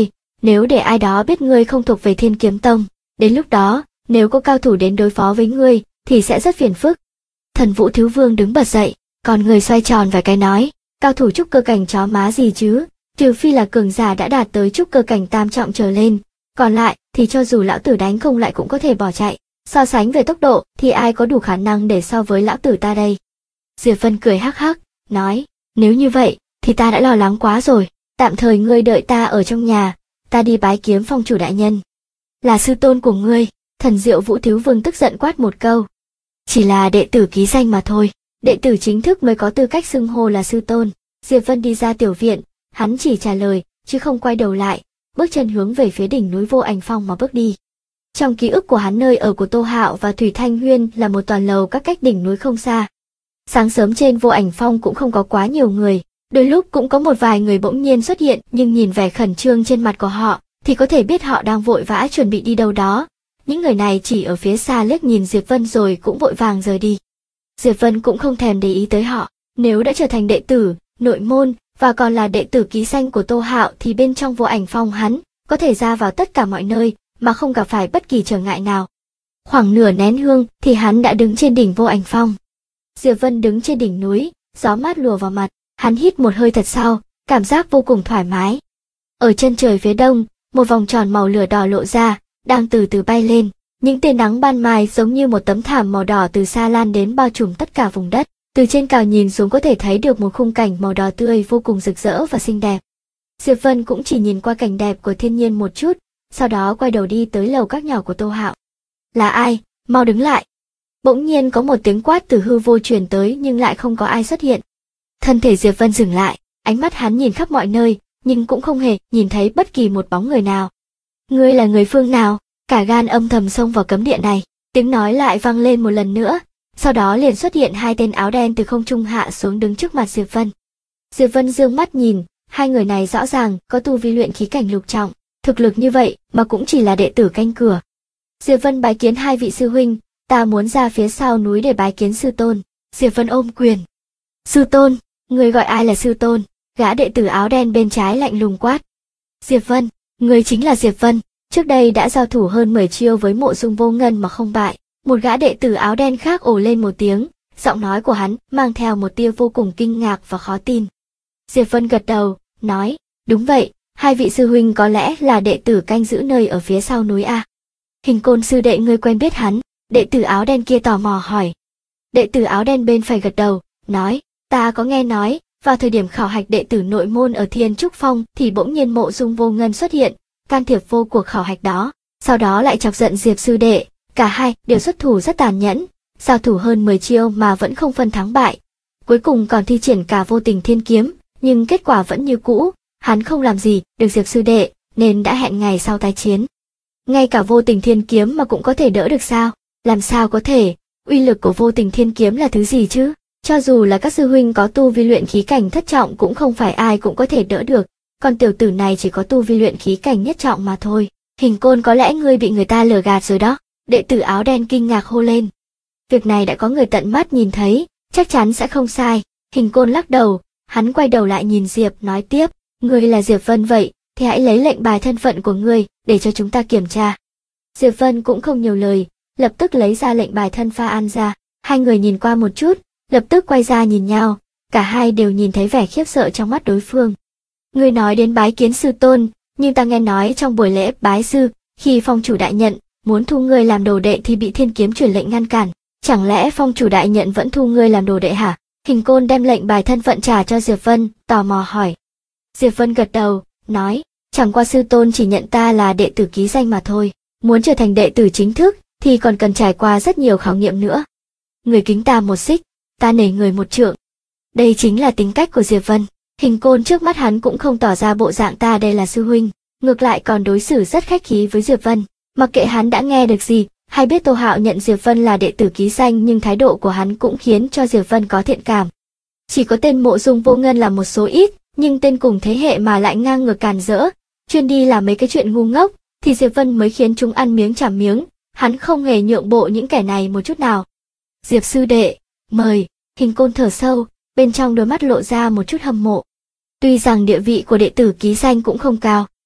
nếu để ai đó biết ngươi không thuộc về Thiên Kiếm Tông, đến lúc đó, nếu có cao thủ đến đối phó với ngươi, thì sẽ rất phiền phức. Thần Vũ Thiếu Vương đứng bật dậy, còn người xoay tròn vài cái nói, cao thủ trúc cơ cảnh chó má gì chứ, trừ phi là cường giả đã đạt tới trúc cơ cảnh tam trọng trở lên, còn lại thì cho dù lão tử đánh không lại cũng có thể bỏ chạy, so sánh về tốc độ thì ai có đủ khả năng để so với lão tử ta đây. Diệp Vân cười hắc hắc, nói, nếu như vậy thì ta đã lo lắng quá rồi, tạm thời ngươi đợi ta ở trong nhà, ta đi bái kiếm phong chủ đại nhân. Là sư tôn của ngươi, Thần Diệu Vũ Thiếu Vương tức giận quát một câu. Chỉ là đệ tử ký danh mà thôi, đệ tử chính thức mới có tư cách xưng hô là sư tôn. Diệp Vân đi ra tiểu viện, hắn chỉ trả lời, chứ không quay đầu lại, bước chân hướng về phía đỉnh núi Vô Ảnh Phong mà bước đi. Trong ký ức của hắn, nơi ở của Tô Hạo và Thủy Thanh Huyên là một tòa lầu các cách đỉnh núi không xa. Sáng sớm trên Vô Ảnh Phong cũng không có quá nhiều người, đôi lúc cũng có một vài người bỗng nhiên xuất hiện, nhưng nhìn vẻ khẩn trương trên mặt của họ, thì có thể biết họ đang vội vã chuẩn bị đi đâu đó. Những người này chỉ ở phía xa liếc nhìn Diệp Vân rồi cũng vội vàng rời đi. Diệp Vân cũng không thèm để ý tới họ, nếu đã trở thành đệ tử, nội môn, và còn là đệ tử ký danh của Tô Hạo thì bên trong Vô Ảnh Phong hắn có thể ra vào tất cả mọi nơi mà không gặp phải bất kỳ trở ngại nào. Khoảng nửa nén hương thì hắn đã đứng trên đỉnh Vô Ảnh Phong. Diệp Vân đứng trên đỉnh núi, gió mát lùa vào mặt, hắn hít một hơi thật sâu, cảm giác vô cùng thoải mái. Ở chân trời phía đông, một vòng tròn màu lửa đỏ lộ ra, đang từ từ bay lên, những tia nắng ban mai giống như một tấm thảm màu đỏ từ xa lan đến bao trùm tất cả vùng đất. Từ trên cao nhìn xuống có thể thấy được một khung cảnh màu đỏ tươi vô cùng rực rỡ và xinh đẹp. Diệp Vân cũng chỉ nhìn qua cảnh đẹp của thiên nhiên một chút, sau đó quay đầu đi tới lầu các nhỏ của Tô Hạo. Là ai? Mau đứng lại! Bỗng nhiên có một tiếng quát từ hư vô truyền tới nhưng lại không có ai xuất hiện. Thân thể Diệp Vân dừng lại, ánh mắt hắn nhìn khắp mọi nơi, nhưng cũng không hề nhìn thấy bất kỳ một bóng người nào. Ngươi là người phương nào? Cả gan âm thầm xông vào cấm địa này. Tiếng nói lại vang lên một lần nữa, sau đó liền xuất hiện hai tên áo đen từ không trung hạ xuống đứng trước mặt Diệp Vân. Diệp Vân dương mắt nhìn, hai người này rõ ràng có tu vi luyện khí cảnh lục trọng, thực lực như vậy mà cũng chỉ là đệ tử canh cửa. Diệp Vân bái kiến hai vị sư huynh, ta muốn ra phía sau núi để bái kiến sư tôn. Diệp Vân ôm quyền. Sư tôn, người gọi ai là sư tôn? Gã đệ tử áo đen bên trái lạnh lùng quát. Diệp Vân, người chính là Diệp Vân, trước đây đã giao thủ hơn 10 chiêu với Mộ Dung Vô Ngân mà không bại. Một gã đệ tử áo đen khác ồ lên một tiếng, giọng nói của hắn mang theo một tia vô cùng kinh ngạc và khó tin. Diệp Vân gật đầu, nói, đúng vậy, hai vị sư huynh có lẽ là đệ tử canh giữ nơi ở phía sau núi a. Hình Côn sư đệ, ngươi quen biết hắn? Đệ tử áo đen kia tò mò hỏi. Đệ tử áo đen bên phải gật đầu, nói, ta có nghe nói, vào thời điểm khảo hạch đệ tử nội môn ở Thiên Trúc Phong thì bỗng nhiên Mộ Dung Vô Ngân xuất hiện, can thiệp vô cuộc khảo hạch đó, sau đó lại chọc giận Diệp sư đệ. Cả hai đều xuất thủ rất tàn nhẫn, giao thủ hơn 10 chiêu mà vẫn không phân thắng bại. Cuối cùng còn thi triển cả Vô Tình Thiên Kiếm, nhưng kết quả vẫn như cũ, hắn không làm gì được Diệp sư đệ, nên đã hẹn ngày sau tái chiến. Ngay cả Vô Tình Thiên Kiếm mà cũng có thể đỡ được sao? Làm sao có thể? Uy lực của Vô Tình Thiên Kiếm là thứ gì chứ? Cho dù là các sư huynh có tu vi luyện khí cảnh thất trọng cũng không phải ai cũng có thể đỡ được, còn tiểu tử này chỉ có tu vi luyện khí cảnh nhất trọng mà thôi. Hình Côn, có lẽ ngươi bị người ta lừa gạt rồi đó. Đệ tử áo đen kinh ngạc hô lên. Việc này đã có người tận mắt nhìn thấy, chắc chắn sẽ không sai. Hình Côn lắc đầu, hắn quay đầu lại nhìn Diệp nói tiếp, ngươi là Diệp Vân vậy, thì hãy lấy lệnh bài thân phận của ngươi, để cho chúng ta kiểm tra. Diệp Vân cũng không nhiều lời, lập tức lấy ra lệnh bài thân Pha An ra, hai người nhìn qua một chút, lập tức quay ra nhìn nhau, cả hai đều nhìn thấy vẻ khiếp sợ trong mắt đối phương. Ngươi nói đến bái kiến sư tôn, nhưng ta nghe nói trong buổi lễ bái sư, khi phong chủ đại nhận muốn thu ngươi làm đồ đệ thì bị Thiên Kiếm truyền lệnh ngăn cản, chẳng lẽ phong chủ đại nhận vẫn thu ngươi làm đồ đệ hả? Hình Côn đem lệnh bài thân phận trả cho Diệp Vân, tò mò hỏi. Diệp Vân gật đầu, nói, chẳng qua sư tôn chỉ nhận ta là đệ tử ký danh mà thôi, muốn trở thành đệ tử chính thức thì còn cần trải qua rất nhiều khảo nghiệm nữa. Người kính ta một xích, ta nể người một trượng. Đây chính là tính cách của Diệp Vân. Hình Côn trước mắt hắn cũng không tỏ ra bộ dạng ta đây là sư huynh, ngược lại còn đối xử rất khách khí với Diệp Vân. Mặc kệ hắn đã nghe được gì, hay biết Tô Hạo nhận Diệp Vân là đệ tử ký danh, nhưng thái độ của hắn cũng khiến cho Diệp Vân có thiện cảm. Chỉ có tên Mộ Dung Vô Ngân là một số ít, nhưng tên cùng thế hệ mà lại ngang ngược càn rỡ, chuyên đi làm mấy cái chuyện ngu ngốc, thì Diệp Vân mới khiến chúng ăn miếng trả miếng, hắn không hề nhượng bộ những kẻ này một chút nào. Diệp sư đệ, mời. Hình Côn thở sâu, bên trong đôi mắt lộ ra một chút hâm mộ. Tuy rằng địa vị của đệ tử ký danh cũng không cao,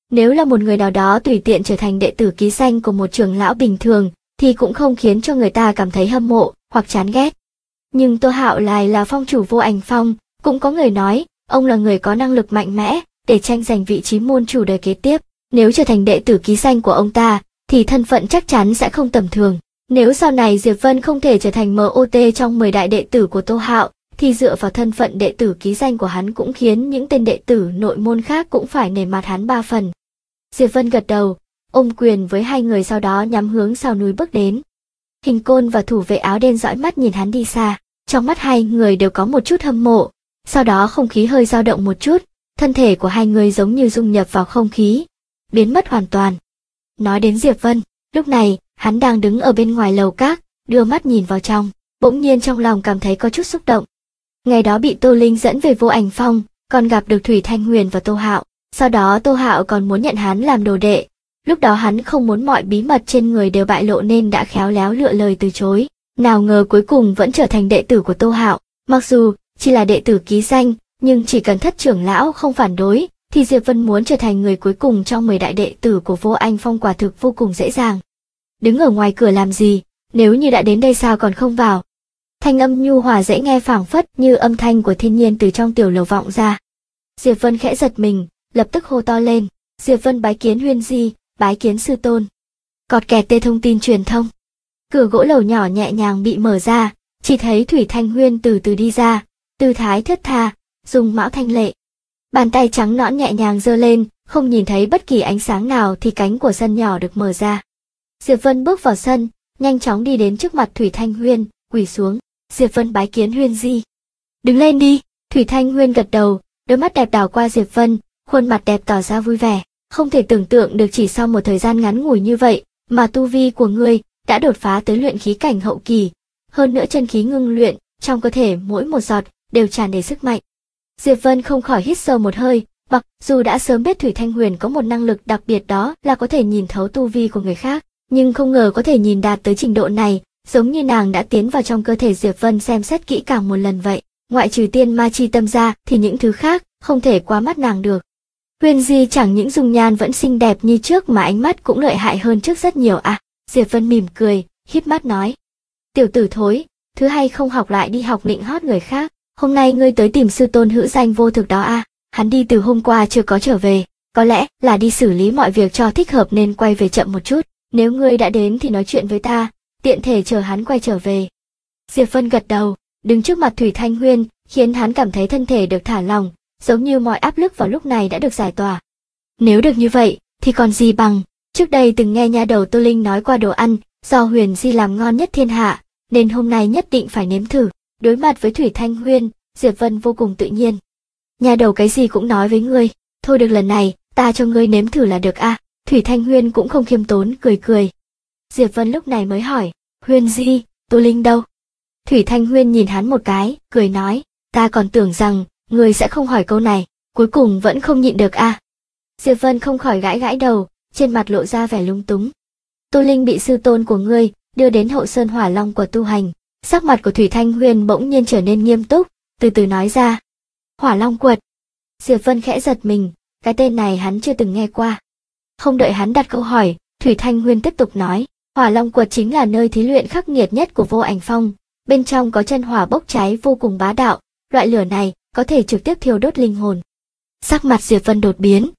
Nếu là một người nào đó tùy tiện trở thành đệ tử ký danh của một trưởng lão bình thường, thì cũng không khiến cho người ta cảm thấy hâm mộ hoặc chán ghét. Nhưng Tô Hạo lại là phong chủ Vô Ảnh Phong, cũng có người nói, ông là người có năng lực mạnh mẽ để tranh giành vị trí môn chủ đời kế tiếp. Nếu trở thành đệ tử ký danh của ông ta, thì thân phận chắc chắn sẽ không tầm thường. Nếu sau này Diệp Vân không thể trở thành MOT trong 10 đại đệ tử của Tô Hạo, thì dựa vào thân phận đệ tử ký danh của hắn cũng khiến những tên đệ tử nội môn khác cũng phải nể mặt hắn 3 phần. Diệp Vân gật đầu, ôm quyền với hai người, sau đó nhắm hướng sau núi bước đến. Hình Côn và thủ vệ áo đen dõi mắt nhìn hắn đi xa, trong mắt hai người đều có một chút hâm mộ. Sau đó không khí hơi dao động một chút, thân thể của hai người giống như dung nhập vào không khí, biến mất hoàn toàn. Nói đến Diệp Vân, lúc này, hắn đang đứng ở bên ngoài lầu các, đưa mắt nhìn vào trong, bỗng nhiên trong lòng cảm thấy có chút xúc động. Ngày đó bị Tô Linh dẫn về Vô Ảnh Phong, còn gặp được Thủy Thanh Huyền và Tô Hạo, sau đó Tô Hạo còn muốn nhận hắn làm đồ đệ. Lúc đó hắn không muốn mọi bí mật trên người đều bại lộ nên đã khéo léo lựa lời từ chối. Nào ngờ cuối cùng vẫn trở thành đệ tử của Tô Hạo, mặc dù chỉ là đệ tử ký danh, nhưng chỉ cần thất trưởng lão không phản đối, thì Diệp Vân muốn trở thành người cuối cùng trong 10 đại đệ tử của Vô Ảnh Phong quả thực vô cùng dễ dàng. Đứng ở ngoài cửa làm gì, nếu như đã đến đây sao còn không vào? Thanh âm nhu hòa dễ nghe phảng phất như âm thanh của thiên nhiên từ trong tiểu lầu vọng ra. Diệp Vân khẽ giật mình, lập tức hô to lên, Diệp Vân bái kiến Huyên Di, bái kiến sư tôn. Cọt kẹt tê thông tin truyền thông. Cửa gỗ lầu nhỏ nhẹ nhàng bị mở ra, chỉ thấy Thủy Thanh Huyên từ từ đi ra, tư thái thướt tha, dung mạo thanh lệ. Bàn tay trắng nõn nhẹ nhàng giơ lên, không nhìn thấy bất kỳ ánh sáng nào thì cánh của sân nhỏ được mở ra. Diệp Vân bước vào sân, nhanh chóng đi đến trước mặt Thủy Thanh Huyên, quỳ xuống. Diệp Vân bái kiến Huyên Di. Đứng lên đi. Thủy Thanh Huyên gật đầu, đôi mắt đẹp đảo qua Diệp Vân, khuôn mặt đẹp tỏ ra vui vẻ. Không thể tưởng tượng được chỉ sau một thời gian ngắn ngủi như vậy, mà tu vi của ngươi đã đột phá tới luyện khí cảnh hậu kỳ. Hơn nữa chân khí ngưng luyện, trong cơ thể mỗi một giọt đều tràn đầy sức mạnh. Diệp Vân không khỏi hít sâu một hơi, mặc dù đã sớm biết Thủy Thanh Huyền có một năng lực đặc biệt đó là có thể nhìn thấu tu vi của người khác, nhưng không ngờ có thể nhìn đạt tới trình độ này, giống như nàng đã tiến vào trong cơ thể Diệp Vân xem xét kỹ càng một lần vậy. Ngoại trừ tiên ma chi tâm ra thì những thứ khác không thể qua mắt nàng được. Huyền Di chẳng những dung nhan vẫn xinh đẹp như trước mà ánh mắt cũng lợi hại hơn trước rất nhiều à. Diệp Vân mỉm cười, híp mắt nói. Tiểu tử thối, thứ hay không học lại đi học nịnh hót người khác, hôm nay ngươi tới tìm sư tôn hữu danh vô thực đó à, hắn đi từ hôm qua chưa có trở về, có lẽ là đi xử lý mọi việc cho thích hợp nên quay về chậm một chút, nếu ngươi đã đến thì nói chuyện với ta, tiện thể chờ hắn quay trở về. Diệp Vân gật đầu, đứng trước mặt Thủy Thanh Huyên, khiến hắn cảm thấy thân thể được thả lỏng, giống như mọi áp lực vào lúc này đã được giải tỏa. Nếu được như vậy, thì còn gì bằng, trước đây từng nghe nha đầu Tô Linh nói qua đồ ăn, do Huyền Di làm ngon nhất thiên hạ, nên hôm nay nhất định phải nếm thử. Đối mặt với Thủy Thanh Huyên, Diệp Vân vô cùng tự nhiên. Nha đầu cái gì cũng nói với ngươi, thôi được lần này, ta cho ngươi nếm thử là được à, Thủy Thanh Huyên cũng không khiêm tốn, cười cười. Diệp Vân lúc này mới hỏi, Huyên Di, Tô Linh đâu? Thủy Thanh Huyên nhìn hắn một cái, cười nói, ta còn tưởng rằng, ngươi sẽ không hỏi câu này, cuối cùng vẫn không nhịn được à. Diệp Vân không khỏi gãi gãi đầu, trên mặt lộ ra vẻ lung túng. Tô Linh bị sư tôn của ngươi đưa đến Hậu Sơn Hỏa Long Quật tu hành. Sắc mặt của Thủy Thanh Huyên bỗng nhiên trở nên nghiêm túc, từ từ nói ra. Hỏa Long Quật. Diệp Vân khẽ giật mình, cái tên này hắn chưa từng nghe qua. Không đợi hắn đặt câu hỏi, Thủy Thanh Huyên tiếp tục nói, Hỏa Long Quật chính là nơi thí luyện khắc nghiệt nhất của Vô Ảnh Phong, bên trong có chân hỏa bốc cháy vô cùng bá đạo, loại lửa này có thể trực tiếp thiêu đốt linh hồn. Sắc mặt Diệp Vân đột biến,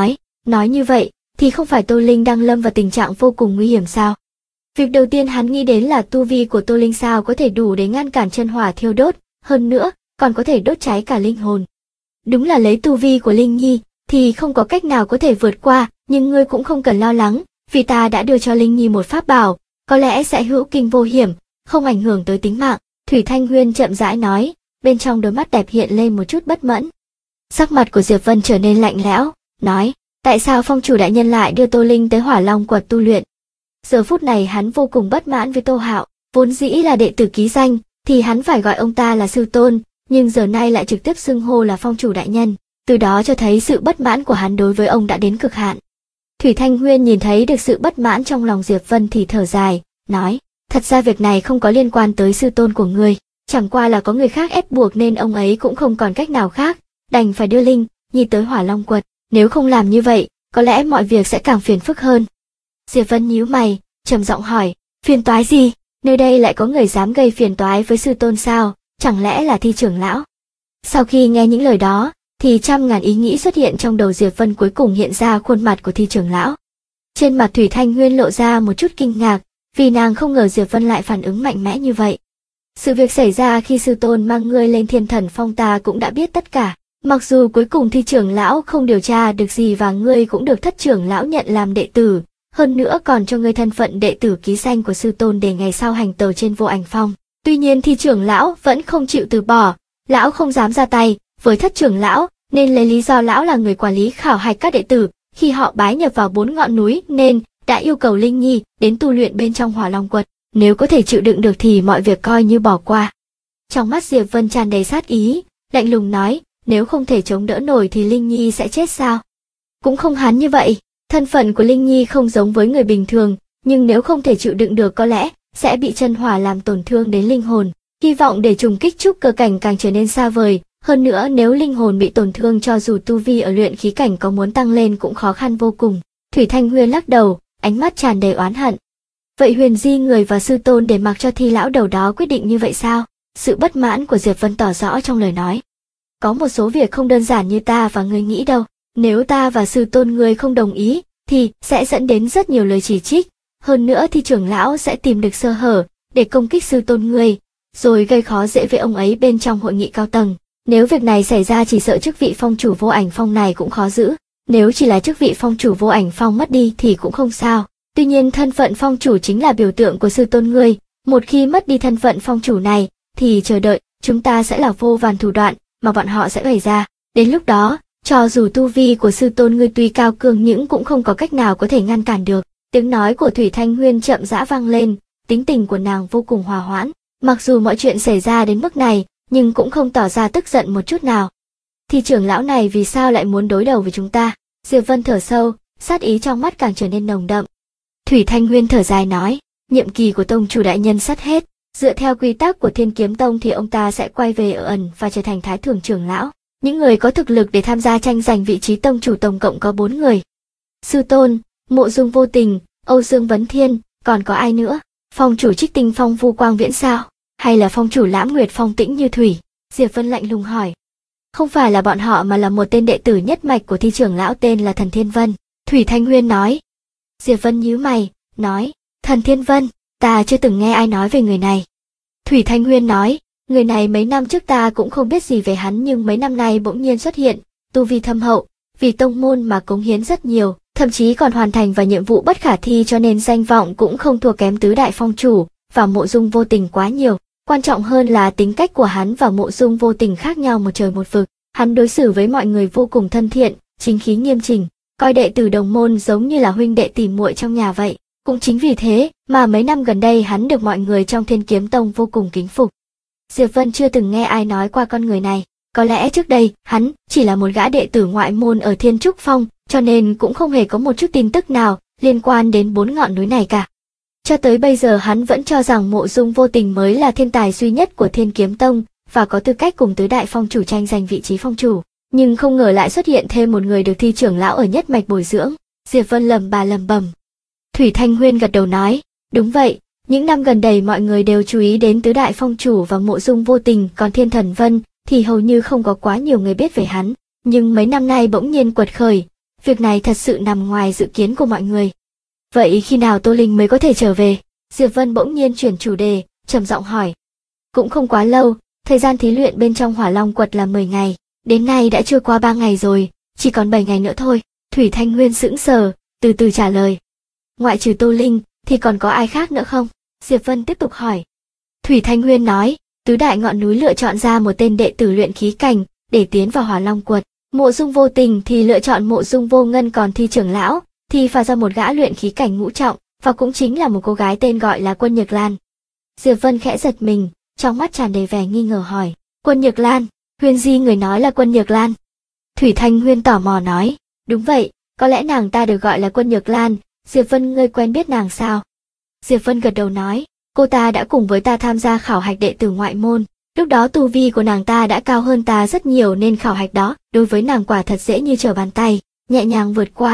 nói như vậy, thì không phải Tô Linh đang lâm vào tình trạng vô cùng nguy hiểm sao? Việc đầu tiên hắn nghĩ đến là tu vi của Tô Linh sao có thể đủ để ngăn cản chân hỏa thiêu đốt, hơn nữa, còn có thể đốt cháy cả linh hồn. Đúng là lấy tu vi của Linh Nhi, thì không có cách nào có thể vượt qua, nhưng ngươi cũng không cần lo lắng, vì ta đã đưa cho Linh Nhi một pháp bảo, có lẽ sẽ hữu kinh vô hiểm, không ảnh hưởng tới tính mạng. Thủy Thanh Huyên chậm rãi nói, bên trong đôi mắt đẹp hiện lên một chút bất mẫn. Sắc mặt của Diệp Vân trở nên lạnh lẽo, nói, tại sao phong chủ đại nhân lại đưa Tô Linh tới Hỏa Long Quật tu luyện? Giờ phút này hắn vô cùng bất mãn với Tô Hạo, vốn dĩ là đệ tử ký danh, thì hắn phải gọi ông ta là sư tôn, nhưng giờ nay lại trực tiếp xưng hô là phong chủ đại nhân, từ đó cho thấy sự bất mãn của hắn đối với ông đã đến cực hạn. Thủy Thanh Huyên nhìn thấy được sự bất mãn trong lòng Diệp Vân thì thở dài, nói, thật ra việc này không có liên quan tới sư tôn của ngươi, chẳng qua là có người khác ép buộc nên ông ấy cũng không còn cách nào khác, đành phải đưa Linh Nhi tới Hỏa Long Quật, nếu không làm như vậy, có lẽ mọi việc sẽ càng phiền phức hơn. Diệp Vân nhíu mày, trầm giọng hỏi, phiền toái gì? Nơi đây lại có người dám gây phiền toái với sư tôn sao? Chẳng lẽ là Thi trưởng lão? Sau khi nghe những lời đó, thì trăm ngàn ý nghĩ xuất hiện trong đầu Diệp Vân, cuối cùng hiện ra khuôn mặt của Thi trưởng lão. Trên mặt Thủy Thanh Nguyên lộ ra một chút kinh ngạc, vì nàng không ngờ Diệp Vân lại phản ứng mạnh mẽ như vậy. Sự việc xảy ra khi sư tôn mang ngươi lên Thiên Thần Phong ta cũng đã biết tất cả. Mặc dù cuối cùng Thi trưởng lão không điều tra được gì và ngươi cũng được thất trưởng lão nhận làm đệ tử, hơn nữa còn cho ngươi thân phận đệ tử ký danh của sư tôn để ngày sau hành tẩu trên Vô Ảnh Phong. Tuy nhiên Thi trưởng lão vẫn không chịu từ bỏ, lão không dám ra tay với thất trưởng lão, nên lấy lý do lão là người quản lý khảo hạch các đệ tử, khi họ bái nhập vào 4 ngọn núi nên đã yêu cầu Linh Nhi đến tu luyện bên trong Hỏa Long Quật. Nếu có thể chịu đựng được thì mọi việc coi như bỏ qua. Trong mắt Diệp Vân tràn đầy sát ý, lạnh lùng nói, nếu không thể chống đỡ nổi thì Linh Nhi sẽ chết sao? Cũng không hẳn như vậy, thân phận của Linh Nhi không giống với người bình thường, nhưng nếu không thể chịu đựng được có lẽ sẽ bị chân hỏa làm tổn thương đến linh hồn. Hy vọng để trùng kích trúc cơ cảnh càng trở nên xa vời, hơn nữa nếu linh hồn bị tổn thương cho dù tu vi ở luyện khí cảnh có muốn tăng lên cũng khó khăn vô cùng. Thủy Thanh Nguyên lắc đầu, ánh mắt tràn đầy oán hận. Vậy Huyền Di người và sư tôn để mặc cho Thi lão đầu đó quyết định như vậy sao? Sự bất mãn của Diệp Vân tỏ rõ trong lời nói. Có một số việc không đơn giản như ta và ngươi nghĩ đâu. Nếu ta và sư tôn ngươi không đồng ý, thì sẽ dẫn đến rất nhiều lời chỉ trích. Hơn nữa Thi trưởng lão sẽ tìm được sơ hở để công kích sư tôn ngươi, rồi gây khó dễ với ông ấy bên trong hội nghị cao tầng. Nếu việc này xảy ra chỉ sợ chức vị phong chủ Vô Ảnh Phong này cũng khó giữ. Nếu chỉ là chức vị phong chủ Vô Ảnh Phong mất đi thì cũng không sao. Tuy nhiên thân phận phong chủ chính là biểu tượng của sư tôn ngươi. Một khi mất đi thân phận phong chủ này, thì chờ đợi, chúng ta sẽ là vô vàn thủ đoạn mà bọn họ sẽ bày ra. Đến lúc đó, cho dù tu vi của sư tôn ngươi tuy cao cường nhưng cũng không có cách nào có thể ngăn cản được. Tiếng nói của Thủy Thanh Nguyên chậm rãi vang lên, tính tình của nàng vô cùng hòa hoãn. Mặc dù mọi chuyện xảy ra đến mức này, nhưng cũng không tỏ ra tức giận một chút nào. Thì trưởng lão này vì sao lại muốn đối đầu với chúng ta? Diệp Vân thở sâu, sát ý trong mắt càng trở nên nồng đậm. Thủy Thanh Nguyên thở dài nói, nhiệm kỳ của tông chủ đại nhân sắp hết, dựa theo quy tắc của Thiên Kiếm Tông thì ông ta sẽ quay về ở ẩn và trở thành thái thượng trưởng lão. Những người có thực lực để tham gia tranh giành vị trí tông chủ tổng cộng có 4 người. Sư tôn, Mộ Dung Vô Tình, Âu Dương Vấn Thiên, còn có ai nữa? Phong chủ Trích Tinh Phong Vu Quang Viễn sao? Hay là phong chủ Lãm Nguyệt Phong Tĩnh Như Thủy? Diệp Vân lạnh lùng hỏi. Không phải là bọn họ mà là một tên đệ tử nhất mạch của Thi trưởng lão tên là Thần Thiên Vân. Thủy Thanh Nguyên nói. Diệp Vân nhíu mày, nói, Thần Thiên Vân, ta chưa từng nghe ai nói về người này. Thủy Thanh Nguyên nói, người này mấy năm trước ta cũng không biết gì về hắn nhưng mấy năm nay bỗng nhiên xuất hiện, tu vi thâm hậu, vì tông môn mà cống hiến rất nhiều, thậm chí còn hoàn thành vài nhiệm vụ bất khả thi cho nên danh vọng cũng không thua kém tứ đại phong chủ và Mộ Dung Vô Tình quá nhiều. Quan trọng hơn là tính cách của hắn và Mộ Dung Vô Tình khác nhau một trời một vực. Hắn đối xử với mọi người vô cùng thân thiện, chính khí nghiêm chỉnh, coi đệ tử đồng môn giống như là huynh đệ tỉ muội trong nhà vậy. Cũng chính vì thế mà mấy năm gần đây hắn được mọi người trong Thiên Kiếm Tông vô cùng kính phục. Diệp Vân chưa từng nghe ai nói qua con người này. Có lẽ trước đây hắn chỉ là một gã đệ tử ngoại môn ở Thiên Trúc Phong, cho nên cũng không hề có một chút tin tức nào liên quan đến 4 ngọn núi này cả. Cho tới bây giờ hắn vẫn cho rằng Mộ Dung Vô Tình mới là thiên tài duy nhất của Thiên Kiếm Tông và có tư cách cùng tứ đại phong chủ tranh giành vị trí phong chủ, nhưng không ngờ lại xuất hiện thêm một người được Thi trưởng lão ở nhất mạch bồi dưỡng. Diệp Vân lẩm bẩm. Thủy Thanh Nguyên gật đầu nói, đúng vậy, những năm gần đây mọi người đều chú ý đến tứ đại phong chủ và Mộ Dung Vô Tình, còn Thiên Thần Vân thì hầu như không có quá nhiều người biết về hắn, nhưng mấy năm nay bỗng nhiên quật khởi, việc này thật sự nằm ngoài dự kiến của mọi người. Vậy khi nào Tô Linh mới có thể trở về? Diệp Vân bỗng nhiên chuyển chủ đề, trầm giọng hỏi. Cũng không quá lâu, thời gian thí luyện bên trong Hỏa Long Quật là 10 ngày, đến nay đã trôi qua 3 ngày rồi, chỉ còn 7 ngày nữa thôi. Thủy Thanh Nguyên sững sờ, từ từ trả lời. Ngoại trừ Tô Linh, thì còn có ai khác nữa không? Diệp Vân tiếp tục hỏi. Thủy Thanh Nguyên nói, tứ đại ngọn núi lựa chọn ra một tên đệ tử luyện khí cảnh để tiến vào Hỏa Long Quật. Mộ Dung Vô Tình thì lựa chọn Mộ Dung Vô Ngân, còn Thi trưởng lão thì phạt ra một gã luyện khí cảnh ngũ trọng, và cũng chính là một cô gái tên gọi là Quân Nhược Lan. Diệp Vân khẽ giật mình, trong mắt tràn đầy vẻ nghi ngờ hỏi, Quân Nhược Lan? Huyền Di người nói là Quân Nhược Lan? Thủy Thanh Nguyên tò mò nói, đúng vậy, có lẽ nàng ta được gọi là Quân Nhược Lan. Diệp Vân, ngươi quen biết nàng sao? Diệp Vân gật đầu nói, cô ta đã cùng với ta tham gia khảo hạch đệ tử ngoại môn, lúc đó tu vi của nàng ta đã cao hơn ta rất nhiều nên khảo hạch đó đối với nàng quả thật dễ như trở bàn tay, nhẹ nhàng vượt qua,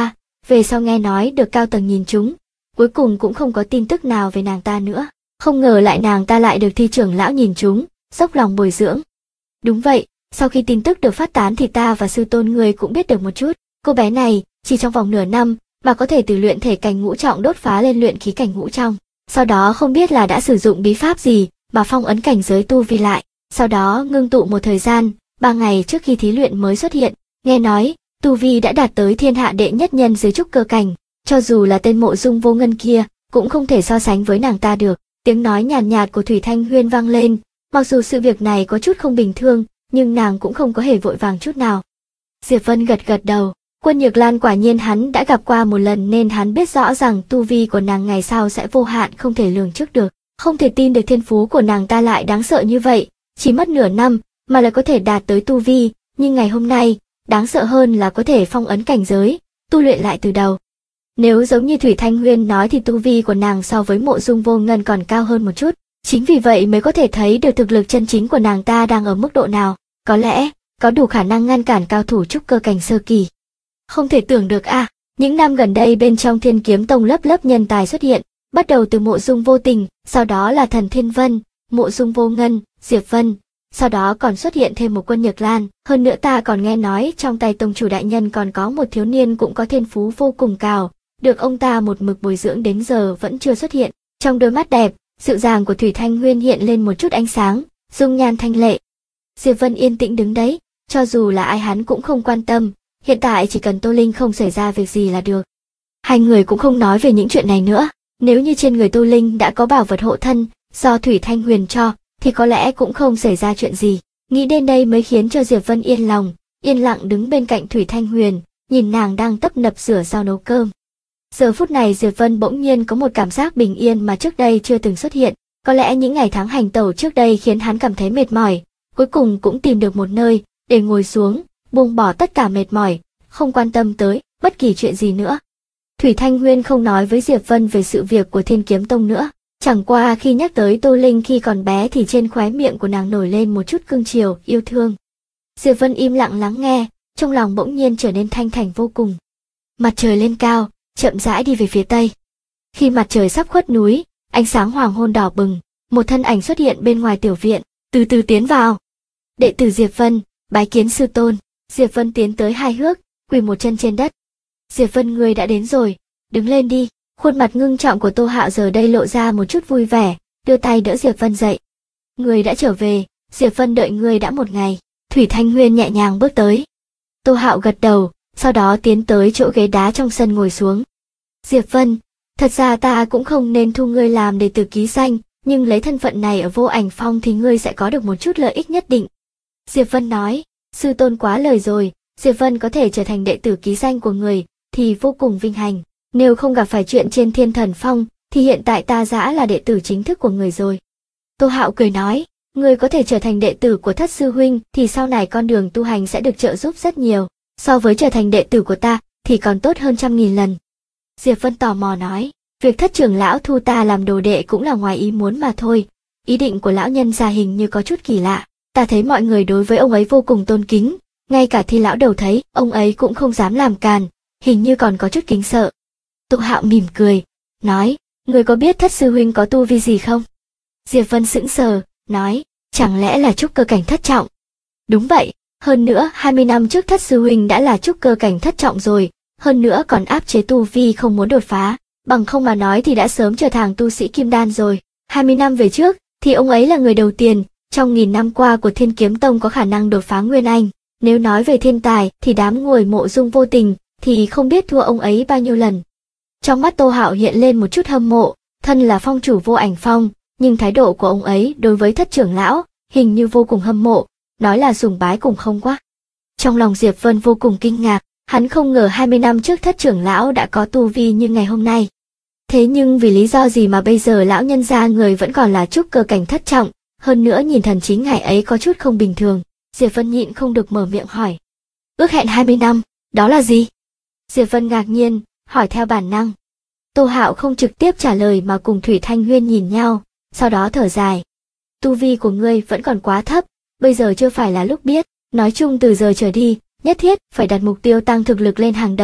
về sau nghe nói được cao tầng nhìn chúng, cuối cùng cũng không có tin tức nào về nàng ta nữa. Không ngờ lại nàng ta lại được Thi trưởng lão nhìn chúng, dốc lòng bồi dưỡng. Đúng vậy, sau khi tin tức được phát tán thì ta và sư tôn ngươi cũng biết được một chút. Cô bé này, chỉ trong vòng nửa năm, mà có thể từ luyện thể cảnh ngũ trọng đốt phá lên luyện khí cảnh ngũ trọng. Sau đó không biết là đã sử dụng bí pháp gì, mà phong ấn cảnh giới tu vi lại. Sau đó ngưng tụ một thời gian, 3 ngày trước khi thí luyện mới xuất hiện. Nghe nói, tu vi đã đạt tới thiên hạ đệ nhất nhân dưới trúc cơ cảnh. Cho dù là tên Mộ Dung Vô Ngân kia, cũng không thể so sánh với nàng ta được. Tiếng nói nhàn nhạt của Thủy Thanh Huyên vang lên. Mặc dù sự việc này có chút không bình thường, nhưng nàng cũng không có hề vội vàng chút nào. Diệp Vân gật gật đầu. Quân Nhược Lan quả nhiên hắn đã gặp qua một lần nên hắn biết rõ rằng tu vi của nàng ngày sau sẽ vô hạn không thể lường trước được. Không thể tin được thiên phú của nàng ta lại đáng sợ như vậy, chỉ mất nửa năm mà lại có thể đạt tới tu vi, nhưng ngày hôm nay, đáng sợ hơn là có thể phong ấn cảnh giới, tu luyện lại từ đầu. Nếu giống như Thủy Thanh Huyên nói thì tu vi của nàng so với Mộ Dung Vô Ngân còn cao hơn một chút, chính vì vậy mới có thể thấy được thực lực chân chính của nàng ta đang ở mức độ nào, có lẽ có đủ khả năng ngăn cản cao thủ trúc cơ cảnh sơ kỳ. Không thể tưởng được a, những năm gần đây bên trong Thiên Kiếm Tông lớp lớp nhân tài xuất hiện, bắt đầu từ Mộ Dung Vô Tình, sau đó là Thần Thiên Vân, Mộ Dung Vô Ngân, Diệp Vân, sau đó còn xuất hiện thêm một Quân Nhược Lan, hơn nữa ta còn nghe nói trong tay tông chủ đại nhân còn có một thiếu niên cũng có thiên phú vô cùng cao, được ông ta một mực bồi dưỡng đến giờ vẫn chưa xuất hiện. Trong đôi mắt đẹp, dịu dàng của Thủy Thanh Huyên hiện lên một chút ánh sáng, dung nhan thanh lệ. Diệp Vân yên tĩnh đứng đấy, cho dù là ai hắn cũng không quan tâm, hiện tại chỉ cần Tô Linh không xảy ra việc gì là được. Hai người cũng không nói về những chuyện này nữa, nếu như trên người Tô Linh đã có bảo vật hộ thân, do Thủy Thanh Huyền cho, thì có lẽ cũng không xảy ra chuyện gì. Nghĩ đến đây mới khiến cho Diệp Vân yên lòng, yên lặng đứng bên cạnh Thủy Thanh Huyền, nhìn nàng đang tấp nập rửa rau nấu cơm. Giờ phút này Diệp Vân bỗng nhiên có một cảm giác bình yên mà trước đây chưa từng xuất hiện, có lẽ những ngày tháng hành tẩu trước đây khiến hắn cảm thấy mệt mỏi, cuối cùng cũng tìm được một nơi để ngồi xuống, buông bỏ tất cả mệt mỏi, không quan tâm tới bất kỳ chuyện gì nữa. Thủy Thanh Huyên không nói với Diệp Vân về sự việc của Thiên Kiếm Tông nữa, chẳng qua khi nhắc tới Tô Linh khi còn bé thì trên khóe miệng của nàng nổi lên một chút cương chiều, yêu thương. Diệp Vân im lặng lắng nghe, trong lòng bỗng nhiên trở nên thanh thản vô cùng. Mặt trời lên cao, chậm rãi đi về phía tây. Khi mặt trời sắp khuất núi, ánh sáng hoàng hôn đỏ bừng, một thân ảnh xuất hiện bên ngoài tiểu viện, từ từ tiến vào. Đệ tử Diệp Vân, bái kiến sư tôn. Diệp Vân tiến tới 2 bước, quỳ một chân trên đất. Diệp Vân, ngươi đã đến rồi, đứng lên đi. Khuôn mặt ngưng trọng của Tô Hạo giờ đây lộ ra một chút vui vẻ, đưa tay đỡ Diệp Vân dậy. Ngươi đã trở về, Diệp Vân đợi ngươi đã một ngày. Thủy Thanh Huyên nhẹ nhàng bước tới. Tô Hạo gật đầu, sau đó tiến tới chỗ ghế đá trong sân ngồi xuống. Diệp Vân, thật ra ta cũng không nên thu ngươi làm đệ tử ký danh, nhưng lấy thân phận này ở Vô Ảnh Phong thì ngươi sẽ có được một chút lợi ích nhất định. Diệp Vân nói, sư tôn quá lời rồi, Diệp Vân có thể trở thành đệ tử ký danh của người, thì vô cùng vinh hạnh. Nếu không gặp phải chuyện trên Thiên Thần Phong, thì hiện tại ta đã là đệ tử chính thức của người rồi. Tô Hạo cười nói, người có thể trở thành đệ tử của Thất sư huynh thì sau này con đường tu hành sẽ được trợ giúp rất nhiều. So với trở thành đệ tử của ta, thì còn tốt hơn 100.000 lần. Diệp Vân tò mò nói, việc Thất trưởng lão thu ta làm đồ đệ cũng là ngoài ý muốn mà thôi. Ý định của lão nhân gia hình như có chút kỳ lạ. Ta thấy mọi người đối với ông ấy vô cùng tôn kính, ngay cả Thi lão đầu thấy, ông ấy cũng không dám làm càn, hình như còn có chút kính sợ. Tô Hạo mỉm cười, nói, người có biết Thất sư huynh có tu vi gì không? Diệp Vân sững sờ, nói, chẳng lẽ là trúc cơ cảnh thất trọng? Đúng vậy, hơn nữa 20 năm trước Thất sư huynh đã là trúc cơ cảnh thất trọng rồi, hơn nữa còn áp chế tu vi không muốn đột phá, bằng không mà nói thì đã sớm trở thành tu sĩ kim đan rồi. 20 năm về trước, thì ông ấy là người đầu tiên trong 1000 năm qua của Thiên Kiếm Tông có khả năng đột phá Nguyên Anh. Nếu nói về thiên tài thì đám người Mộ Dung Vô Tình thì không biết thua ông ấy bao nhiêu lần. Trong mắt Tô Hạo hiện lên một chút hâm mộ, thân là phong chủ Vô Ảnh Phong, nhưng thái độ của ông ấy đối với Thất trưởng lão hình như vô cùng hâm mộ, nói là sùng bái cũng không quá. Trong lòng Diệp Vân vô cùng kinh ngạc, hắn không ngờ 20 năm trước Thất trưởng lão đã có tu vi như ngày hôm nay. Thế nhưng vì lý do gì mà bây giờ lão nhân gia người vẫn còn là trúc cơ cảnh thất trọng, hơn nữa nhìn thần chính ngày ấy có chút không bình thường. Diệp Vân nhịn không được mở miệng hỏi. Ước hẹn 20 năm, đó là gì? Diệp Vân ngạc nhiên, hỏi theo bản năng. Tô Hạo không trực tiếp trả lời mà cùng Thủy Thanh Huyên nhìn nhau, sau đó thở dài. Tu vi của ngươi vẫn còn quá thấp, bây giờ chưa phải là lúc biết, nói chung từ giờ trở đi, nhất thiết phải đặt mục tiêu tăng thực lực lên hàng đầu,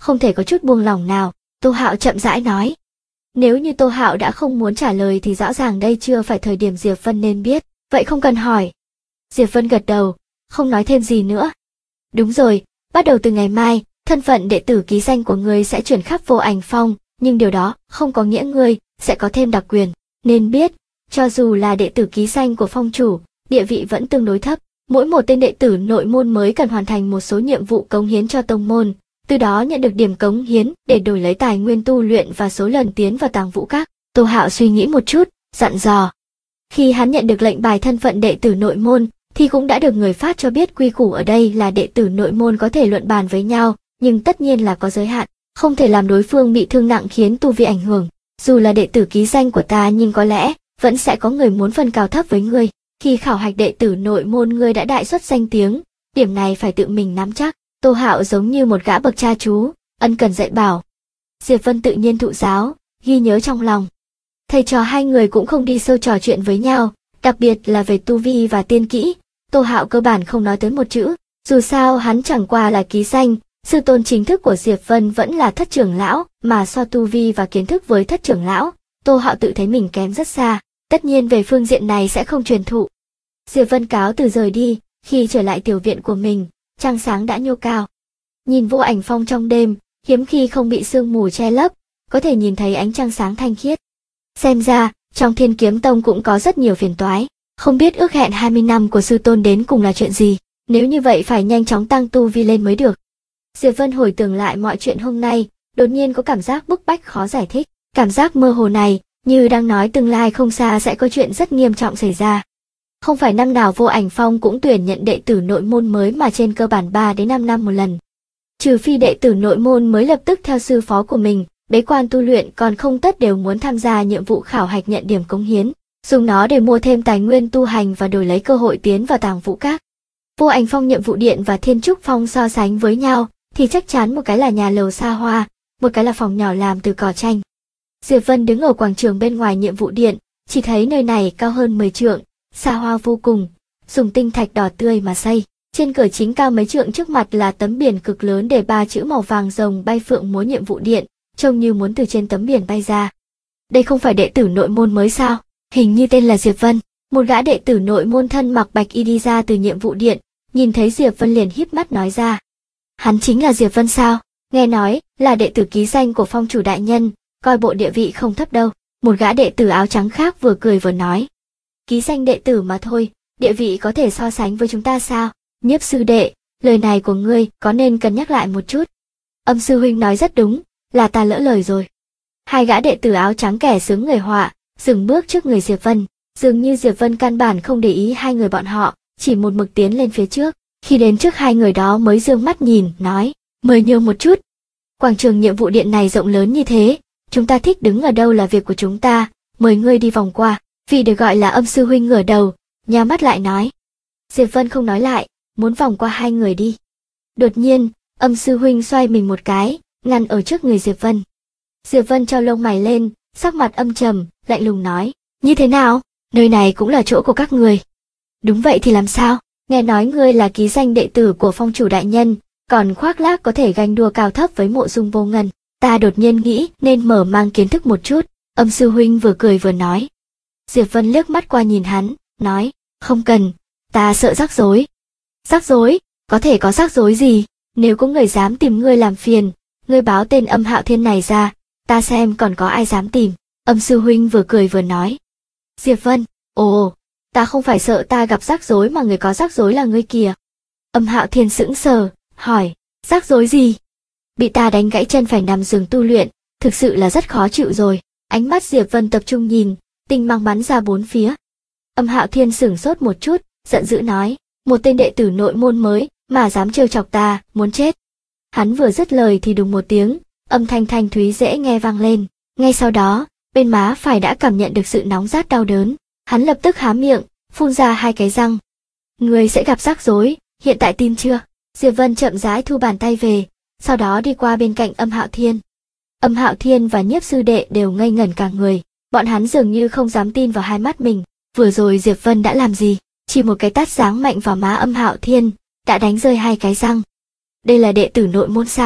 không thể có chút buông lỏng nào. Tô Hạo chậm rãi nói. Nếu như Tô Hạo đã không muốn trả lời thì rõ ràng đây chưa phải thời điểm Diệp Vân nên biết, vậy không cần hỏi. Diệp Vân gật đầu, không nói thêm gì nữa. Đúng rồi, bắt đầu từ ngày mai, thân phận đệ tử ký danh của ngươi sẽ chuyển khắp Vô Ảnh Phong, nhưng điều đó không có nghĩa ngươi sẽ có thêm đặc quyền. Nên biết, cho dù là đệ tử ký danh của phong chủ, địa vị vẫn tương đối thấp. Mỗi một tên đệ tử nội môn mới cần hoàn thành một số nhiệm vụ cống hiến cho tông môn, từ đó nhận được điểm cống hiến để đổi lấy tài nguyên tu luyện và số lần tiến vào Tàng Vũ Các. Tô Hạo suy nghĩ một chút, dặn dò. Khi hắn nhận được lệnh bài thân phận đệ tử nội môn, thì cũng đã được người phát cho biết quy củ ở đây là đệ tử nội môn có thể luận bàn với nhau, nhưng tất nhiên là có giới hạn, không thể làm đối phương bị thương nặng khiến tu vi ảnh hưởng. Dù là đệ tử ký danh của ta nhưng có lẽ vẫn sẽ có người muốn phân cao thấp với ngươi. Khi khảo hạch đệ tử nội môn ngươi đã đại xuất danh tiếng, điểm này phải tự mình nắm chắc. Tô Hạo giống như một gã bậc cha chú, ân cần dạy bảo. Diệp Vân tự nhiên thụ giáo, ghi nhớ trong lòng. Thầy trò hai người cũng không đi sâu trò chuyện với nhau, đặc biệt là về tu vi và tiên kỹ. Tô Hạo cơ bản không nói tới một chữ, dù sao hắn chẳng qua là ký danh, sư tôn chính thức của Diệp Vân vẫn là thất trưởng lão, mà so tu vi và kiến thức với thất trưởng lão, Tô Hạo tự thấy mình kém rất xa, tất nhiên về phương diện này sẽ không truyền thụ. Diệp Vân cáo từ rời đi, khi trở lại tiểu viện của mình, trăng sáng đã nhô cao. Nhìn Vô Ảnh Phong trong đêm, hiếm khi không bị sương mù che lấp, có thể nhìn thấy ánh trăng sáng thanh khiết. Xem ra, trong Thiên Kiếm Tông cũng có rất nhiều phiền toái, không biết ước hẹn 20 năm của sư tôn đến cùng là chuyện gì, nếu như vậy phải nhanh chóng tăng tu vi lên mới được. Diệp Vân hồi tưởng lại mọi chuyện hôm nay, đột nhiên có cảm giác bức bách khó giải thích, cảm giác mơ hồ này, như đang nói tương lai không xa sẽ có chuyện rất nghiêm trọng xảy ra. Không phải năm nào Vô Ảnh Phong cũng tuyển nhận đệ tử nội môn mới mà trên cơ bản 3 đến 5 năm một lần. Trừ phi đệ tử nội môn mới lập tức theo sư phó của mình, bế quan tu luyện, còn không tất đều muốn tham gia nhiệm vụ khảo hạch nhận điểm cống hiến, dùng nó để mua thêm tài nguyên tu hành và đổi lấy cơ hội tiến vào Tàng Vũ Các. Vô Ảnh Phong nhiệm vụ điện và Thiên Trúc Phong so sánh với nhau, thì chắc chắn một cái là nhà lầu xa hoa, một cái là phòng nhỏ làm từ cỏ tranh. Diệp Vân đứng ở quảng trường bên ngoài nhiệm vụ điện, chỉ thấy nơi này cao hơn 10 trượng, xa hoa vô cùng, dùng tinh thạch đỏ tươi mà xây. Trên cửa chính cao mấy trượng trước mặt là tấm biển cực lớn để 3 chữ màu vàng rồng bay phượng múa nhiệm vụ điện, trông như muốn từ trên tấm biển bay ra. Đây không phải đệ tử nội môn mới sao? Hình như tên là Diệp Vân. Một gã đệ tử nội môn thân mặc bạch y đi ra từ nhiệm vụ điện, nhìn thấy Diệp Vân liền híp mắt nói ra. Hắn chính là Diệp Vân sao? Nghe nói là đệ tử ký danh của phong chủ đại nhân, coi bộ địa vị không thấp đâu. Một gã đệ tử áo trắng khác vừa cười vừa nói. Ký danh đệ tử mà thôi, địa vị có thể so sánh với chúng ta sao? Nhiếp sư đệ, lời này của ngươi có nên cân nhắc lại một chút. Âm sư huynh nói rất đúng, là ta lỡ lời rồi. Hai gã đệ tử áo trắng kẻ sướng người họa, dừng bước trước người Diệp Vân. Dường như Diệp Vân căn bản không để ý hai người bọn họ, chỉ một mực tiến lên phía trước. Khi đến trước hai người đó mới dương mắt nhìn, nói, mời nhường một chút. Quảng trường nhiệm vụ điện này rộng lớn như thế, chúng ta thích đứng ở đâu là việc của chúng ta, mời ngươi đi vòng qua. Vì được gọi là âm sư huynh ngửa đầu, nhắm mắt lại nói. Diệp Vân không nói lại, muốn vòng qua hai người đi. Đột nhiên, âm sư huynh xoay mình một cái, ngăn ở trước người Diệp Vân. Diệp Vân trao lông mày lên, sắc mặt âm trầm, lạnh lùng nói, như thế nào, nơi này cũng là chỗ của các người. Đúng vậy thì làm sao, nghe nói ngươi là ký danh đệ tử của phong chủ đại nhân, còn khoác lác có thể ganh đua cao thấp với Mộ Dung Vô Ngân. Ta đột nhiên nghĩ nên mở mang kiến thức một chút, âm sư huynh vừa cười vừa nói. Diệp Vân liếc mắt qua nhìn hắn, nói, không cần, ta sợ rắc rối. Rắc rối? Có thể có rắc rối gì? Nếu có người dám tìm ngươi làm phiền, ngươi báo tên Âm Hạo Thiên này ra, ta xem còn có ai dám tìm. Âm sư huynh vừa cười vừa nói. Diệp Vân, ồ, ta không phải sợ ta gặp rắc rối mà người có rắc rối là ngươi kìa. Âm Hạo Thiên sững sờ, hỏi, rắc rối gì? Bị ta đánh gãy chân phải nằm giường tu luyện, thực sự là rất khó chịu rồi. Ánh mắt Diệp Vân tập trung nhìn, tinh mang bắn ra bốn phía. Âm Hạo Thiên sửng sốt một chút, giận dữ nói, một tên đệ tử nội môn mới mà dám trêu chọc ta, muốn chết. Hắn vừa dứt lời thì đùng một tiếng, âm thanh thanh thúy dễ nghe vang lên. Ngay sau đó, bên má phải đã cảm nhận được sự nóng rát đau đớn. Hắn lập tức há miệng, phun ra hai cái răng. Ngươi sẽ gặp rắc rối, hiện tại tin chưa? Diệp Vân chậm rãi thu bàn tay về, sau đó đi qua bên cạnh Âm Hạo Thiên. Âm Hạo Thiên và Nhiếp sư đệ đều ngây ngẩn cả người, bọn hắn dường như không dám tin vào hai mắt mình. Vừa rồi Diệp Vân đã làm gì? Chỉ một cái tát giáng mạnh vào má Âm Hạo Thiên, đã đánh rơi hai cái răng. Đây là đệ tử nội môn sao?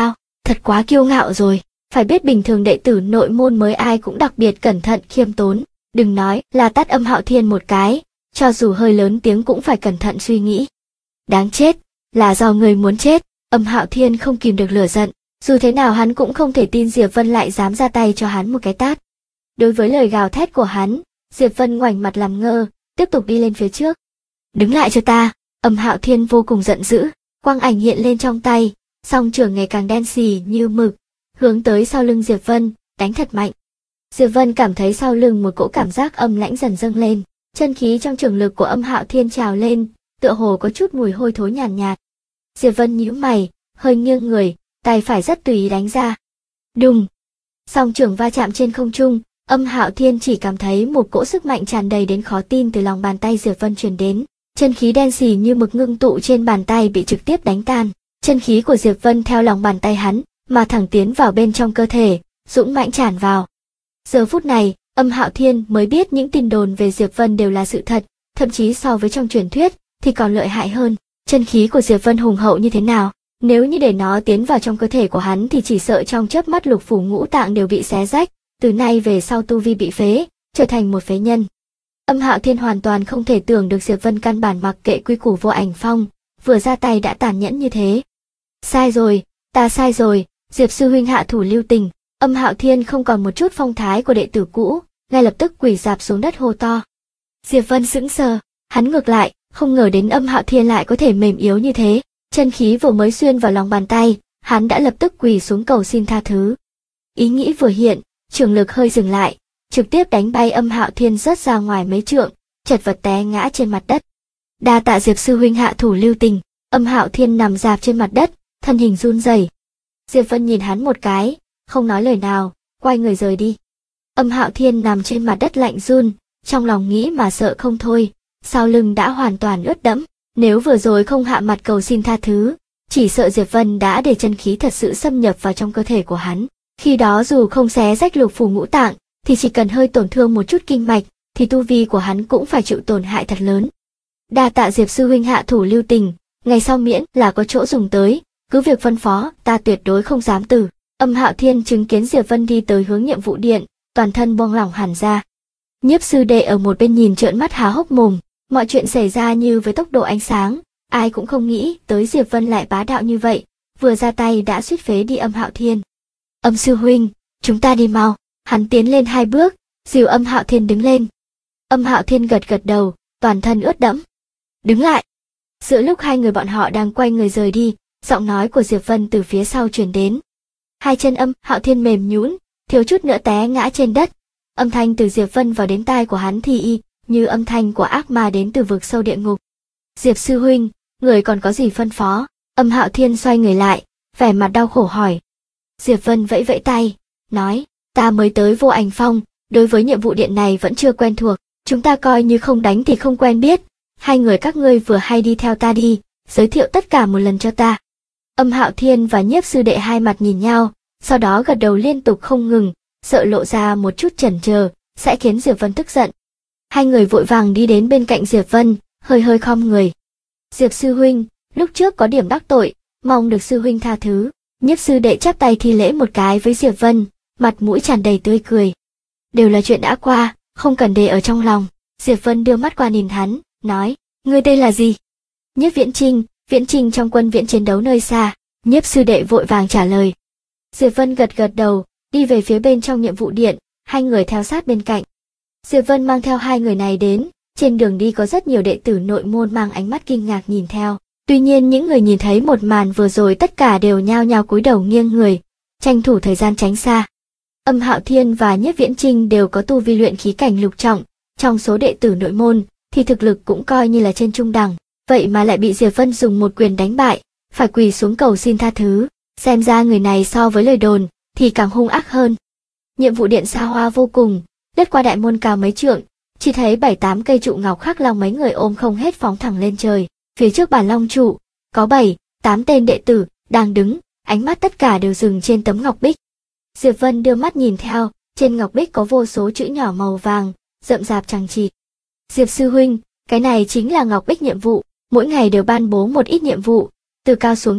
Thật quá kiêu ngạo rồi, phải biết bình thường đệ tử nội môn mới ai cũng đặc biệt cẩn thận khiêm tốn, đừng nói là tát Âm Hạo Thiên một cái, cho dù hơi lớn tiếng cũng phải cẩn thận suy nghĩ. Đáng chết, là do người muốn chết. Âm Hạo Thiên không kìm được lửa giận, dù thế nào hắn cũng không thể tin Diệp Vân lại dám ra tay cho hắn một cái tát. Đối với lời gào thét của hắn, Diệp Vân ngoảnh mặt làm ngơ, tiếp tục đi lên phía trước. Đứng lại cho ta! Âm Hạo Thiên vô cùng giận dữ, quang ảnh hiện lên trong tay, song trường ngày càng đen xì như mực, hướng tới sau lưng Diệp Vân, đánh thật mạnh. Diệp Vân cảm thấy sau lưng một cỗ cảm giác âm lãnh dần dâng lên, chân khí trong trường lực của Âm Hạo Thiên trào lên, tựa hồ có chút mùi hôi thối nhàn nhạt. Diệp Vân nhíu mày, hơi nghiêng người, tay phải rất tùy ý đánh ra. Đùng! Song trường va chạm trên không trung, Âm Hạo Thiên chỉ cảm thấy một cỗ sức mạnh tràn đầy đến khó tin từ lòng bàn tay Diệp Vân truyền đến. Chân khí đen xì như mực ngưng tụ trên bàn tay bị trực tiếp đánh tan. Chân khí của Diệp Vân theo lòng bàn tay hắn mà thẳng tiến vào bên trong cơ thể, dũng mãnh tràn vào. Giờ phút này, Âm Hạo Thiên mới biết những tin đồn về Diệp Vân đều là sự thật, thậm chí so với trong truyền thuyết thì còn lợi hại hơn. Chân khí của Diệp Vân hùng hậu như thế nào, nếu như để nó tiến vào trong cơ thể của hắn thì chỉ sợ trong chớp mắt lục phủ ngũ tạng đều bị xé rách, từ nay về sau tu vi bị phế, trở thành một phế nhân. Âm Hạo Thiên hoàn toàn không thể tưởng được Diệp Vân căn bản mặc kệ quy củ Vô Ảnh Phong, vừa ra tay đã tàn nhẫn như thế. Sai rồi, ta sai rồi, Diệp sư huynh hạ thủ lưu tình. Âm Hạo Thiên không còn một chút phong thái của đệ tử cũ, ngay lập tức quỳ rạp xuống đất hô to. Diệp Vân sững sờ, hắn ngược lại, không ngờ đến Âm Hạo Thiên lại có thể mềm yếu như thế, chân khí vừa mới xuyên vào lòng bàn tay, hắn đã lập tức quỳ xuống cầu xin tha thứ. Ý nghĩ vừa hiện, trường lực hơi dừng lại, trực tiếp đánh bay Âm Hạo Thiên rớt ra ngoài mấy trượng, chật vật té ngã trên mặt đất. Đa tạ Diệp sư huynh hạ thủ lưu tình. Âm Hạo Thiên nằm rạp trên mặt đất, thân hình run rẩy. Diệp Vân nhìn hắn một cái, không nói lời nào, quay người rời đi. Âm Hạo Thiên nằm trên mặt đất lạnh run, trong lòng nghĩ mà sợ không thôi, sau lưng đã hoàn toàn ướt đẫm. Nếu vừa rồi không hạ mặt cầu xin tha thứ, chỉ sợ Diệp Vân đã để chân khí thật sự xâm nhập vào trong cơ thể của hắn. Khi đó dù không xé rách lục phủ ngũ tạng, thì chỉ cần hơi tổn thương một chút kinh mạch, thì tu vi của hắn cũng phải chịu tổn hại thật lớn. Đa tạ Diệp sư huynh hạ thủ lưu tình, ngày sau miễn là có chỗ dùng tới, cứ việc phân phó, ta tuyệt đối không dám từ. Âm Hạo Thiên chứng kiến Diệp Vân đi tới hướng nhiệm vụ điện, toàn thân buông lỏng hẳn ra. Nhiếp sư đệ ở một bên nhìn trợn mắt há hốc mồm, mọi chuyện xảy ra như với tốc độ ánh sáng, ai cũng không nghĩ tới Diệp Vân lại bá đạo như vậy, vừa ra tay đã suýt phế đi Âm Hạo Thiên. Âm sư huynh, chúng ta đi mau. Hắn tiến lên 2 bước, dìu Âm Hạo Thiên đứng lên. Âm Hạo Thiên gật gật đầu, toàn thân ướt đẫm. Đứng lại. Giữa lúc hai người bọn họ đang quay người rời đi, giọng nói của Diệp Vân từ phía sau truyền đến. Hai chân Âm Hạo Thiên mềm nhũn, thiếu chút nữa té ngã trên đất. Âm thanh từ Diệp Vân vào đến tai của hắn thì y như âm thanh của ác ma đến từ vực sâu địa ngục. Diệp sư huynh, người còn có gì phân phó? Âm Hạo Thiên xoay người lại, vẻ mặt đau khổ hỏi. Diệp Vân vẫy vẫy tay, nói, ta mới tới Vô Ảnh Phong, đối với nhiệm vụ điện này vẫn chưa quen thuộc, chúng ta coi như không đánh thì không quen biết, hai người các ngươi vừa hay đi theo ta đi, giới thiệu tất cả một lần cho ta. Âm Hạo Thiên và Nhiếp sư đệ hai mặt nhìn nhau, sau đó gật đầu liên tục không ngừng, sợ lộ ra một chút chần chờ sẽ khiến Diệp Vân tức giận. Hai người vội vàng đi đến bên cạnh Diệp Vân, hơi hơi khom người. Diệp sư huynh, lúc trước có điểm đắc tội, mong được sư huynh tha thứ. Nhiếp sư đệ chắp tay thi lễ một cái với Diệp Vân, mặt mũi tràn đầy tươi cười. Đều là chuyện đã qua, không cần để ở trong lòng. Diệp Vân đưa mắt qua nhìn hắn, nói, ngươi đây là gì? Nhiếp Viễn Trinh trong quân viễn chiến đấu nơi xa. Nhiếp sư đệ vội vàng trả lời. Diệp Vân gật gật đầu, đi về phía bên trong nhiệm vụ điện, hai người theo sát bên cạnh. Diệp Vân mang theo hai người này đến, trên đường đi có rất nhiều đệ tử nội môn mang ánh mắt kinh ngạc nhìn theo. Tuy nhiên những người nhìn thấy một màn vừa rồi tất cả đều nhao nhao cúi đầu nghiêng người, tranh thủ thời gian tránh xa. Âm Hạo Thiên và Nhiếp Viễn Trinh đều có tu vi luyện khí cảnh lục trọng, trong số đệ tử nội môn thì thực lực cũng coi như là trên trung đẳng, vậy mà lại bị Diệp Vân dùng một quyền đánh bại, phải quỳ xuống cầu xin tha thứ, xem ra người này so với lời đồn thì càng hung ác hơn. Nhiệm vụ điện xa hoa vô cùng, lướt qua đại môn cao mấy trượng, chỉ thấy 7-8 cây trụ ngọc khắc long mấy người ôm không hết phóng thẳng lên trời. Phía trước bàn long trụ, có 7-8 tên đệ tử đang đứng, ánh mắt tất cả đều dừng trên tấm ngọc bích. Diệp Vân đưa mắt nhìn theo, trên ngọc bích có vô số chữ nhỏ màu vàng, rậm rạp chằng chịt. Diệp sư huynh, cái này chính là ngọc bích nhiệm vụ, mỗi ngày đều ban bố một ít nhiệm vụ, từ cao xuống thấp,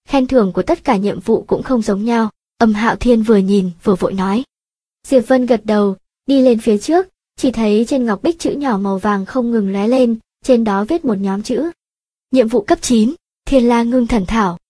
khen thưởng của tất cả nhiệm vụ cũng không giống nhau. Âm Hạo Thiên vừa nhìn vừa vội nói. Diệp Vân gật đầu, đi lên phía trước, chỉ thấy trên ngọc bích chữ nhỏ màu vàng không ngừng lóe lên, trên đó viết một nhóm chữ. Nhiệm vụ cấp 9, Thiên La Ngưng Thần Thảo.